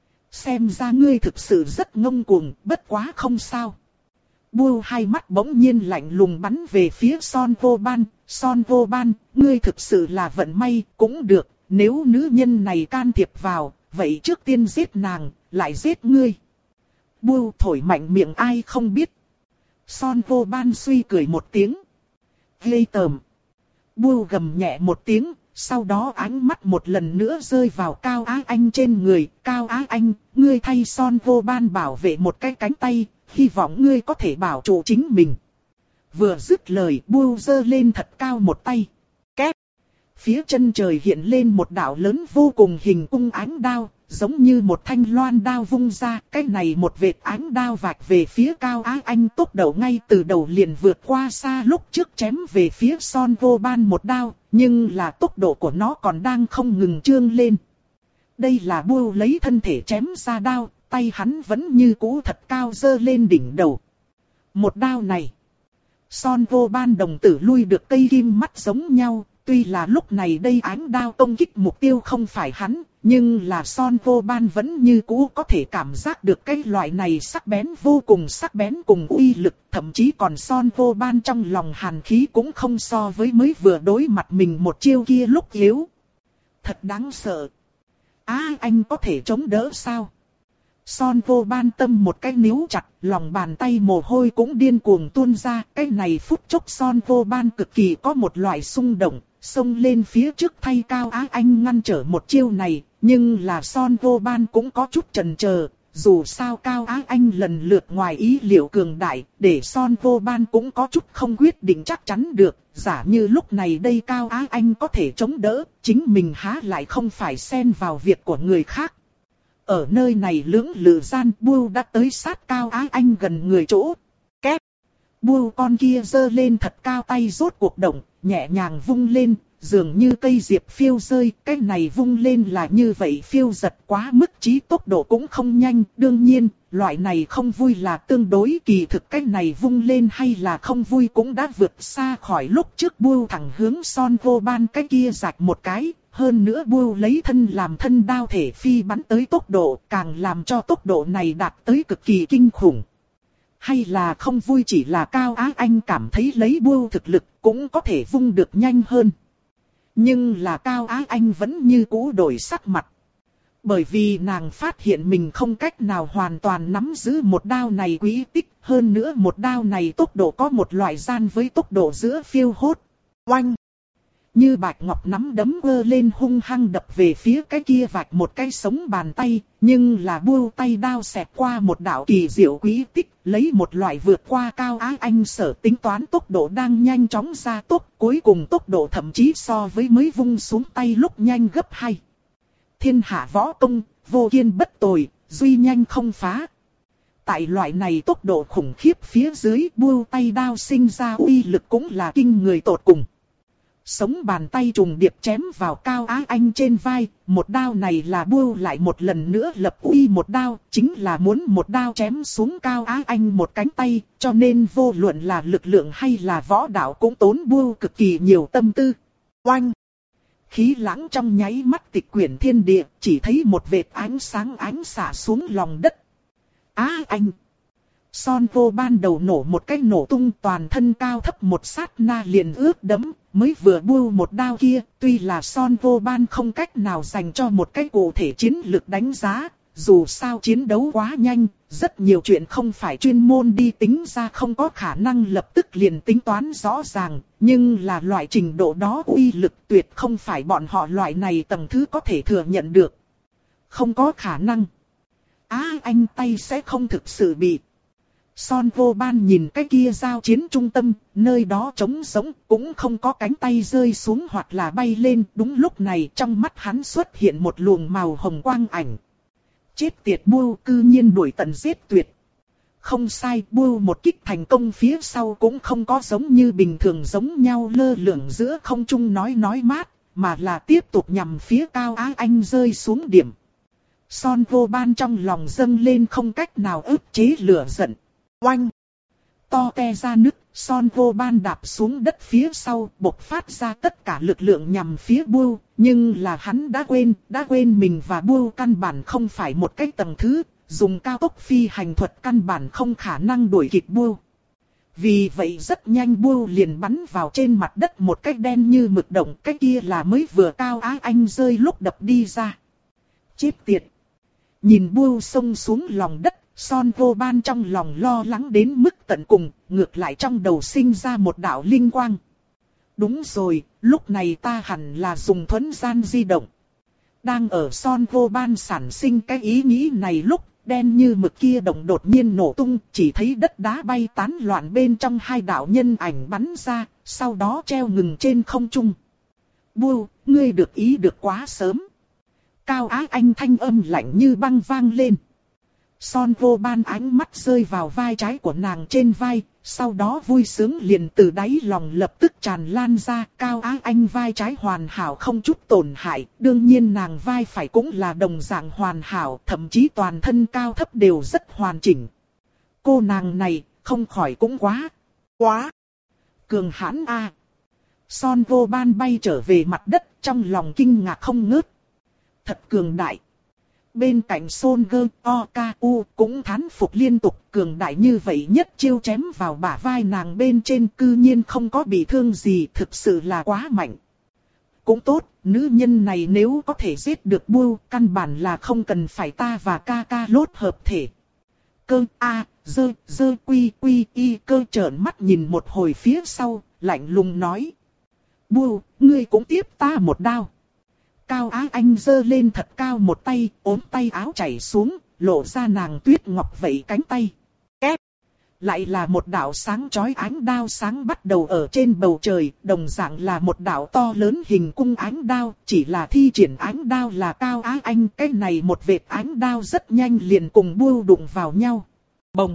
Xem ra ngươi thực sự rất ngông cuồng, bất quá không sao. Bưu hai mắt bỗng nhiên lạnh lùng bắn về phía Son Vô Ban. Son Vô Ban, ngươi thực sự là vận may, cũng được, nếu nữ nhân này can thiệp vào, vậy trước tiên giết nàng, lại giết ngươi. Bưu thổi mạnh miệng ai không biết. Son Vô Ban suy cười một tiếng. Ghê tởm. Bưu gầm nhẹ một tiếng, sau đó ánh mắt một lần nữa rơi vào Cao Á Anh trên người. Cao Á Anh, ngươi thay Son Vô Ban bảo vệ một cái cánh tay, hy vọng ngươi có thể bảo trụ chính mình. Vừa dứt lời, Bưu giơ lên thật cao một tay. Két. Phía chân trời hiện lên một đạo lớn vô cùng hình cung ánh đao, giống như một thanh loan đao vung ra. Cái này một vệt ánh đao vạch về phía Cao Á Anh, tốc độ ngay từ đầu liền vượt qua xa lúc trước chém về phía Son Vô Ban một đao, nhưng là tốc độ của nó còn đang không ngừng trương lên. Đây là Bưu lấy thân thể chém ra đao, tay hắn vẫn như cũ thật cao giơ lên đỉnh đầu. Một đao này, Son Vô Ban đồng tử lui được cây kim mắt giống nhau. Tuy là lúc này đây ánh đao công kích mục tiêu không phải hắn, nhưng là Son Vô Ban vẫn như cũ có thể cảm giác được cái loại này sắc bén vô cùng sắc bén cùng uy lực. Thậm chí còn Son Vô Ban trong lòng hàn khí cũng không so với mới vừa đối mặt mình một chiêu kia lúc yếu. Thật đáng sợ. Á à, anh có thể chống đỡ sao? Son Vô Ban tâm một cái níu chặt, lòng bàn tay mồ hôi cũng điên cuồng tuôn ra. Cái này phút chốc Son Vô Ban cực kỳ có một loại xung động, xông lên phía trước thay Cao Á Anh ngăn trở một chiêu này. Nhưng là Son Vô Ban cũng có chút chần chờ, dù sao Cao Á Anh lần lượt ngoài ý liệu cường đại, để Son Vô Ban cũng có chút không quyết định chắc chắn được. Giả như lúc này đây Cao Á Anh có thể chống đỡ, chính mình há lại không phải xen vào việc của người khác. Ở nơi này lưỡng lự gian, Bưu đã tới sát Cao Á Anh gần người chỗ. Kép. Bưu con kia giơ lên thật cao tay rốt cuộc động, nhẹ nhàng vung lên, dường như cây diệp phiêu rơi. Cái này vung lên là như vậy phiêu giật quá mức, chí tốc độ cũng không nhanh. Đương nhiên, loại này không vui là tương đối kỳ thực, cái này vung lên hay là không vui cũng đã vượt xa khỏi lúc trước Bưu thẳng hướng Son Vô Ban cái kia rạch một cái. Hơn nữa Bưu lấy thân làm thân đao thể phi bắn tới tốc độ, càng làm cho tốc độ này đạt tới cực kỳ kinh khủng. Hay là không vui chỉ là Cao Á Anh cảm thấy lấy Bưu thực lực cũng có thể vung được nhanh hơn. Nhưng là Cao Á Anh vẫn như cũ đổi sắc mặt. Bởi vì nàng phát hiện mình không cách nào hoàn toàn nắm giữ một đao này quý tích. Hơn nữa một đao này tốc độ có một loại gian với tốc độ giữa phiêu hốt. Oanh! Như bạch ngọc nắm đấm ơ lên hung hăng đập về phía cái kia vạch một cái sống bàn tay. Nhưng là Bưu tay đao xẹt qua một đạo kỳ diệu quý tích, lấy một loại vượt qua Cao Á Anh sở tính toán tốc độ đang nhanh chóng gia tốc. Cuối cùng tốc độ thậm chí so với mới vung xuống tay lúc nhanh gấp hai. Thiên hạ võ công, vô kiên bất tồi, duy nhanh không phá. Tại loại này tốc độ khủng khiếp phía dưới, Bưu tay đao sinh ra uy lực cũng là kinh người tột cùng. Sống bàn tay trùng điệp chém vào Cao Á Anh trên vai, một đao này là Bưu lại một lần nữa lập uy một đao, chính là muốn một đao chém xuống Cao Á Anh một cánh tay, cho nên vô luận là lực lượng hay là võ đạo cũng tốn Bưu cực kỳ nhiều tâm tư. Oanh! Khí lãng trong nháy mắt tịch quyển thiên địa, chỉ thấy một vệt ánh sáng ánh xả xuống lòng đất. Á Anh! Son Vô Ban đầu nổ một cái nổ tung, toàn thân cao thấp một sát na liền ướt đẫm, mới vừa Bưu một đao kia, tuy là Son Vô Ban không cách nào dành cho một cái cụ thể chiến lược đánh giá, dù sao chiến đấu quá nhanh, rất nhiều chuyện không phải chuyên môn đi tính ra, không có khả năng lập tức liền tính toán rõ ràng, nhưng là loại trình độ đó uy lực tuyệt không phải bọn họ loại này tầng thứ có thể thừa nhận được. Không có khả năng. Á Anh tay sẽ không thực sự bị. Son Vô Ban nhìn cái kia giao chiến trung tâm, nơi đó trống rỗng, cũng không có cánh tay rơi xuống hoặc là bay lên. Đúng lúc này trong mắt hắn xuất hiện một luồng màu hồng quang ảnh. Chết tiệt Bưu, cư nhiên đuổi tận giết tuyệt. Không sai, Bưu một kích thành công phía sau cũng không có giống như bình thường giống nhau lơ lửng giữa không trung nói nói mát, mà là tiếp tục nhằm phía Cao Á Anh rơi xuống điểm. Son Vô Ban trong lòng dâng lên không cách nào ức chế lửa giận. Oanh! to te ra nứt, Son vô ban đạp xuống đất phía sau, bộc phát ra tất cả lực lượng nhằm phía Bưu, nhưng là hắn đã quên, đã quên mình và Bưu căn bản không phải một cái tầng thứ, dùng cao tốc phi hành thuật căn bản không khả năng đuổi kịp Bưu. Vì vậy rất nhanh Bưu liền bắn vào trên mặt đất một cái đen như mực động, cái kia là mới vừa Cao Á Anh rơi lúc đập đi ra. Chết tiệt! Nhìn Bưu xông xuống lòng đất, Son vô ban trong lòng lo lắng đến mức tận cùng, ngược lại trong đầu sinh ra một đạo linh quang. Đúng rồi, lúc này ta hẳn là dùng thuấn gian di động. Đang ở Son vô ban sản sinh cái ý nghĩ này lúc, đen như mực kia động đột nhiên nổ tung, chỉ thấy đất đá bay tán loạn bên trong hai đạo nhân ảnh bắn ra, sau đó treo ngừng trên không trung. Bưu, ngươi được ý được quá sớm. Cao Á Anh thanh âm lạnh như băng vang lên. Son vô ban ánh mắt rơi vào vai trái của nàng trên vai, sau đó vui sướng liền từ đáy lòng lập tức tràn lan ra. Cao Á Anh vai trái hoàn hảo không chút tổn hại, đương nhiên nàng vai phải cũng là đồng dạng hoàn hảo, thậm chí toàn thân cao thấp đều rất hoàn chỉnh. Cô nàng này, không khỏi cũng quá, quá cường hãn a. À. Son vô ban bay trở về mặt đất, trong lòng kinh ngạc không ngớt. Thật cường đại. Bên cạnh Son Gơ O K U cũng thán phục liên tục, cường đại như vậy nhất chiêu chém vào bả vai nàng bên trên cư nhiên không có bị thương gì, thực sự là quá mạnh. Cũng tốt, nữ nhân này nếu có thể giết được Bưu, căn bản là không cần phải ta và ca ca lốt hợp thể. Cơ A, dơ, dơ quy quy y cơ trợn mắt nhìn một hồi phía sau, lạnh lùng nói. Bưu, ngươi cũng tiếp ta một đao. Cao Á Anh giơ lên thật cao một tay, ốm tay áo chảy xuống, lộ ra nàng tuyết ngọc vậy cánh tay. Két! Lại là một đạo sáng chói ánh đao sáng bắt đầu ở trên bầu trời, đồng dạng là một đạo to lớn hình cung ánh đao, chỉ là thi triển ánh đao là Cao Á Anh, cái này một vệt ánh đao rất nhanh liền cùng Bưu đụng vào nhau. Bồng!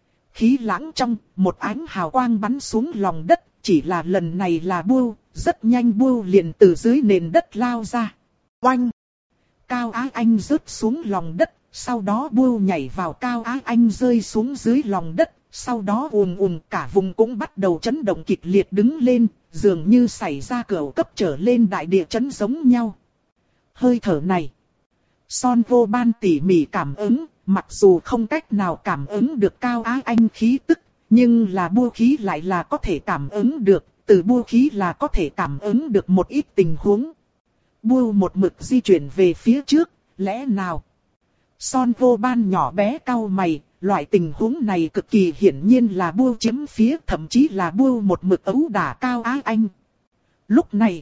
Khí lãng trong, một ánh hào quang bắn xuống lòng đất, chỉ là lần này là Bưu, rất nhanh Bưu liền từ dưới nền đất lao ra. Oanh! Cao Á Anh rớt xuống lòng đất, sau đó Bưu nhảy vào Cao Á Anh rơi xuống dưới lòng đất, sau đó ùm ùm cả vùng cũng bắt đầu chấn động kịch liệt đứng lên, dường như xảy ra cửu cấp trở lên đại địa chấn giống nhau. Hơi thở này, Son vô ban tỉ mỉ cảm ứng, mặc dù không cách nào cảm ứng được Cao Á Anh khí tức, nhưng là Bưu khí lại là có thể cảm ứng được, từ Bưu khí là có thể cảm ứng được một ít tình huống. Bưu một mực di chuyển về phía trước, lẽ nào? Son vô ban nhỏ bé cau mày, loại tình huống này cực kỳ hiển nhiên là Bưu chiếm phía, thậm chí là Bưu một mực ấu đả Cao Á Anh. Lúc này,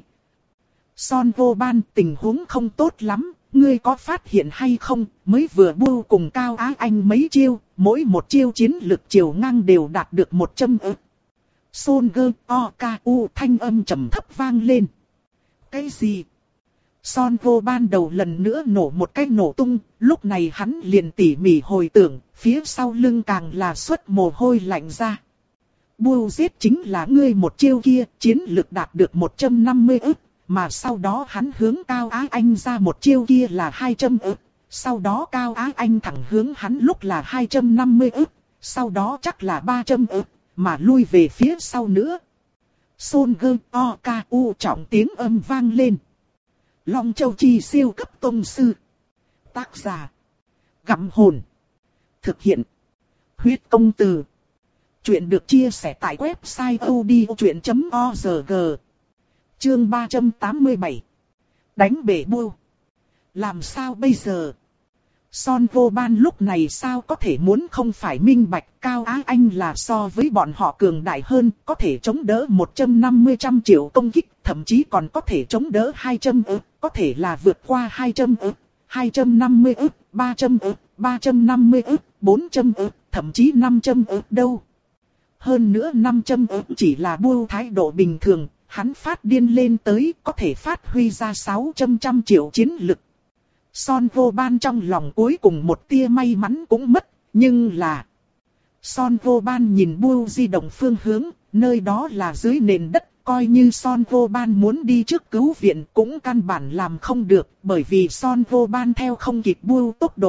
Son vô ban tình huống không tốt lắm, ngươi có phát hiện hay không, mới vừa Bưu cùng Cao Á Anh mấy chiêu, mỗi một chiêu chiến lực chiều ngang đều đạt được một trăm ức. Son Gơ O K U thanh âm trầm thấp vang lên. Cái gì? Son vô ban đầu lần nữa nổ một cái nổ tung, lúc này hắn liền tỉ mỉ hồi tưởng, phía sau lưng càng là xuất mồ hôi lạnh ra. Bưu giết chính là ngươi một chiêu kia, chiến lực đạt được một trăm năm mươi ức, mà sau đó hắn hướng Cao Á Anh ra một chiêu kia là hai trăm ức, sau đó Cao Á Anh thẳng hướng hắn lúc là hai trăm năm mươi ức, sau đó chắc là ba trăm ức, mà lui về phía sau nữa. Son Gơ O K U trọng tiếng âm vang lên. Long Châu Chi siêu cấp tông sư. Tác giả. Gặm hồn. Thực hiện. Huyết công từ. Chuyện được chia sẻ tại website odchuyện chấm org. Chương ba trăm tám mươi bảy. Đánh bể Bưu. Làm sao bây giờ? Son vô ban lúc này sao có thể muốn không phải minh bạch, Cao Á Anh là so với bọn họ cường đại hơn, có thể chống đỡ một trăm năm mươi trăm triệu công kích, thậm chí còn có thể chống đỡ hai trăm ức, có thể là vượt qua hai trăm ức, hai trăm năm mươi ức, ba trăm ức, ba trăm năm mươi ức, bốn trăm ức, thậm chí năm trăm ức đâu. Hơn nữa năm trăm ức chỉ là Bưu thái độ bình thường, hắn phát điên lên tới có thể phát huy ra sáu trăm trăm triệu chiến lực. Son vô ban trong lòng cuối cùng một tia may mắn cũng mất, nhưng là... Son vô ban nhìn Bưu di động phương hướng, nơi đó là dưới nền đất, coi như Son vô ban muốn đi trước cứu viện cũng căn bản làm không được, bởi vì Son vô ban theo không kịp Bưu tốc độ,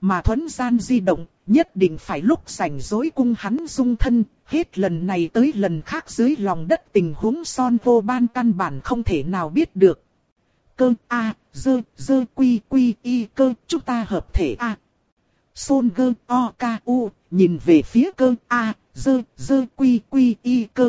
mà thuấn gian di động, nhất định phải lúc rảnh rỗi cung hắn dung thân, hết lần này tới lần khác dưới lòng đất tình huống Son Vô Ban căn bản không thể nào biết được. Cơ A, dơ, dơ quy quy y cơ, chúng ta hợp thể A. Son gơ o ca u, nhìn về phía cơ A, dơ, dơ quy quy y cơ.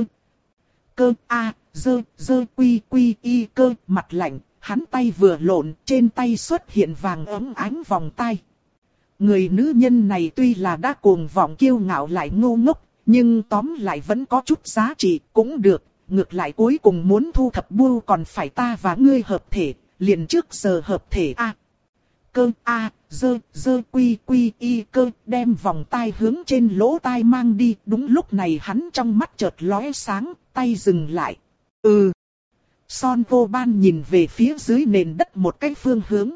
Cơ A, dơ, dơ quy quy y cơ, mặt lạnh, hắn tay vừa lộn, trên tay xuất hiện vàng ấm ánh vòng tay. Người nữ nhân này tuy là đã cuồng vọng kiêu ngạo lại ngu ngốc, nhưng tóm lại vẫn có chút giá trị, cũng được. Ngược lại cuối cùng muốn thu thập bưu còn phải ta và ngươi hợp thể, liền trước giờ hợp thể A. Cơ A, dơ, dơ quy quy y cơ, đem vòng tai hướng trên lỗ tai mang đi. Đúng lúc này hắn trong mắt chợt lóe sáng, tay dừng lại. Ừ. Son Vô Ban nhìn về phía dưới nền đất một cái phương hướng.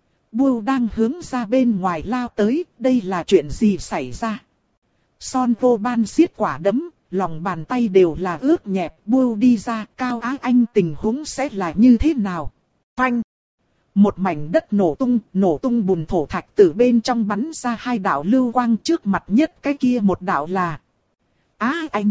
Bưu đang hướng ra bên ngoài lao tới, đây là chuyện gì xảy ra? Son Vô Ban siết quả đấm, lòng bàn tay đều là ướt nhẹp, Bưu đi ra, Cao Á Anh tình huống sẽ là như thế nào? Phanh! Một mảnh đất nổ tung, nổ tung bùn thổ thạch từ bên trong bắn ra hai đạo lưu quang, trước mặt nhất cái kia một đạo là Á Anh.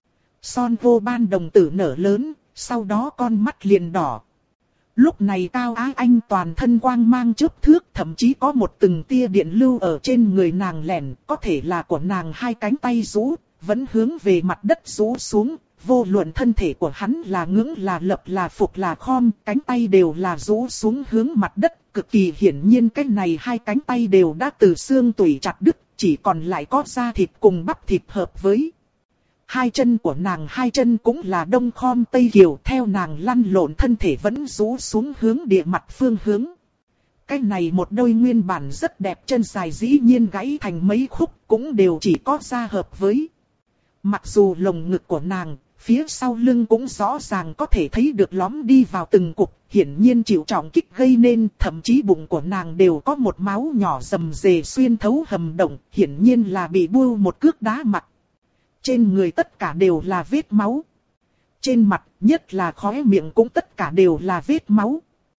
Son Vô Ban đồng tử nở lớn, sau đó con mắt liền đỏ. Lúc này Cao Á Anh toàn thân quang mang chớp thước, thậm chí có một từng tia điện lưu ở trên người nàng lẻn, có thể là của nàng hai cánh tay rũ, vẫn hướng về mặt đất rũ xuống. Vô luận thân thể của hắn là ngưỡng là lập là phục là khom, cánh tay đều là rũ xuống hướng mặt đất. Cực kỳ hiển nhiên cái này hai cánh tay đều đã từ xương tủy chặt đứt, chỉ còn lại có da thịt cùng bắp thịt hợp với. Hai chân của nàng hai chân cũng là đông khom tây kiều, theo nàng lăn lộn thân thể vẫn rũ xuống hướng địa mặt phương hướng. Cái này một đôi nguyên bản rất đẹp chân dài dĩ nhiên gãy thành mấy khúc, cũng đều chỉ có da hợp với. Mặc dù lồng ngực của nàng, phía sau lưng cũng rõ ràng có thể thấy được lõm đi vào từng cục, hiển nhiên chịu trọng kích gây nên, thậm chí bụng của nàng đều có một máu nhỏ rầm rề xuyên thấu hầm động, hiển nhiên là bị bưu một cước đá mặt. Trên người tất cả đều là vết máu. Trên mặt, nhất là khóe miệng cũng tất cả đều là vết máu.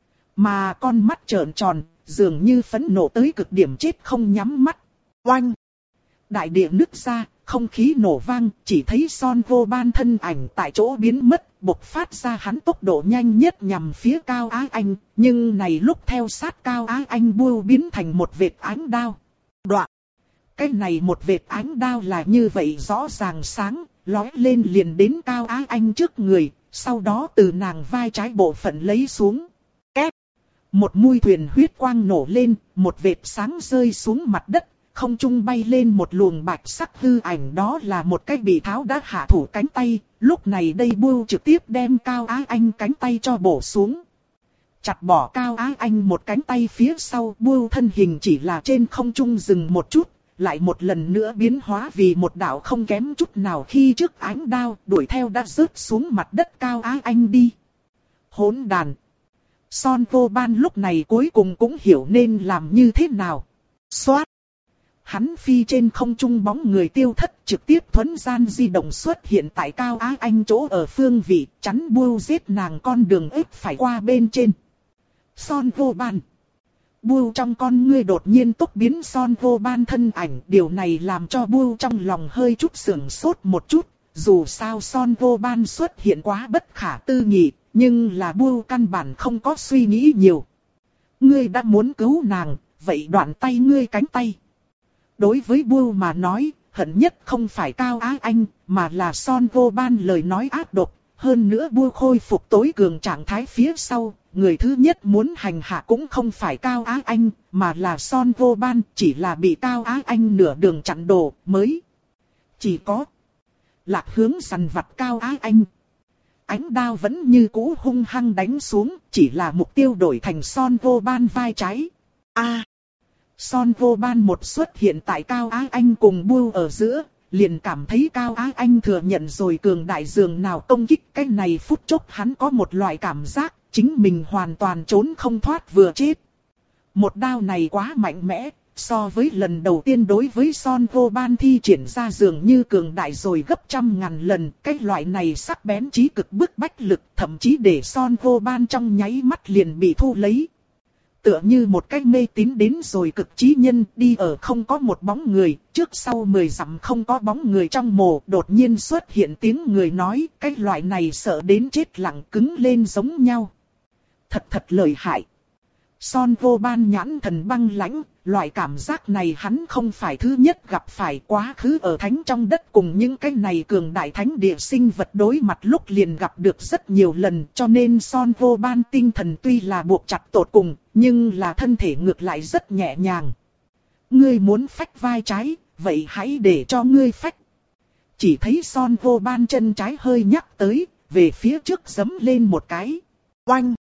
Mà con mắt trợn tròn, dường như phẫn nộ tới cực điểm chết không nhắm mắt. Oanh! Đại địa nứt ra, không khí nổ vang, chỉ thấy Son Vô Ban thân ảnh tại chỗ biến mất, bộc phát ra hắn tốc độ nhanh nhất nhằm phía Cao Á Anh. Nhưng này lúc theo sát Cao Á Anh bưu biến thành một vệt ánh đao. Đoạn! Cái này một vệt ánh đao là như vậy rõ ràng sáng, lói lên liền đến Cao Á Anh trước người, sau đó từ nàng vai trái bộ phận lấy xuống. Két! Một mũi thuyền huyết quang nổ lên, một vệt sáng rơi xuống mặt đất, không trung bay lên một luồng bạch sắc hư ảnh, đó là một cái bị tháo đã hạ thủ cánh tay, lúc này đây bưu trực tiếp đem Cao Á Anh cánh tay cho bổ xuống. Chặt bỏ Cao Á Anh một cánh tay phía sau, bưu thân hình chỉ là trên không trung dừng một chút. Lại một lần nữa biến hóa vì một đạo không kém chút nào khi trước ánh đao, đuổi theo đã rớt xuống mặt đất Cao Á Anh đi. Hỗn đàn! Son Vô Ban lúc này cuối cùng cũng hiểu nên làm như thế nào. Xoát! Hắn phi trên không trung bóng người tiêu thất, trực tiếp thuấn gian di động xuất hiện tại Cao Á Anh chỗ ở phương vị, chắn bưu giết nàng con đường ếch phải qua bên trên. Son Vô Ban! Bưu trong con ngươi đột nhiên tốc biến Son Vô Ban thân ảnh, điều này làm cho Bưu trong lòng hơi chút sưởng sốt một chút, dù sao Son Vô Ban xuất hiện quá bất khả tư nghị, nhưng là Bưu căn bản không có suy nghĩ nhiều. Ngươi đã muốn cứu nàng, vậy đoạn tay ngươi cánh tay. Đối với Bưu mà nói, hận nhất không phải Cao Á Anh, mà là Son Vô Ban lời nói ác độc, hơn nữa Bưu khôi phục tối cường trạng thái phía sau. Người thứ nhất muốn hành hạ cũng không phải Cao Á Anh, mà là Son Vô Ban, chỉ là bị Cao Á Anh nửa đường chặn đồ mới. Chỉ có Lạc Hướng sằn vặt Cao Á Anh. Ánh đao vẫn như cũ hung hăng đánh xuống, chỉ là mục tiêu đổi thành Son Vô Ban vai trái. A! À, Son Vô Ban một xuất hiện tại Cao Á Anh cùng Bưu ở giữa, liền cảm thấy Cao Á Anh thừa nhận rồi cường đại dường nào công kích. Cái này phút chốc hắn có một loại cảm giác, chính mình hoàn toàn trốn không thoát vừa chết. Một đao này quá mạnh mẽ, so với lần đầu tiên đối với Son Vô Ban thi triển ra dường như cường đại rồi gấp trăm ngàn lần. Cái loại này sắc bén chí cực bức bách lực, thậm chí để Son Vô Ban trong nháy mắt liền bị thu lấy. tựa như một cái mê tín đến rồi cực trí nhân, đi ở không có một bóng người, trước sau mười dặm không có bóng người trong mồ, đột nhiên xuất hiện tiếng người nói, cái loại này sợ đến chết lặng cứng lên giống nhau. Thật thật lợi hại. Son Vô Ban nhãn thần băng lãnh, loại cảm giác này hắn không phải thứ nhất gặp phải. Quá khứ ở thánh trong đất cùng những cái này cường đại thánh địa sinh vật đối mặt lúc liền gặp được rất nhiều lần, cho nên Son Vô Ban tinh thần tuy là buộc chặt tột cùng, nhưng là thân thể ngược lại rất nhẹ nhàng. Ngươi muốn phách vai trái, vậy hãy để cho ngươi phách. Chỉ thấy Son Vô Ban chân trái hơi nhắc tới, về phía trước giẫm lên một cái. Oanh!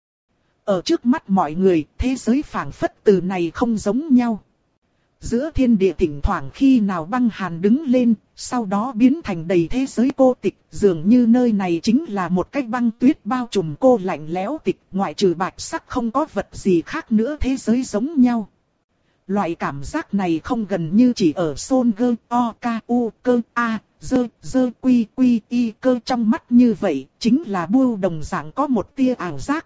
Ở trước mắt mọi người, thế giới phảng phất từ này không giống nhau. Giữa thiên địa thỉnh thoảng khi nào băng hàn đứng lên, sau đó biến thành đầy thế giới cô tịch, dường như nơi này chính là một cái băng tuyết bao trùm cô lạnh lẽo tịch, ngoại trừ bạch sắc không có vật gì khác nữa, thế giới giống nhau. Loại cảm giác này không gần như chỉ ở Son Gơ O K U Cơ A, Dơ Dơ Quy Quy Y Cơ trong mắt như vậy, chính là Bưu đồng dạng có một tia ảo giác.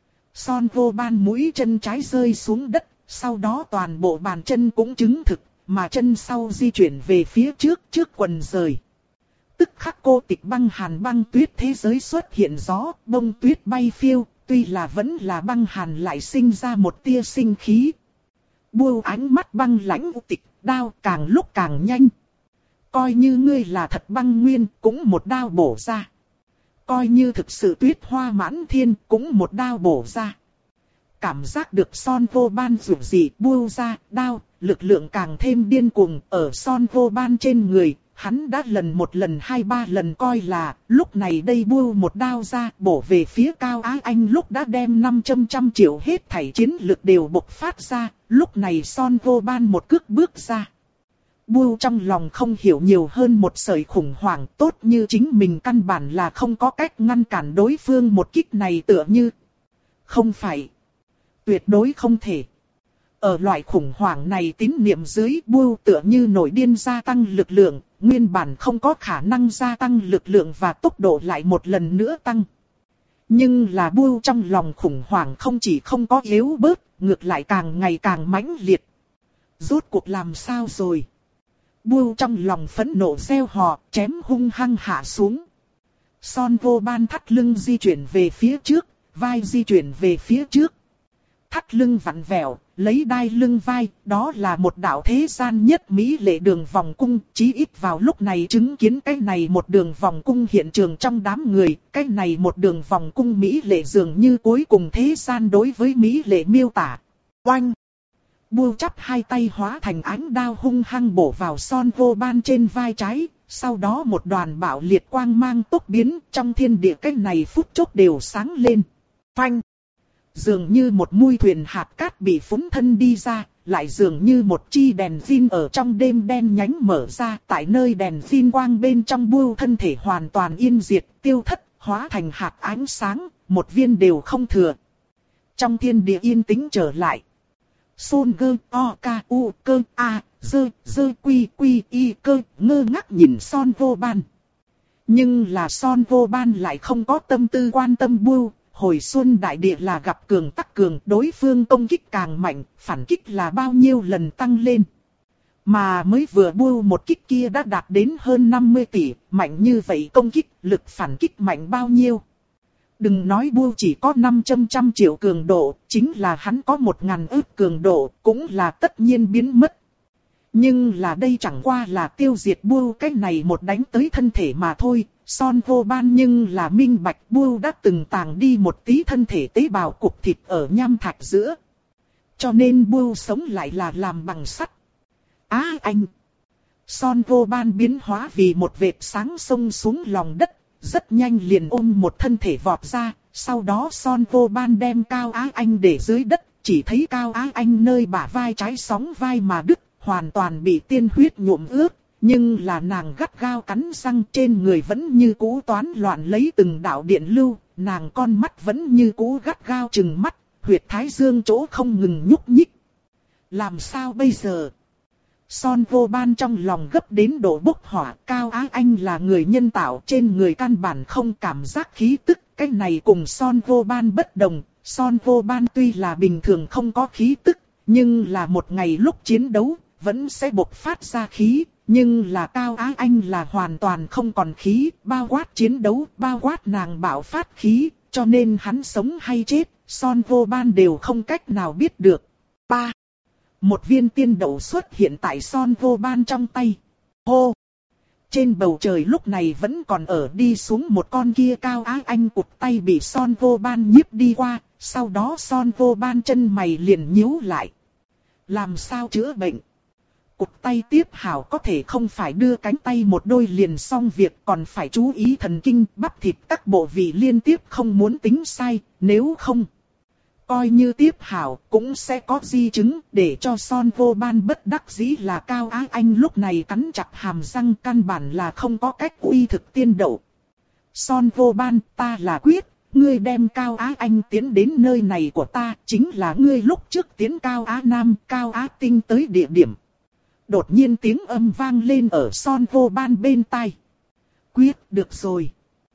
Son Vô Ban mũi chân trái rơi xuống đất, sau đó toàn bộ bàn chân cũng chứng thực, mà chân sau di chuyển về phía trước, trước quần rời. Tức khắc cô tịch băng hàn băng tuyết thế giới xuất hiện gió, bông tuyết bay phiêu, tuy là vẫn là băng hàn lại sinh ra một tia sinh khí. Bưu ánh mắt băng lãnh u tịch, đao càng lúc càng nhanh. Coi như ngươi là thật băng nguyên, cũng một đao bổ ra. Coi như thực sự tuyết hoa mãn thiên, cũng một đao bổ ra. Cảm giác được Son Vô Ban dù gì buông ra, đao, lực lượng càng thêm điên cuồng ở Son Vô Ban trên người. Hắn đã lần một lần hai ba lần coi là, lúc này đây buông một đao ra, bổ về phía Cao Á Anh lúc đã đem năm trăm trăm triệu hết thảy chiến lực đều bộc phát ra, lúc này Son Vô Ban một cước bước ra. Bưu trong lòng không hiểu nhiều hơn một sợi khủng hoảng, tốt như chính mình căn bản là không có cách ngăn cản đối phương một kích này tựa như. Không phải. Tuyệt đối không thể. Ở loại khủng hoảng này tín niệm dưới, Bưu tựa như nổi điên gia tăng lực lượng, nguyên bản không có khả năng gia tăng lực lượng và tốc độ lại một lần nữa tăng. Nhưng là Bưu trong lòng khủng hoảng không chỉ không có yếu bớt, ngược lại càng ngày càng mãnh liệt. Rốt cuộc làm sao rồi? Bưu trong lòng phẫn nộ reo hò, chém hung hăng hạ xuống. Son Vô Ban thắt lưng di chuyển về phía trước, vai di chuyển về phía trước. Thắt lưng vặn vẹo, lấy đai lưng vai, đó là một đạo thế gian nhất mỹ lệ đường vòng cung. Chí ít vào lúc này chứng kiến cái này một đường vòng cung hiện trường trong đám người, cái này một đường vòng cung mỹ lệ dường như cuối cùng thế gian đối với mỹ lệ miêu tả. Oanh! Bưu chắp hai tay hóa thành ánh đao hung hăng bổ vào Son Vô Ban trên vai trái, sau đó một đoàn bạo liệt quang mang tốc biến, trong thiên địa cái này phút chốc đều sáng lên. Phanh! Dường như một mui thuyền hạt cát bị phúng thân đi ra, lại dường như một chi đèn pin ở trong đêm đen nhánh mở ra, tại nơi đèn pin quang bên trong Bưu thân thể hoàn toàn yên diệt, tiêu thất, hóa thành hạt ánh sáng, một viên đều không thừa. Trong thiên địa yên tĩnh trở lại. Son Gơ O K U Cơ A, Dơ Dơ Quy Quy Y Cơ ngơ ngác nhìn Son Vô Ban. Nhưng là Son Vô Ban lại không có tâm tư quan tâm Bưu. Hồi xuân đại địa là gặp cường tắc cường, đối phương công kích càng mạnh, phản kích là bao nhiêu lần tăng lên. Mà mới vừa Bưu một kích kia đã đạt đến hơn năm mươi tỷ, mạnh như vậy công kích, lực phản kích mạnh bao nhiêu. Đừng nói Bưu chỉ có năm trăm trăm triệu cường độ, chính là hắn có một ngàn ức cường độ, cũng là tất nhiên biến mất. Nhưng là đây chẳng qua là tiêu diệt Bưu cái này một đánh tới thân thể mà thôi. Son Vô Ban nhưng là minh bạch Bưu đã từng tàng đi một tí thân thể tế bào cục thịt ở nham thạch giữa. Cho nên Bưu sống lại là làm bằng sắt. Á anh! Son Vô Ban biến hóa vì một vệt sáng xông xuống lòng đất, rất nhanh liền ôm một thân thể vọt ra. Sau đó Son Vô Ban đem Cao Á Anh để dưới đất, chỉ thấy Cao Á Anh nơi bả vai trái sóng vai mà đứt, hoàn toàn bị tiên huyết nhuộm ướt. Nhưng là nàng gắt gao cắn răng, trên người vẫn như cũ toán loạn lấy từng đạo điện lưu, nàng con mắt vẫn như cũ gắt gao trừng mắt, huyệt thái dương chỗ không ngừng nhúc nhích. Làm sao bây giờ? Son Vô Ban trong lòng gấp đến độ bốc hỏa. Cao Á Anh là người nhân tạo, trên người căn bản không cảm giác khí tức. Cái này cùng Son Vô Ban bất đồng, Son Vô Ban tuy là bình thường không có khí tức, nhưng là một ngày lúc chiến đấu, vẫn sẽ bộc phát ra khí. Nhưng là Cao Á Anh là hoàn toàn không còn khí, bao quát chiến đấu, bao quát nàng bạo phát khí, cho nên hắn sống hay chết, Son Vô Ban đều không cách nào biết được. ba. Một viên tiên đậu xuất hiện tại Son Vô Ban trong tay. Hô! Trên bầu trời lúc này vẫn còn ở đi xuống một con kia Cao Á Anh cụt tay bị Son Vô Ban nhiếp đi qua, sau đó Son Vô Ban chân mày liền nhíu lại. Làm sao chữa bệnh? Cụt tay tiếp hảo có thể không phải đưa cánh tay một đôi liền xong việc, còn phải chú ý thần kinh, bắp thịt các bộ vị liên tiếp không muốn tính sai, nếu không. Coi như tiếp hảo cũng sẽ có di chứng, để cho Son Vô Ban bất đắc dĩ là Cao Á Anh lúc này cắn chặt hàm răng, căn bản là không có cách uy thực tiên đậu. Son Vô Ban, ta là quyết, ngươi đem Cao Á Anh tiến đến nơi này của ta, chính là ngươi lúc trước tiến Cao Á Nam, Cao Á Tinh tới địa điểm. Đột nhiên tiếng âm vang lên ở Son Vô Ban bên tai. Quyết, được rồi.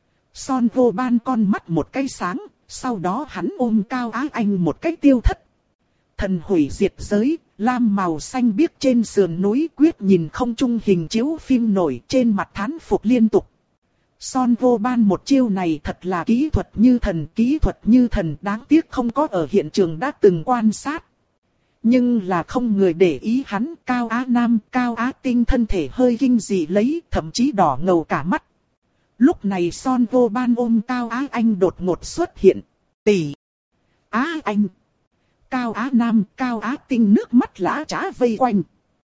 Son Vô Ban con mắt một cái sáng, sau đó hắn ôm Cao Á Anh một cái tiêu thất. Thần hủy diệt giới, lam màu xanh biếc trên sườn núi, Quyết nhìn không trung hình chiếu phim nổi, trên mặt thán phục liên tục. Son Vô Ban một chiêu này thật là kỹ thuật như thần, kỹ thuật như thần, đáng tiếc không có ở hiện trường đã từng quan sát. Nhưng là không người để ý hắn, Cao Á Nam, Cao Á Tinh thân thể hơi kinh dị lấy, thậm chí đỏ ngầu cả mắt. Lúc này Son Vô Ban ôm Cao Á Anh đột ngột xuất hiện. Tỷ! Á Anh! Cao Á Nam, Cao Á Tinh nước mắt lã trá vây quanh.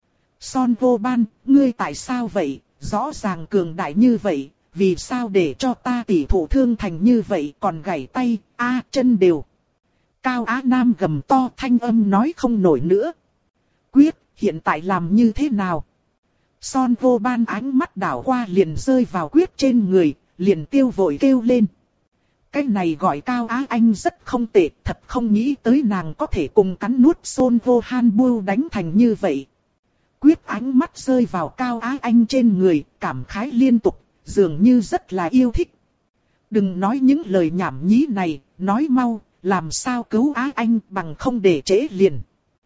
Son Vô Ban, ngươi tại sao vậy? Rõ ràng cường đại như vậy, vì sao để cho ta tỷ thụ thương thành như vậy còn gãy tay, a chân đều. Cao Á Nam gầm to thanh âm nói không nổi nữa. Quyết, hiện tại làm như thế nào? Son Vô Ban ánh mắt đảo qua liền rơi vào Quyết trên người, liền tiêu vội kêu lên. Cái này gọi Cao Á Anh rất không tệ, thật không nghĩ tới nàng có thể cùng cắn nuốt Son Vô Han Bu đánh thành như vậy. Quyết ánh mắt rơi vào Cao Á Anh trên người, cảm khái liên tục, dường như rất là yêu thích. Đừng nói những lời nhảm nhí này, nói mau, làm sao cứu Á Anh bằng không để trễ liền.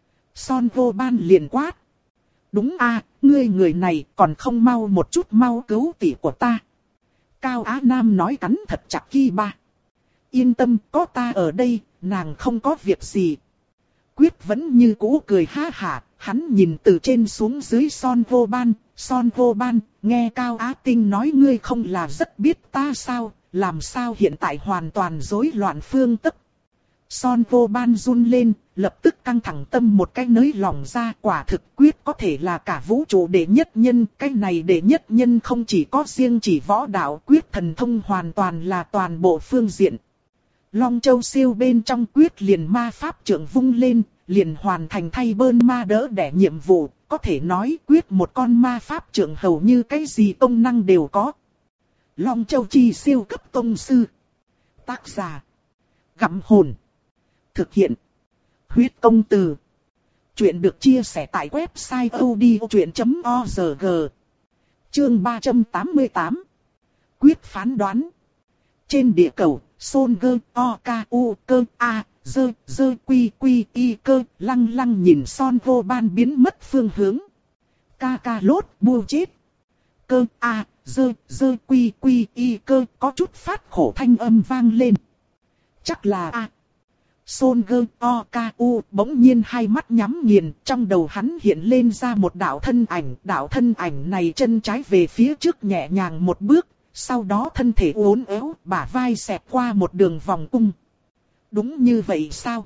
Son Vô Ban liền quát. Đúng a, ngươi người này còn không mau một chút mau cứu tỷ của ta. Cao Á Nam nói cắn thật chặt ki ba. Yên tâm, có ta ở đây, nàng không có việc gì. Quyết vẫn như cũ cười ha hả, hắn nhìn từ trên xuống dưới Son Vô Ban. Son Vô Ban, nghe Cao Á Tinh nói ngươi không là rất biết ta sao, làm sao hiện tại hoàn toàn rối loạn phương tức. Son Vô Ban run lên, lập tức căng thẳng tâm một cái nới lỏng ra, quả thực Quyết có thể là cả vũ trụ đệ nhất nhân, cái này đệ nhất nhân không chỉ có riêng chỉ võ đạo, Quyết thần thông hoàn toàn là toàn bộ phương diện. Long Châu siêu bên trong Quyết liền ma pháp trượng vung lên, liền hoàn thành thay bơn ma đỡ đẻ nhiệm vụ, có thể nói Quyết một con ma pháp trượng hầu như cái gì công năng đều có. Long Châu chi siêu cấp tông sư. Tác giả: Gặm Hồn. Thực hiện: Huyết Công Từ. Chuyện được chia sẻ tại website odchuyện chấm org. Chương ba trăm tám mươi tám. Quyết phán đoán. Trên địa cầu, Son Gơ, O, K, U, Cơ, A, Dơ, Dơ, Quy, Quy, Y, Cơ, lăng lăng nhìn Son Vô Ban biến mất phương hướng. Ca ca lốt, bu chết. Cơ, A, Dơ, Dơ, Quy, Quy, Y, Cơ, có chút phát khổ thanh âm vang lên. Chắc là A. Son Gơ, O, K, U, bỗng nhiên hai mắt nhắm nghiền, trong đầu hắn hiện lên ra một đạo thân ảnh. Đạo thân ảnh này chân trái về phía trước nhẹ nhàng một bước, sau đó thân thể uốn éo, bả vai xẹt qua một đường vòng cung. Đúng như vậy sao?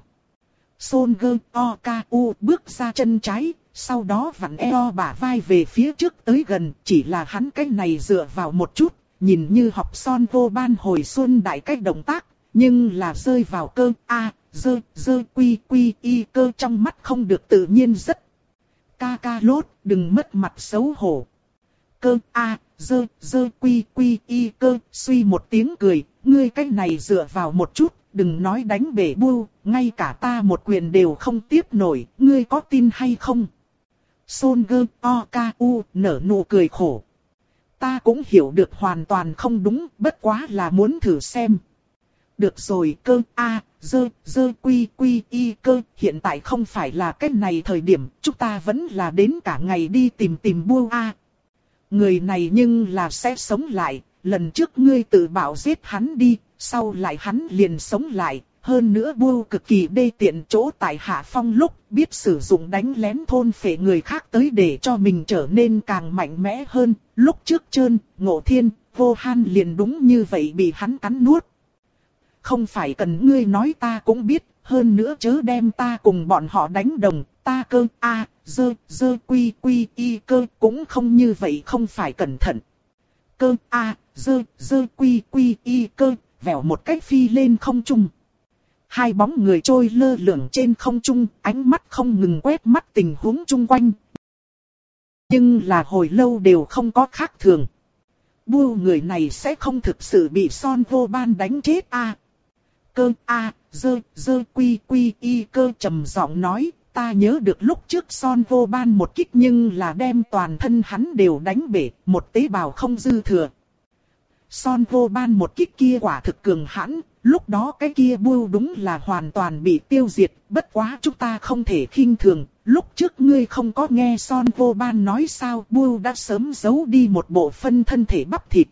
Son Gơ, O, K, U bước ra chân trái, sau đó vặn eo bả vai về phía trước tới gần, chỉ là hắn cái này dựa vào một chút, nhìn như học Son Vô Ban hồi xuân đại cách động tác, nhưng là rơi vào cơ A, dơ, dơ, quy, quy, y cơ trong mắt không được tự nhiên rất. Ca ca lốt, đừng mất mặt xấu hổ. Cơ A, dơ, dơ, quy, quy, y cơ, suy một tiếng cười, ngươi cái này dựa vào một chút, đừng nói đánh bể bu, ngay cả ta một quyền đều không tiếp nổi, ngươi có tin hay không? Son Gơ, O, K, U, nở nụ cười khổ. Ta cũng hiểu được hoàn toàn không đúng, bất quá là muốn thử xem. được rồi cơ a, dơ, dơ quy quy y cơ, hiện tại không phải là cái này thời điểm, chúng ta vẫn là đến cả ngày đi tìm tìm Bưu a. Người này nhưng là sẽ sống lại, lần trước ngươi tự bảo giết hắn đi, sau lại hắn liền sống lại. Hơn nữa Bưu cực kỳ đê tiện chỗ tại Hạ Phong lúc biết sử dụng đánh lén thôn phệ người khác tới để cho mình trở nên càng mạnh mẽ hơn. Lúc trước Trơn, Ngộ Thiên, Vô Han liền đúng như vậy bị hắn cắn nuốt. Không phải cần ngươi nói ta cũng biết, hơn nữa chớ đem ta cùng bọn họ đánh đồng, ta cơ a, dơ, dơ quy quy y cơ cũng không như vậy không phải cẩn thận. Cơ a, dơ, dơ quy quy y cơ, vèo một cách phi lên không trung. Hai bóng người trôi lơ lửng trên không trung, ánh mắt không ngừng quét mắt tình huống chung quanh. Nhưng là hồi lâu đều không có khác thường. Bưu người này sẽ không thực sự bị Son Vô Ban đánh chết a. À. Cơ a, dơ, dơ quy quy y cơ trầm giọng nói, ta nhớ được lúc trước Son Vô Ban một kích nhưng là đem toàn thân hắn đều đánh bể, một tế bào không dư thừa. Son Vô Ban một kích kia quả thực cường hãn, lúc đó cái kia Bưu đúng là hoàn toàn bị tiêu diệt, bất quá chúng ta không thể khinh thường. Lúc trước ngươi không có nghe Son Vô Ban nói sao Bưu đã sớm giấu đi một bộ phân thân thể bắp thịt.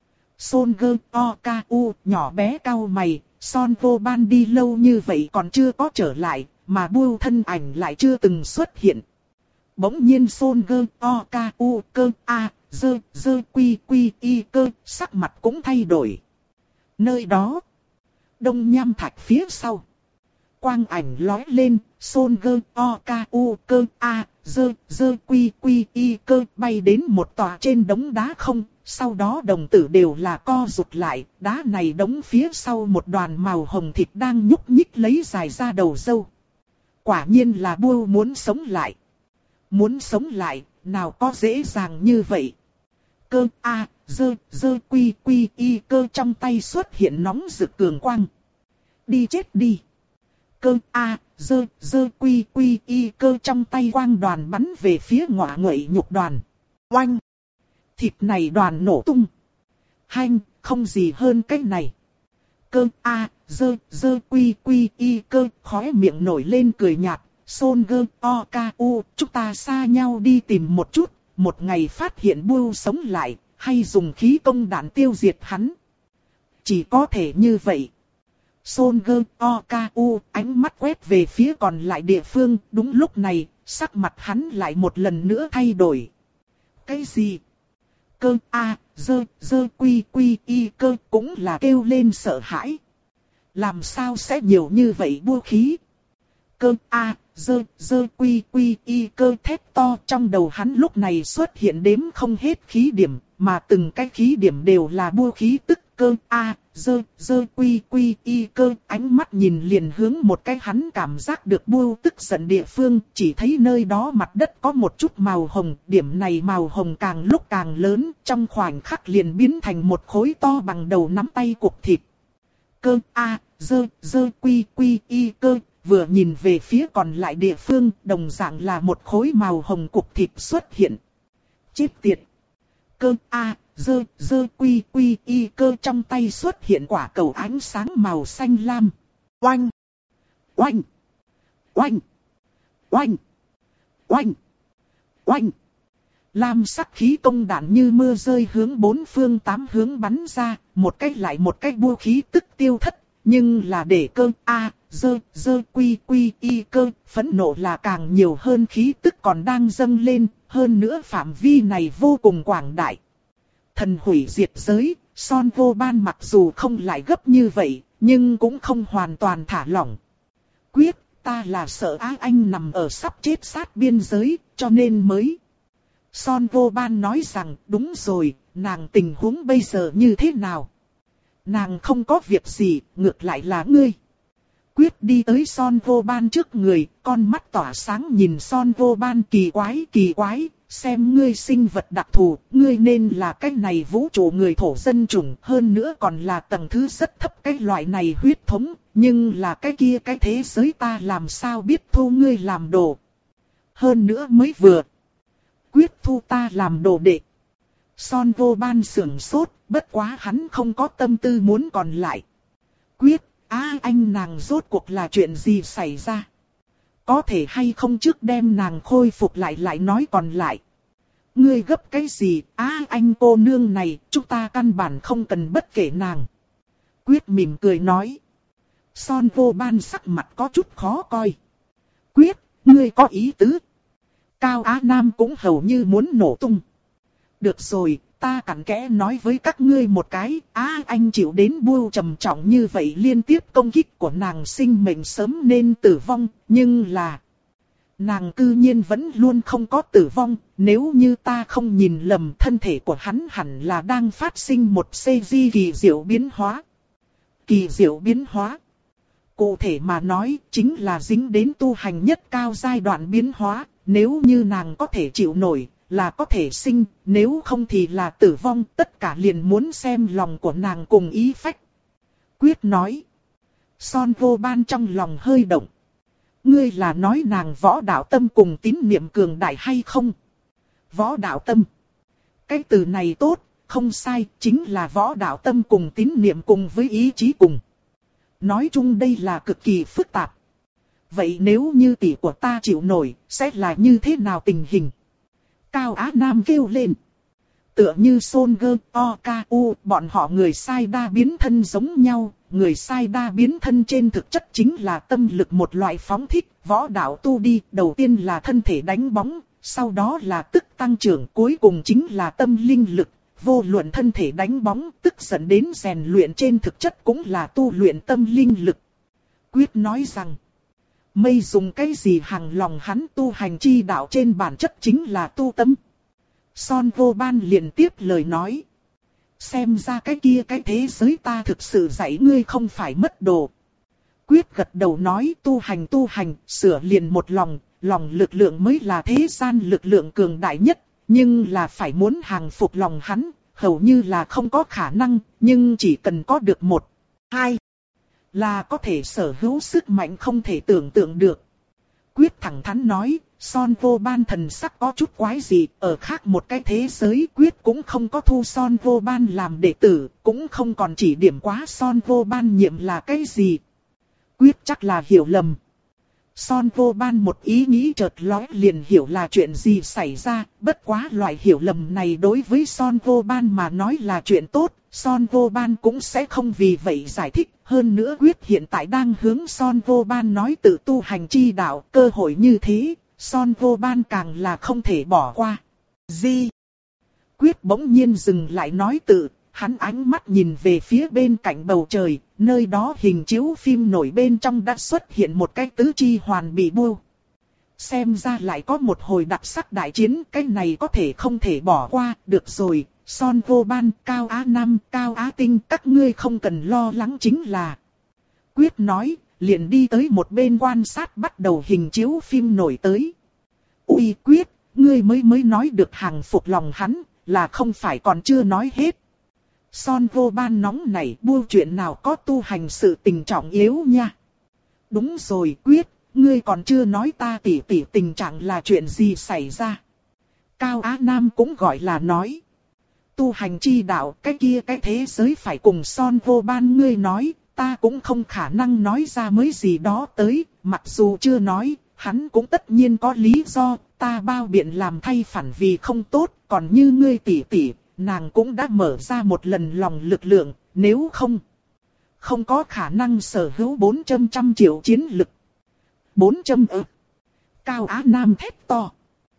Son Gơ O K U nhỏ bé cau mày, Son Vô Ban đi lâu như vậy còn chưa có trở lại, mà Bưu thân ảnh lại chưa từng xuất hiện. Bỗng nhiên Son Gơ O K U cơ A, dơ, dơ quy quy y cơ, sắc mặt cũng thay đổi. Nơi đó, Đông Nham Thạch phía sau. Quang ảnh lói lên, Son Gơ O K U cơ A, dơ, dơ quy quy y cơ bay đến một tòa trên đống đá không, sau đó đồng tử đều là co rụt lại, đá này đống phía sau một đoàn màu hồng thịt đang nhúc nhích lấy dài ra đầu râu. Quả nhiên là Bưu muốn sống lại. Muốn sống lại, nào có dễ dàng như vậy. Cơ A, dơ, dơ quy quy y cơ trong tay xuất hiện nóng rực cường quang. Đi chết đi. Cơ A, dơ, dơ quy quy y cơ trong tay quang đoàn bắn về phía ngọa nguậy nhục đoàn. Oanh! Thịt này đoàn nổ tung. Hanh, không gì hơn cái này. Cơ A, dơ, dơ quy quy y cơ khóe miệng nổi lên cười nhạt. Son Gơ O K U, chúng ta xa nhau đi tìm một chút. Một ngày phát hiện Bưu sống lại, hay dùng khí công đạn tiêu diệt hắn. Chỉ có thể như vậy. Son Gơ O K U ánh mắt quét về phía còn lại địa phương, đúng lúc này, sắc mặt hắn lại một lần nữa thay đổi. Cái gì? Cơ A, dơ, dơ quy quy y cơ cũng là kêu lên sợ hãi. Làm sao sẽ nhiều như vậy vũ khí? Cơ A, dơ, dơ quy quy y cơ thét to trong đầu hắn lúc này xuất hiện đếm không hết khí điểm, mà từng cái khí điểm đều là vũ khí tức. Cơ A, dơ, dơ quy quy y cơ ánh mắt nhìn liền hướng một cái hắn cảm giác được Bưu tức giận địa phương, chỉ thấy nơi đó mặt đất có một chút màu hồng, điểm này màu hồng càng lúc càng lớn, trong khoảnh khắc liền biến thành một khối to bằng đầu nắm tay cục thịt. Cơ A, dơ, dơ quy quy y cơ, vừa nhìn về phía còn lại địa phương, đồng dạng là một khối màu hồng cục thịt xuất hiện. Chết tiệt! Cơ A, dơ, dơ quy quy y cơ trong tay xuất hiện quả cầu ánh sáng màu xanh lam. Oanh! Oanh! Oanh! Oanh! Oanh! Oanh! Lam sắc khí công đạn như mưa rơi hướng bốn phương tám hướng bắn ra, một cách lại một cách vũ khí tức tiêu thất. Nhưng là để cơ A, dơ, dơ quy quy y cơ, phẫn nộ là càng nhiều hơn khí tức còn đang dâng lên, hơn nữa phạm vi này vô cùng quảng đại. Thần hủy diệt giới, Son Vô Ban mặc dù không lại gấp như vậy, nhưng cũng không hoàn toàn thả lỏng. Quyết, ta là sợ á anh nằm ở sắp chết sát biên giới, cho nên mới. Son Vô Ban nói rằng, đúng rồi, nàng tình huống bây giờ như thế nào? Nàng không có việc gì, ngược lại là ngươi. Quyết đi tới Son Vô Ban trước người, con mắt tỏa sáng nhìn Son Vô Ban kỳ quái kỳ quái, xem ngươi sinh vật đặc thù, ngươi nên là cái này vũ trụ người thổ dân chủng, hơn nữa còn là tầng thứ rất thấp cái loại này huyết thống, nhưng là cái kia cái thế giới ta làm sao biết thu ngươi làm đồ. Hơn nữa mới vừa, Quyết thu ta làm đồ đệ. Son Vô Ban sưởng sốt, bất quá hắn không có tâm tư muốn còn lại. Quyết, á anh nàng rốt cuộc là chuyện gì xảy ra? Có thể hay không trước đem nàng khôi phục lại lại nói còn lại. Ngươi gấp cái gì, á anh cô nương này, chúng ta căn bản không cần bất kể nàng. Quyết mỉm cười nói. Son vô ban sắc mặt có chút khó coi. Quyết, ngươi có ý tứ. Cao Á Nam cũng hầu như muốn nổ tung. Được rồi, ta cặn kẽ nói với các ngươi một cái, Á anh chịu đến bưu trầm trọng như vậy liên tiếp công kích của nàng sinh mệnh sớm nên tử vong, nhưng là... Nàng cư nhiên vẫn luôn không có tử vong, nếu như ta không nhìn lầm thân thể của hắn hẳn là đang phát sinh một xê giê kỳ diệu biến hóa. Kỳ diệu biến hóa. Cụ thể mà nói chính là dính đến tu hành nhất cao giai đoạn biến hóa, nếu như nàng có thể chịu nổi là có thể sinh, nếu không thì là tử vong, tất cả liền muốn xem lòng của nàng cùng ý phách. Quyết nói. Son vô ban trong lòng hơi động. Ngươi là nói nàng võ đạo tâm cùng tín niệm cường đại hay không? Võ đạo tâm. Cái từ này tốt, không sai, chính là võ đạo tâm cùng tín niệm cùng với ý chí cùng. Nói chung đây là cực kỳ phức tạp. Vậy nếu như tỷ của ta chịu nổi, sẽ là như thế nào tình hình? Cao Á Nam kêu lên. Tựa như Son Gơ, O K U, bọn họ người sai đa biến thân giống nhau. Người sai đa biến thân trên thực chất chính là tâm lực một loại phóng thích, võ đạo tu đi, đầu tiên là thân thể đánh bóng, sau đó là tức tăng trưởng, cuối cùng chính là tâm linh lực, vô luận thân thể đánh bóng, tức dẫn đến rèn luyện trên thực chất cũng là tu luyện tâm linh lực. Quyết nói rằng, mây dùng cái gì hàng lòng hắn tu hành chi đạo trên bản chất chính là tu tâm. Son vô ban liền tiếp lời nói. Xem ra cái kia cái thế giới ta thực sự dạy ngươi không phải mất đồ. Quyết gật đầu nói tu hành tu hành, sửa liền một lòng, lòng lực lượng mới là thế gian lực lượng cường đại nhất, nhưng là phải muốn hàng phục lòng hắn, hầu như là không có khả năng, nhưng chỉ cần có được một, hai, là có thể sở hữu sức mạnh không thể tưởng tượng được. Quyết thẳng thắn nói. Son vô ban thần sắc có chút quái gì, ở khác một cái thế giới Quyết cũng không có thu Son vô ban làm đệ tử, cũng không còn chỉ điểm quá Son vô ban nhiệm là cái gì. Quyết chắc là hiểu lầm. Son vô ban một ý nghĩ chợt lóe liền hiểu là chuyện gì xảy ra, bất quá loại hiểu lầm này đối với Son vô ban mà nói là chuyện tốt, Son vô ban cũng sẽ không vì vậy giải thích. Hơn nữa Quyết hiện tại đang hướng Son vô ban nói tự tu hành chi đạo, cơ hội như thế. Son vô ban càng là không thể bỏ qua. Gì? Quyết bỗng nhiên dừng lại nói tự, hắn ánh mắt nhìn về phía bên cạnh bầu trời, nơi đó hình chiếu phim nổi bên trong đã xuất hiện một cái tứ chi hoàn bị bưu. Xem ra lại có một hồi đặc sắc đại chiến, cái này có thể không thể bỏ qua, được rồi, Son vô ban, Cao Á Nam, Cao Á Tinh, các ngươi không cần lo lắng chính là. Quyết nói. Liền đi tới một bên quan sát bắt đầu hình chiếu phim nổi tới. Ui Quyết, ngươi mới mới nói được hàng phục lòng hắn, là không phải còn chưa nói hết. Son vô ban nóng này buông chuyện nào có tu hành sự tình trọng yếu nha. Đúng rồi Quyết, ngươi còn chưa nói ta tỉ tỉ tình trạng là chuyện gì xảy ra. Cao Á Nam cũng gọi là nói. Tu hành chi đạo cái kia cái thế giới phải cùng Son vô ban ngươi nói. Ta cũng không khả năng nói ra mới gì đó tới, mặc dù chưa nói, hắn cũng tất nhiên có lý do, ta bao biện làm thay phản vì không tốt, còn như ngươi tỷ tỷ, nàng cũng đã mở ra một lần lòng lực lượng, nếu không, không có khả năng sở hữu bốn trăm triệu chiến lực. bốn trăm ức. Cao Á Nam thét to.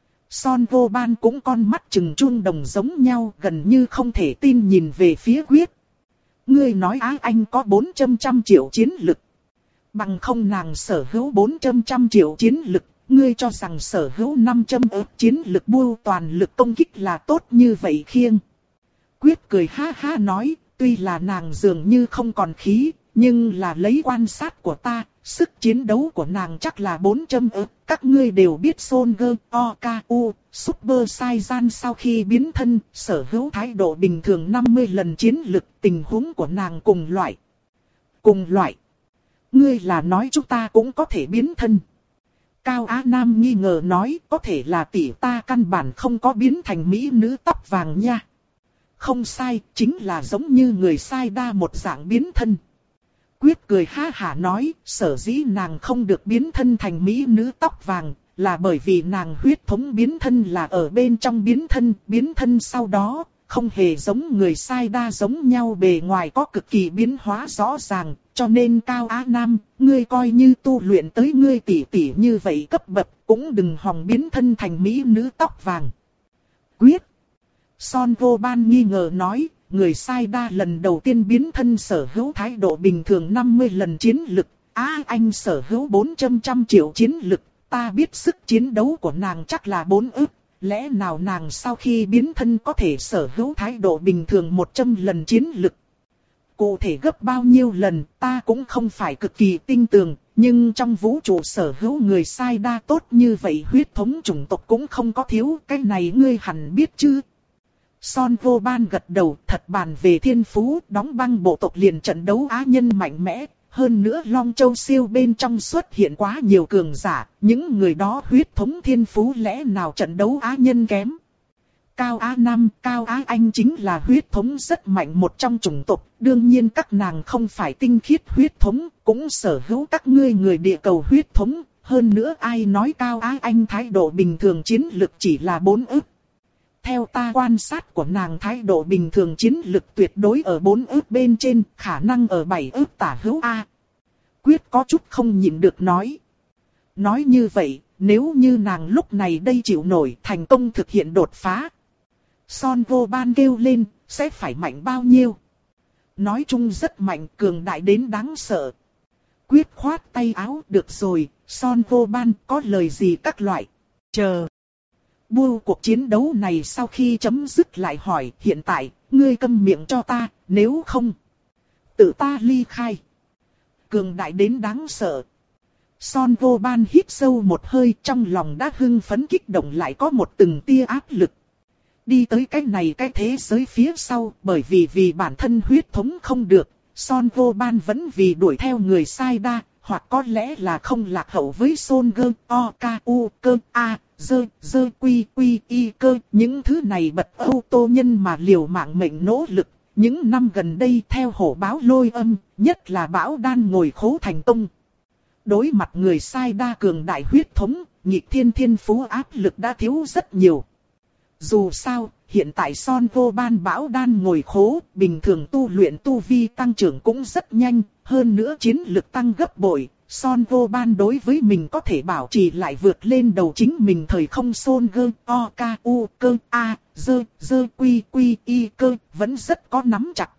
Son vô ban cũng con mắt trừng chuông đồng giống nhau, gần như không thể tin nhìn về phía Quyết. Ngươi nói Á Anh có bốn trăm triệu chiến lực. Bằng không nàng sở hữu bốn trăm triệu chiến lực, ngươi cho rằng sở hữu năm trăm ức chiến lực bưu toàn lực công kích là tốt như vậy khiêng. Quyết cười ha ha nói, tuy là nàng dường như không còn khí, nhưng là lấy quan sát của ta, sức chiến đấu của nàng chắc là bốn trăm ức. Các ngươi đều biết Son Gơ, O K U, Super Saiyan sau khi biến thân, sở hữu thái độ bình thường năm mươi lần chiến lực, tình huống của nàng cùng loại. Cùng loại. Ngươi là nói chúng ta cũng có thể biến thân. Cao Á Nam nghi ngờ nói, có thể là tỷ ta căn bản không có biến thành mỹ nữ tóc vàng nha. Không sai, chính là giống như người sai đa một dạng biến thân. Quyết cười ha hả nói, sở dĩ nàng không được biến thân thành mỹ nữ tóc vàng, là bởi vì nàng huyết thống biến thân là ở bên trong biến thân, biến thân sau đó, không hề giống người sai đa giống nhau, bề ngoài có cực kỳ biến hóa rõ ràng, cho nên Cao Á Nam, ngươi coi như tu luyện tới ngươi tỷ tỷ như vậy cấp bậc, cũng đừng hòng biến thân thành mỹ nữ tóc vàng. Quyết. Son Vô Ban nghi ngờ nói, người sai đa lần đầu tiên biến thân sở hữu thái độ bình thường năm mươi lần chiến lực, á anh sở hữu bốn trăm trăm triệu chiến lực, ta biết sức chiến đấu của nàng chắc là bốn ức, lẽ nào nàng sau khi biến thân có thể sở hữu thái độ bình thường một trăm lần chiến lực. Cụ thể gấp bao nhiêu lần ta cũng không phải cực kỳ tinh tường, nhưng trong vũ trụ sở hữu người sai đa tốt như vậy huyết thống chủng tộc cũng không có thiếu, cái này ngươi hẳn biết chứ. Son Vô Ban gật đầu, thật bàn về thiên phú, đóng băng bộ tộc liền trận đấu á nhân mạnh mẽ, hơn nữa Long Châu siêu bên trong xuất hiện quá nhiều cường giả, những người đó huyết thống thiên phú lẽ nào trận đấu á nhân kém. Cao Á Nam, Cao Á Anh chính là huyết thống rất mạnh một trong chủng tộc, đương nhiên các nàng không phải tinh khiết huyết thống, cũng sở hữu các ngươi người địa cầu huyết thống, hơn nữa ai nói Cao Á Anh thái độ bình thường chiến lực chỉ là bốn ức. Theo ta quan sát của nàng thái độ bình thường chiến lực tuyệt đối ở bốn ức bên trên, khả năng ở bảy ức tả hữu A. Quyết có chút không nhịn được nói. Nói như vậy, nếu như nàng lúc này đây chịu nổi thành công thực hiện đột phá. Son Vô Ban kêu lên, sẽ phải mạnh bao nhiêu? Nói chung rất mạnh, cường đại đến đáng sợ. Quyết khoát tay áo, được rồi, Son Vô Ban có lời gì các loại. Chờ. Bu cuộc chiến đấu này sau khi chấm dứt lại hỏi, hiện tại, ngươi câm miệng cho ta, nếu không, tự ta ly khai. Cường đại đến đáng sợ. Son Vô Ban hít sâu một hơi, trong lòng đã hưng phấn kích động lại có một từng tia áp lực. Đi tới cái này cái thế giới phía sau, bởi vì vì bản thân huyết thống không được, Son Vô Ban vẫn vì đuổi theo người sai đa, hoặc có lẽ là không lạc hậu với Son Gơ, O, K, U, Cơ, A, Dơ, Dơ, Quy, Quy, Y, Cơ. Những thứ này bật âu tô nhân mà liều mạng mệnh nỗ lực. Những năm gần đây theo hổ báo lôi âm, nhất là Bão Đan ngồi khố thành công. Đối mặt người sai đa cường đại huyết thống, nghịch thiên thiên phú áp lực đã thiếu rất nhiều. Dù sao, hiện tại Son Vô Ban Bão Đan ngồi khố, bình thường tu luyện tu vi tăng trưởng cũng rất nhanh, hơn nữa chiến lực tăng gấp bội. Son Vô Ban đối với mình có thể bảo trì lại vượt lên đầu chính mình thời không Son Gơ, O, K, U, Cơ, A, Dơ, Dơ, Quy, Quy, Y, Cơ, vẫn rất có nắm chặt.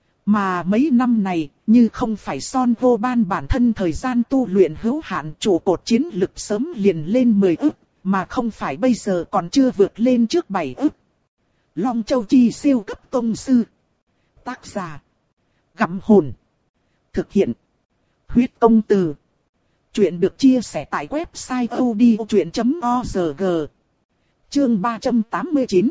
Mà mấy năm này, như không phải Son Vô Ban bản thân thời gian tu luyện hữu hạn, trụ cột chiến lực sớm liền lên mười ức, mà không phải bây giờ còn chưa vượt lên trước bảy ức. Long Châu Chi siêu cấp tông sư. Tác giả. Gặm hồn. Thực hiện. Huyết công từ. Chuyện được chia sẻ tại website odchuyện chấm org. Chương ba trăm tám mươi chín.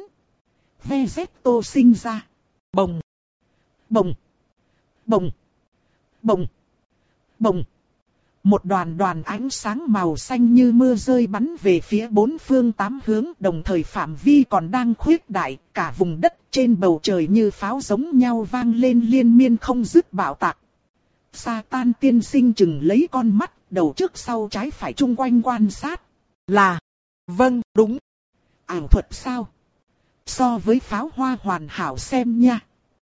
Vegeto sinh ra. Bồng. Bồng. Bồng. Bồng. Bồng. Một đoàn đoàn ánh sáng màu xanh như mưa rơi bắn về phía bốn phương tám hướng, đồng thời phạm vi còn đang khuếch đại, cả vùng đất trên bầu trời như pháo giống nhau vang lên liên miên không dứt bạo tạc. Sa Tan tiên sinh chừng lấy con mắt, đầu trước sau trái phải chung quanh quan sát. Là, vâng, đúng. Ảo thuật sao? So với pháo hoa hoàn hảo xem nha.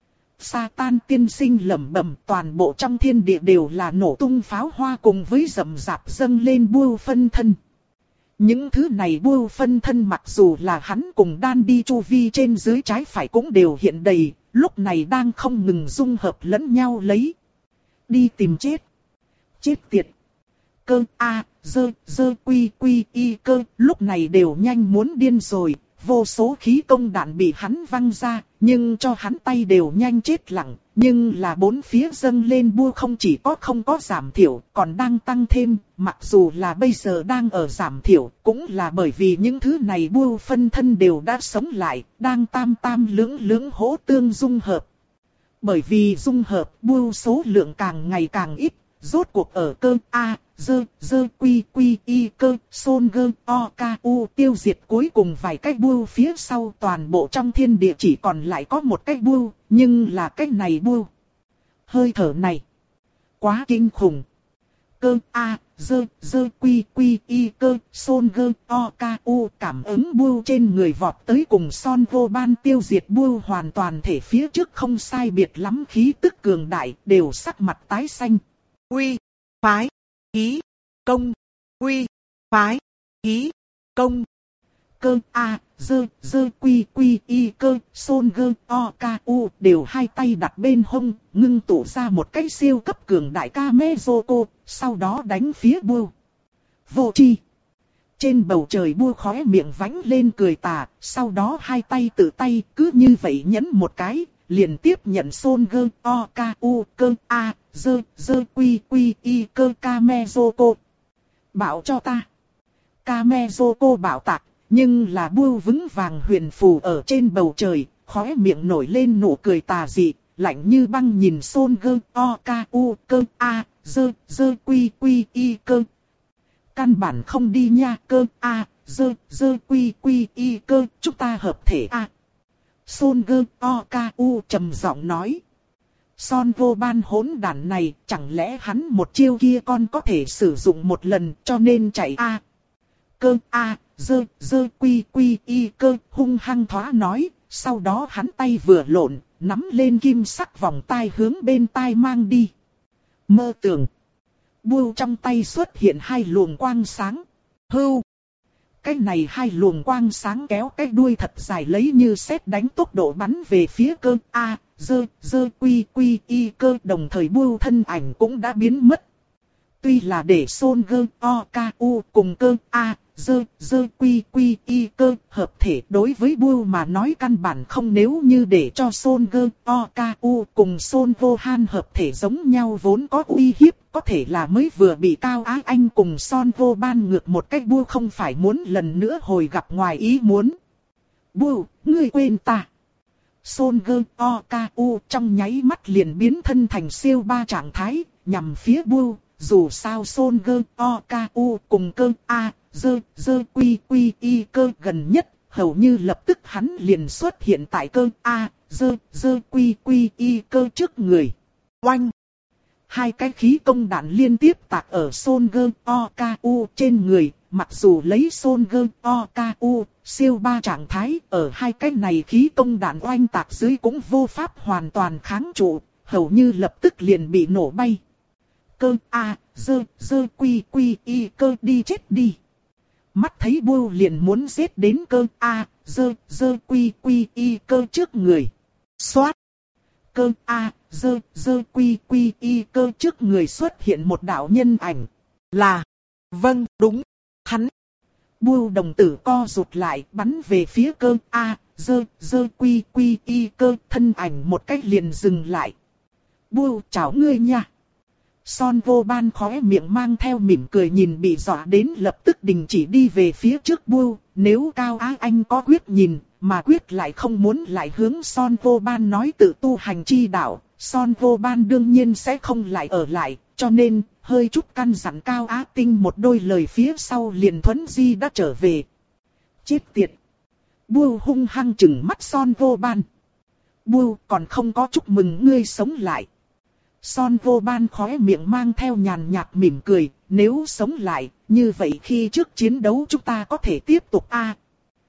Sa Tan tiên sinh lẩm bẩm, toàn bộ trong thiên địa đều là nổ tung pháo hoa cùng với rầm rạp dâng lên bưu phân thân. Những thứ này bưu phân thân mặc dù là hắn cùng đan đi chu vi trên dưới trái phải cũng đều hiện đầy, lúc này đang không ngừng dung hợp lẫn nhau lấy. Đi tìm chết. Chết tiệt. Cơ A, Dơ, Dơ, Quy, Quy, Y, Cơ, lúc này đều nhanh muốn điên rồi. Vô số khí công đạn bị hắn văng ra, nhưng cho hắn tay đều nhanh chết lặng. Nhưng là bốn phía dâng lên bua không chỉ có không có giảm thiểu, còn đang tăng thêm. Mặc dù là bây giờ đang ở giảm thiểu, cũng là bởi vì những thứ này bua phân thân đều đã sống lại, đang tam tam lưỡng lưỡng hỗ tương dung hợp. Bởi vì dung hợp bua số lượng càng ngày càng ít, rốt cuộc ở cơ A, Dơ, Dơ, Quy, Quy, Y, Cơ, Son Gơ, O, K, U tiêu diệt cuối cùng vài cái bưu phía sau, toàn bộ trong thiên địa chỉ còn lại có một cái bưu, nhưng là cái này bưu. Hơi thở này. Quá kinh khủng. Cơ A, dơ, dơ quy quy y cơ, son gơ, o ca u cảm ứng bưu trên người vọt tới cùng son vô ban tiêu diệt bưu hoàn toàn thể phía trước không sai biệt lắm khí tức cường đại, đều sắc mặt tái xanh. Quy, phái, khí, công, quy, phái, khí, công. Cơ A, dơ, dơ quy quy y cơ, son gơ, o ca u đều hai tay đặt bên hông, ngưng tụ ra một cái siêu cấp cường đại Kamezoko, sau đó đánh phía bưu. Vô chi. Trên bầu trời bưu khóe miệng vánh lên cười tà, sau đó hai tay tự tay cứ như vậy nhấn một cái, liền tiếp nhận son gơ, o ca u cơ A, dơ, dơ quy quy y cơ Kamezoko. Bảo cho ta. Kamezoko bảo tạc. Nhưng là bưu vững vàng huyền phù ở trên bầu trời, khóe miệng nổi lên nụ cười tà dị, lạnh như băng nhìn son gơ, o ca u cơ a, dơ, dơ quy quy y cơ. Căn bản không đi nha cơ a, dơ, dơ quy quy y cơ, chúng ta hợp thể a. Son gơ, o ca u trầm giọng nói. Son vô ban hỗn đản này, chẳng lẽ hắn một chiêu kia con có thể sử dụng một lần cho nên chạy a. Cơ a, dơ, dơ quy quy y cơ hung hăng thoá nói, sau đó hắn tay vừa lộn, nắm lên kim sắc vòng tai hướng bên tai mang đi. Mơ tưởng. Bưu trong tay xuất hiện hai luồng quang sáng. Hưu. Cái này hai luồng quang sáng kéo cái đuôi thật dài lấy như sét đánh tốc độ bắn về phía cơ A, dơ, dơ quy quy y cơ đồng thời bưu thân ảnh cũng đã biến mất. Tuy là để son gơ, o ca u cùng cơ A, dơ, dơ quy quy y cơ hợp thể đối với bưu mà nói căn bản không, nếu như để cho son gơ, o ca u cùng son vô han hợp thể giống nhau vốn có uy hiếp, có thể là mới vừa bị Cao Á Anh cùng son vô ban ngược một cách, bưu không phải muốn lần nữa hồi gặp ngoài ý muốn. Bưu, ngươi quên ta. Son gơ, o ca u trong nháy mắt liền biến thân thành siêu ba trạng thái, nhằm phía bưu. Dù sao son gơ, o ca u cùng cơ A, dơ, dơ quy quy y cơ gần nhất, hầu như lập tức hắn liền xuất hiện tại cơ A, dơ, dơ quy quy y cơ trước người. Oanh! Hai cái khí công đạn liên tiếp tạc ở son gơ, o ca u trên người, mặc dù lấy son gơ, o ca u, siêu ba trạng thái, ở hai cái này khí công đạn oanh tạc dưới cũng vô pháp hoàn toàn kháng trụ, hầu như lập tức liền bị nổ bay. Cơ A, dơ, dơ quy quy y cơ đi chết đi. Mắt thấy bưu liền muốn giết đến cơ A, dơ, dơ quy quy y cơ trước người. Xoát. Cơ A, dơ, dơ quy quy y cơ trước người xuất hiện một đạo nhân ảnh. Là. Vâng, đúng. Hắn. Bưu đồng tử co rụt lại bắn về phía cơ A, dơ, dơ quy quy y cơ, thân ảnh một cách liền dừng lại. Bưu chào ngươi nha. Son vô ban khóe miệng mang theo mỉm cười nhìn bị dọa đến lập tức đình chỉ đi về phía trước bưu. Nếu Cao Á Anh có quyết nhìn, mà quyết lại không muốn lại hướng son vô ban nói tự tu hành chi đạo, son vô ban đương nhiên sẽ không lại ở lại, cho nên hơi chút căn dặn Cao Á Tinh một đôi lời phía sau liền thuấn di đã trở về. Chết tiệt! Bưu hung hăng chừng mắt son vô ban. Bưu còn không có chúc mừng ngươi sống lại. Son vô ban khóe miệng mang theo nhàn nhạt mỉm cười, nếu sống lại, như vậy khi trước chiến đấu chúng ta có thể tiếp tục a. À,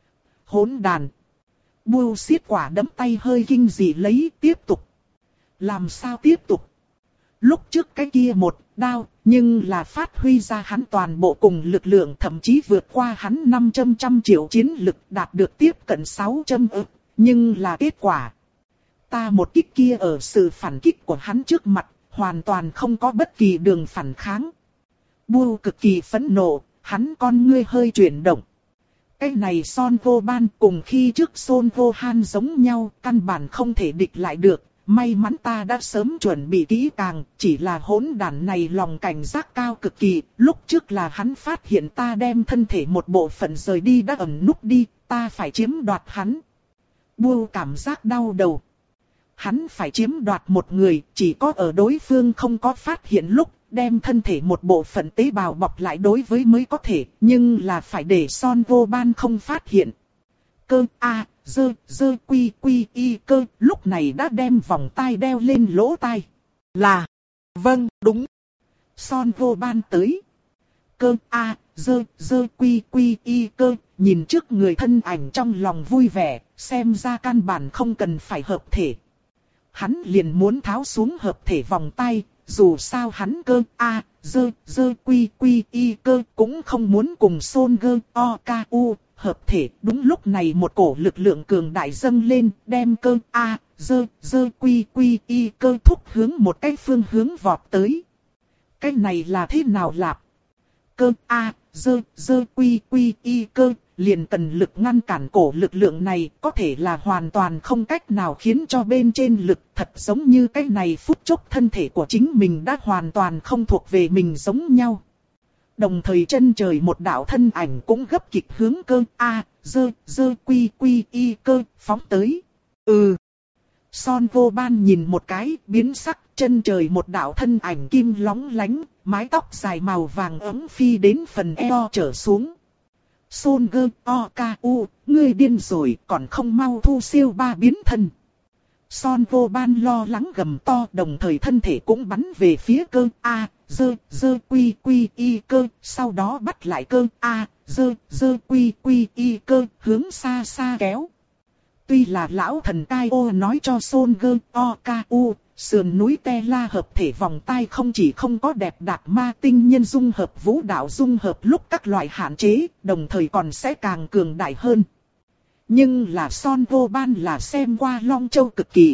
hỗn đàn. Bưu xiết quả đấm tay hơi kinh dị lấy tiếp tục. Làm sao tiếp tục? Lúc trước cái kia một đao, nhưng là phát huy ra hắn toàn bộ cùng lực lượng, thậm chí vượt qua hắn năm trăm triệu chiến lực, đạt được tiếp cận sáu trăm ức, nhưng là kết quả. Ta một kích kia ở sự phản kích của hắn trước mặt, hoàn toàn không có bất kỳ đường phản kháng. Bưu cực kỳ phẫn nộ, hắn con ngươi hơi chuyển động. Cái này son vô ban cùng khi trước son vô han giống nhau, căn bản không thể địch lại được. May mắn ta đã sớm chuẩn bị kỹ càng, chỉ là hỗn đản này lòng cảnh giác cao cực kỳ. Lúc trước là hắn phát hiện ta đem thân thể một bộ phận rời đi đã ẩn núp đi, ta phải chiếm đoạt hắn. Bưu cảm giác đau đầu. Hắn phải chiếm đoạt một người, chỉ có ở đối phương không có phát hiện lúc, đem thân thể một bộ phận tế bào bọc lại đối với mới có thể, nhưng là phải để son vô ban không phát hiện. Cơ A, dơ, dơ quy quy y cơ, lúc này đã đem vòng tai đeo lên lỗ tai. Là, Vâng, đúng. Son vô ban tới. Cơ a, dơ, dơ quy quy y cơ, nhìn trước người thân ảnh trong lòng vui vẻ, xem ra căn bản không cần phải hợp thể. Hắn liền muốn tháo xuống hợp thể vòng tay, dù sao hắn cơ a, dơ, dơ quy quy y cơ cũng không muốn cùng Son gơ o ca u hợp thể. Đúng lúc này một cổ lực lượng cường đại dâng lên, đem cơ a, dơ, dơ quy quy y cơ thúc hướng một cái phương hướng vọt tới. Cái này là thế nào lạp? Cơ a, dơ, dơ quy quy y cơ, liền cần lực ngăn cản cổ lực lượng này, có thể là hoàn toàn không cách nào khiến cho bên trên lực, thật giống như cái này phút chốc thân thể của chính mình đã hoàn toàn không thuộc về mình giống nhau. Đồng thời chân trời một đạo thân ảnh cũng gấp kịch hướng cơ a, dơ, dơ quy quy y cơ, phóng tới. Ừ. Son vô ban nhìn một cái, biến sắc, chân trời một đạo thân ảnh kim lóng lánh, mái tóc dài màu vàng ấm phi đến phần eo trở xuống. Son gơ o ca u, ngươi điên rồi, còn không mau thu siêu ba biến thân. Son vô ban lo lắng gầm to, đồng thời thân thể cũng bắn về phía cơ a, dơ, dơ quy quy y cơ, sau đó bắt lại cơ a, dơ, dơ quy quy y cơ, hướng xa xa kéo. Tuy là lão thần tai ô nói cho Son gơ o ca u, sườn núi Te La hợp thể vòng tay không chỉ không có đẹp đạp ma tinh nhân dung hợp vũ đạo dung hợp lúc các loại hạn chế, đồng thời còn sẽ càng cường đại hơn. Nhưng là Son vô ban là xem qua Long Châu cực kỳ.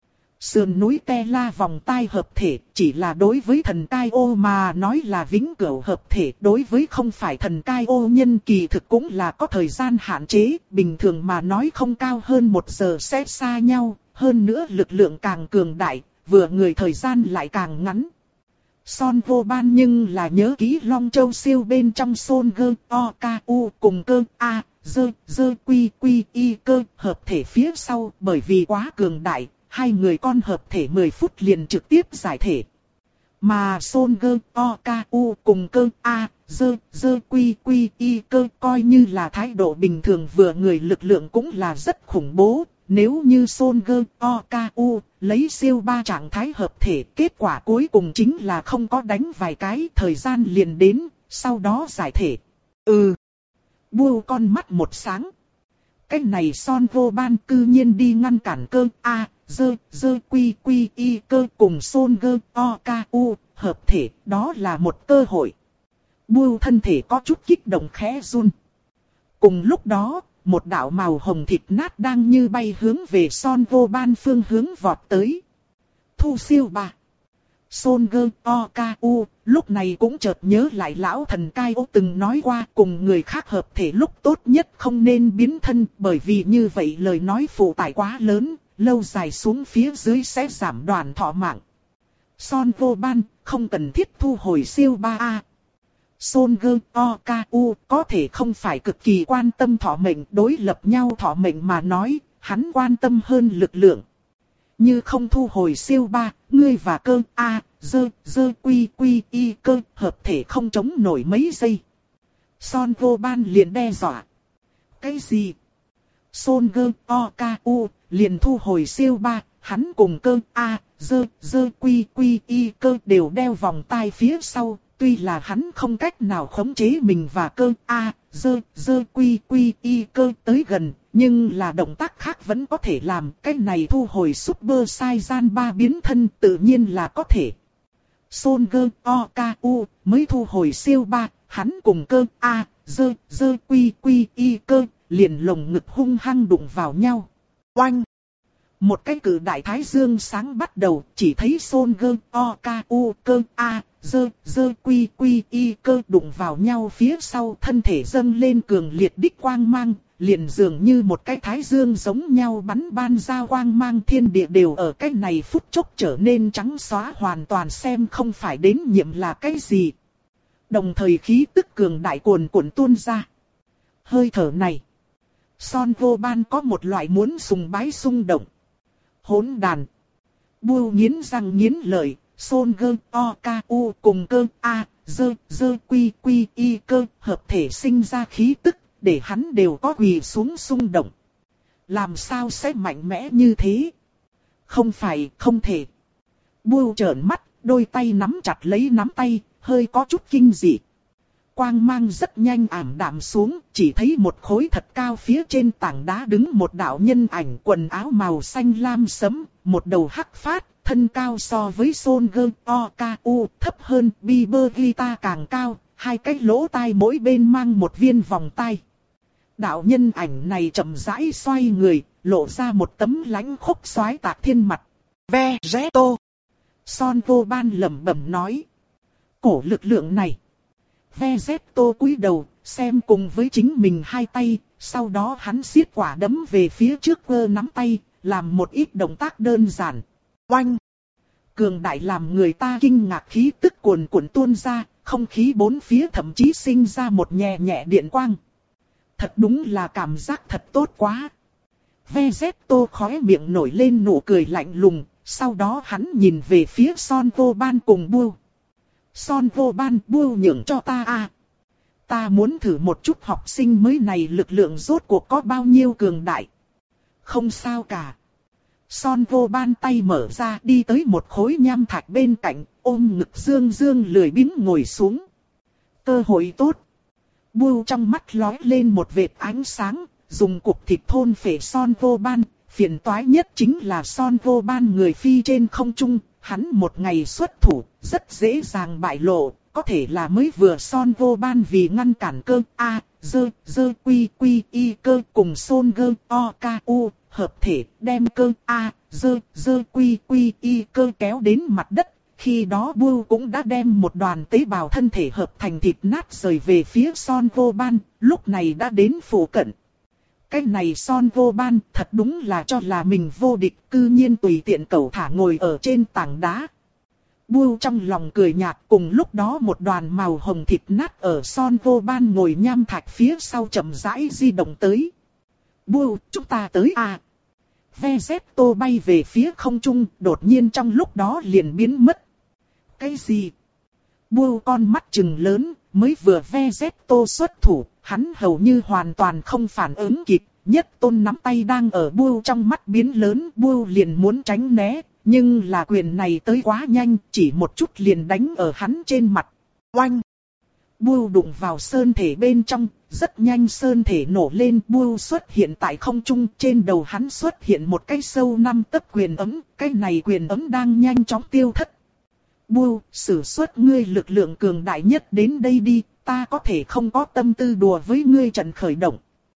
Sườn núi Te La vòng tay hợp thể chỉ là đối với thần cai ô mà nói là vĩnh cửu hợp thể, đối với không phải thần cai ô nhân kỳ thực cũng là có thời gian hạn chế, bình thường mà nói không cao hơn một giờ sẽ xa nhau, hơn nữa lực lượng càng cường đại, vừa người thời gian lại càng ngắn. Son vô ban nhưng là nhớ kỹ Long Châu siêu bên trong Son gơ o ca u cùng cơ a, dơ, dơ quy quy y cơ hợp thể phía sau, bởi vì quá cường đại, hai người con hợp thể mười phút liền trực tiếp giải thể. Mà Son gơ o ca u cùng cơ a, dơ, dơ quy quy y cơ coi như là thái độ bình thường vừa người lực lượng cũng là rất khủng bố. Nếu như Son gơ o ca u lấy siêu ba trạng thái hợp thể, kết quả cuối cùng chính là không có đánh vài cái, thời gian liền đến, sau đó giải thể. Ừ. Bua con mắt một sáng. Cái này Son vô ban cư nhiên đi ngăn cản cơ a, dơ, dơ quy quy y cơ cùng Son gơ o ca u hợp thể, đó là một cơ hội. Bua thân thể có chút kích động khẽ run. Cùng lúc đó, một đạo màu hồng thịt nát đang như bay hướng về Son vô ban phương hướng vọt tới. Thu siêu ba. Son gơ o ca u lúc này cũng chợt nhớ lại lão thần cai ô từng nói qua, cùng người khác hợp thể lúc tốt nhất không nên biến thân, bởi vì như vậy lời nói phụ tải quá lớn, lâu dài xuống phía dưới sẽ giảm đoàn thọ mạng. Son vô ban không cần thiết thu hồi siêu ba a. Son gơ o ca u có thể không phải cực kỳ quan tâm thọ mệnh, đối lập nhau thọ mệnh mà nói, hắn quan tâm hơn lực lượng. Như không thu hồi siêu ba, ngươi và cơ a, dơ, dơ quy quy y cơ hợp thể không chống nổi mấy giây. Son vô ban liền đe dọa. Cái gì? Son gơ o ca u liền thu hồi siêu ba, hắn cùng cơ a, dơ, dơ quy quy y cơ đều đeo vòng tai phía sau. Tuy là hắn không cách nào khống chế mình và cơ a, dơ, dơ quy quy y cơ tới gần, nhưng là động tác khác vẫn có thể làm. Cái này thu hồi Super Saiyan ba biến thân tự nhiên là có thể. Son gơ o ca u mới thu hồi siêu ba, hắn cùng cơ a, dơ, dơ quy quy y cơ liền lồng ngực hung hăng đụng vào nhau. Oanh! Một cái cử đại thái dương sáng bắt đầu, chỉ thấy Son gơ o ca u cơ a, dơ, dơ quy quy y cơ đụng vào nhau phía sau, thân thể dâng lên cường liệt đích quang mang, liền dường như một cái thái dương giống nhau bắn ban ra quang mang, thiên địa đều ở cái này phút chốc trở nên trắng xóa, hoàn toàn xem không phải đến nhiệm là cái gì. Đồng thời khí tức cường đại cuồn cuộn tuôn ra. Hơi thở này, Son vô ban có một loại muốn sùng bái xung động. Hỗn đàn. Bua nghiến răng nghiến lợi, Son gơ o ca u cùng cơ a, dơ, dơ quy quy y cơ hợp thể sinh ra khí tức, để hắn đều có quỳ xuống xung động. Làm sao sẽ mạnh mẽ như thế? Không phải, không thể. Bua trợn mắt, đôi tay nắm chặt lấy nắm tay, hơi có chút kinh dị. Quang mang rất nhanh ảm đạm xuống, chỉ thấy một khối thật cao phía trên tảng đá đứng một đạo nhân ảnh quần áo màu xanh lam sẫm, một đầu hắc phát, thân cao so với Son Gơ O K U, thấp hơn Bieber Guitar càng cao, hai cái lỗ tai mỗi bên mang một viên vòng tai. Đạo nhân ảnh này chậm rãi xoay người, lộ ra một tấm lãnh khốc xoái tạc thiên mặt. Vegeto. Son vô ban lẩm bẩm nói. Cổ lực lượng này. Vegeto cúi đầu, xem cùng với chính mình hai tay, sau đó hắn siết quả đấm về phía trước cơ nắm tay, làm một ít động tác đơn giản. Oanh! Cường đại làm người ta kinh ngạc khí tức cuồn cuộn tuôn ra, không khí bốn phía thậm chí sinh ra một nhẹ nhẹ điện quang. Thật đúng là cảm giác thật tốt quá. Vegeto khóe miệng nổi lên nụ cười lạnh lùng, sau đó hắn nhìn về phía Son vô ban cùng Bưu. Son vô ban, Bưu nhượng cho ta a. Ta muốn thử một chút học sinh mới này lực lượng rốt cuộc có bao nhiêu cường đại. Không sao cả. Son vô ban tay mở ra đi tới một khối nham thạch bên cạnh, ôm ngực dương dương lười biếng ngồi xuống. Cơ hội tốt. Bưu trong mắt lóe lên một vệt ánh sáng, dùng cục thịt thôn phệ Son vô ban. Phiền toái nhất chính là Son vô ban người phi trên không trung, hắn một ngày xuất thủ, rất dễ dàng bại lộ, có thể là mới vừa Son vô ban vì ngăn cản cơ A, dơ, dơ quy quy y cơ cùng Son gơ O K U, hợp thể đem cơ A, dơ, dơ quy quy y cơ kéo đến mặt đất. Khi đó Bưu cũng đã đem một đoàn tế bào thân thể hợp thành thịt nát rời về phía Son vô ban, lúc này đã đến phủ cận. Cái này Son vô ban thật đúng là cho là mình vô địch, cư nhiên tùy tiện cẩu thả ngồi ở trên tảng đá. Bưu trong lòng cười nhạt, cùng lúc đó một đoàn màu hồng thịt nát ở Son vô ban ngồi nham thạch phía sau chậm rãi di động tới. Bưu, chúng ta tới à. Vegeto bay về phía không trung, đột nhiên trong lúc đó liền biến mất. Cái gì? Bưu con mắt trừng lớn, mới vừa Vegeto xuất thủ, hắn hầu như hoàn toàn không phản ứng kịp, nhất tôn nắm tay đang ở Bưu trong mắt biến lớn, Bưu liền muốn tránh né, nhưng là quyền này tới quá nhanh, chỉ một chút liền đánh ở hắn trên mặt. Oanh! Bưu đụng vào sơn thể bên trong, rất nhanh sơn thể nổ lên, Bưu xuất hiện tại không trung, trên đầu hắn xuất hiện một cái sâu năm tấc quyền ấm, cái này quyền ấm đang nhanh chóng tiêu thất. Bưu, sử xuất ngươi lực lượng cường đại nhất đến đây đi, ta có thể không có tâm tư đùa với ngươi trận khởi động.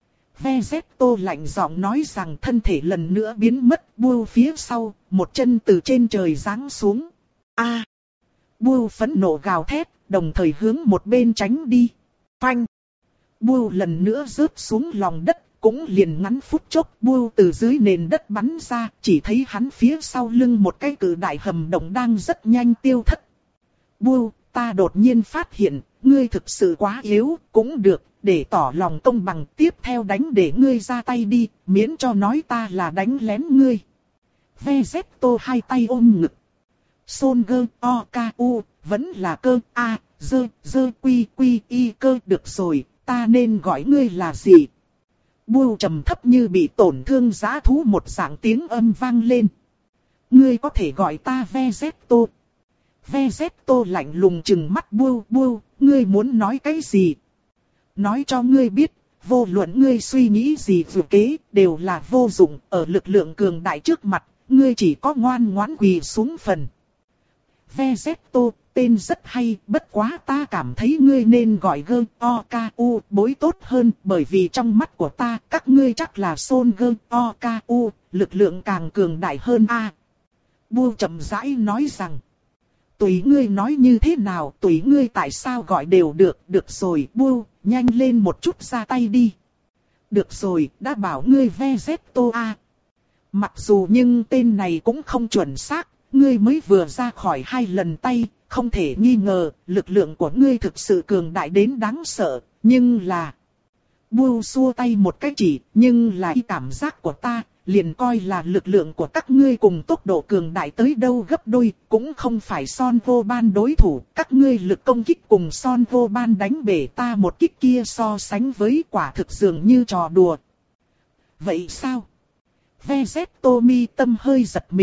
Vegeto lạnh giọng nói rằng thân thể lần nữa biến mất, Bưu phía sau, một chân từ trên trời giáng xuống. A! À, Bưu phẫn nộ gào thét, đồng thời hướng một bên tránh đi. Phanh! Bưu lần nữa rớt xuống lòng đất, cũng liền ngắn phút chốc Bưu từ dưới nền đất bắn ra, chỉ thấy hắn phía sau lưng một cái cự đại hầm động đang rất nhanh tiêu thất. Bưu, ta đột nhiên phát hiện, ngươi thực sự quá yếu, cũng được, để tỏ lòng công bằng tiếp theo đánh để ngươi ra tay đi, miễn cho nói ta là đánh lén ngươi. Vegeto hai tay ôm ngực. Son gơ O K U, vẫn là cơ A, dơ, dơ quy quy y cơ được rồi, ta nên gọi ngươi là gì? Bưu trầm thấp như bị tổn thương dã thú một dạng tiếng âm vang lên. Ngươi có thể gọi ta Vegeto. Vegeto lạnh lùng trừng mắt Bưu, Bưu, ngươi muốn nói cái gì? Nói cho ngươi biết, vô luận ngươi suy nghĩ gì dù kế, đều là vô dụng, ở lực lượng cường đại trước mặt, ngươi chỉ có ngoan ngoãn quỳ xuống phần. Vegeto, tên rất hay, bất quá ta cảm thấy ngươi nên gọi gơ O K U bối tốt hơn, bởi vì trong mắt của ta, các ngươi chắc là Son gơ O K U, lực lượng càng cường đại hơn a. À, Bưu chậm rãi nói rằng, tùy ngươi nói như thế nào, tùy ngươi tại sao gọi đều được, được rồi, Bưu, nhanh lên một chút ra tay đi. Được rồi, đã bảo ngươi Vegeto a. À, mặc dù nhưng tên này cũng không chuẩn xác, ngươi mới vừa ra khỏi hai lần tay, không thể nghi ngờ, lực lượng của ngươi thực sự cường đại đến đáng sợ, nhưng là... Bưu xua tay một cái chỉ, nhưng là ý cảm giác của ta, liền coi là lực lượng của các ngươi cùng tốc độ cường đại tới đâu gấp đôi, cũng không phải Son vô ban đối thủ, các ngươi lực công kích cùng Son vô ban đánh bể ta một kích kia so sánh với quả thực dường như trò đùa. Vậy sao? Vegeto mi tâm hơi giật mình,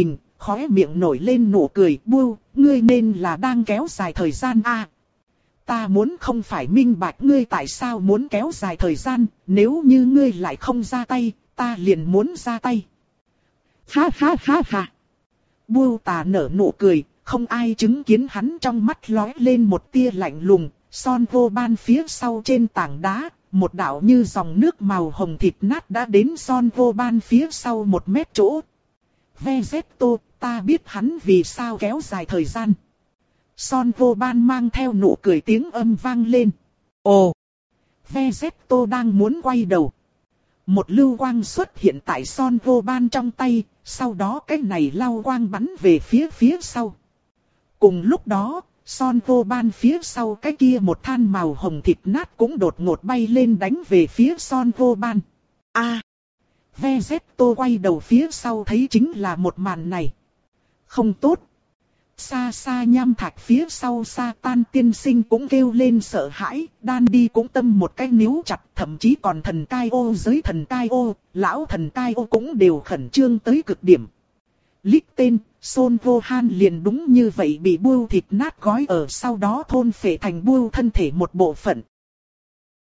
khóe miệng nổi lên nụ cười. Bưu, ngươi nên là đang kéo dài thời gian a. Ta muốn không phải minh bạch ngươi tại sao muốn kéo dài thời gian, nếu như ngươi lại không ra tay, ta liền muốn ra tay. Ha ha ha ha. Bưu Tà nở nụ cười, không ai chứng kiến hắn trong mắt lóe lên một tia lạnh lùng. Son vô ban phía sau trên tảng đá, một đạo như dòng nước màu hồng thịt nát đã đến Son vô ban phía sau một mét chỗ. Vegeto, ta biết hắn vì sao kéo dài thời gian. Son vô ban mang theo nụ cười tiếng âm vang lên. Ồ! Vegeto đang muốn quay đầu. Một lưu quang xuất hiện tại Son vô ban trong tay, sau đó cái này lao quang bắn về phía phía sau. Cùng lúc đó, Son vô ban phía sau cái kia một than màu hồng thịt nát cũng đột ngột bay lên đánh về phía Son vô ban. A! À, Vegeto quay đầu phía sau thấy chính là một màn này. Không tốt! Xa xa nham thạch phía sau Satan tiên sinh cũng kêu lên sợ hãi, đan đi cũng tâm một cái níu chặt, thậm chí còn thần cai ô giới thần cai ô, lão thần cai ô cũng đều khẩn trương tới cực điểm. Lích tên, Son vô han liền đúng như vậy bị bưu thịt nát gói ở sau đó thôn phệ thành bưu thân thể một bộ phận.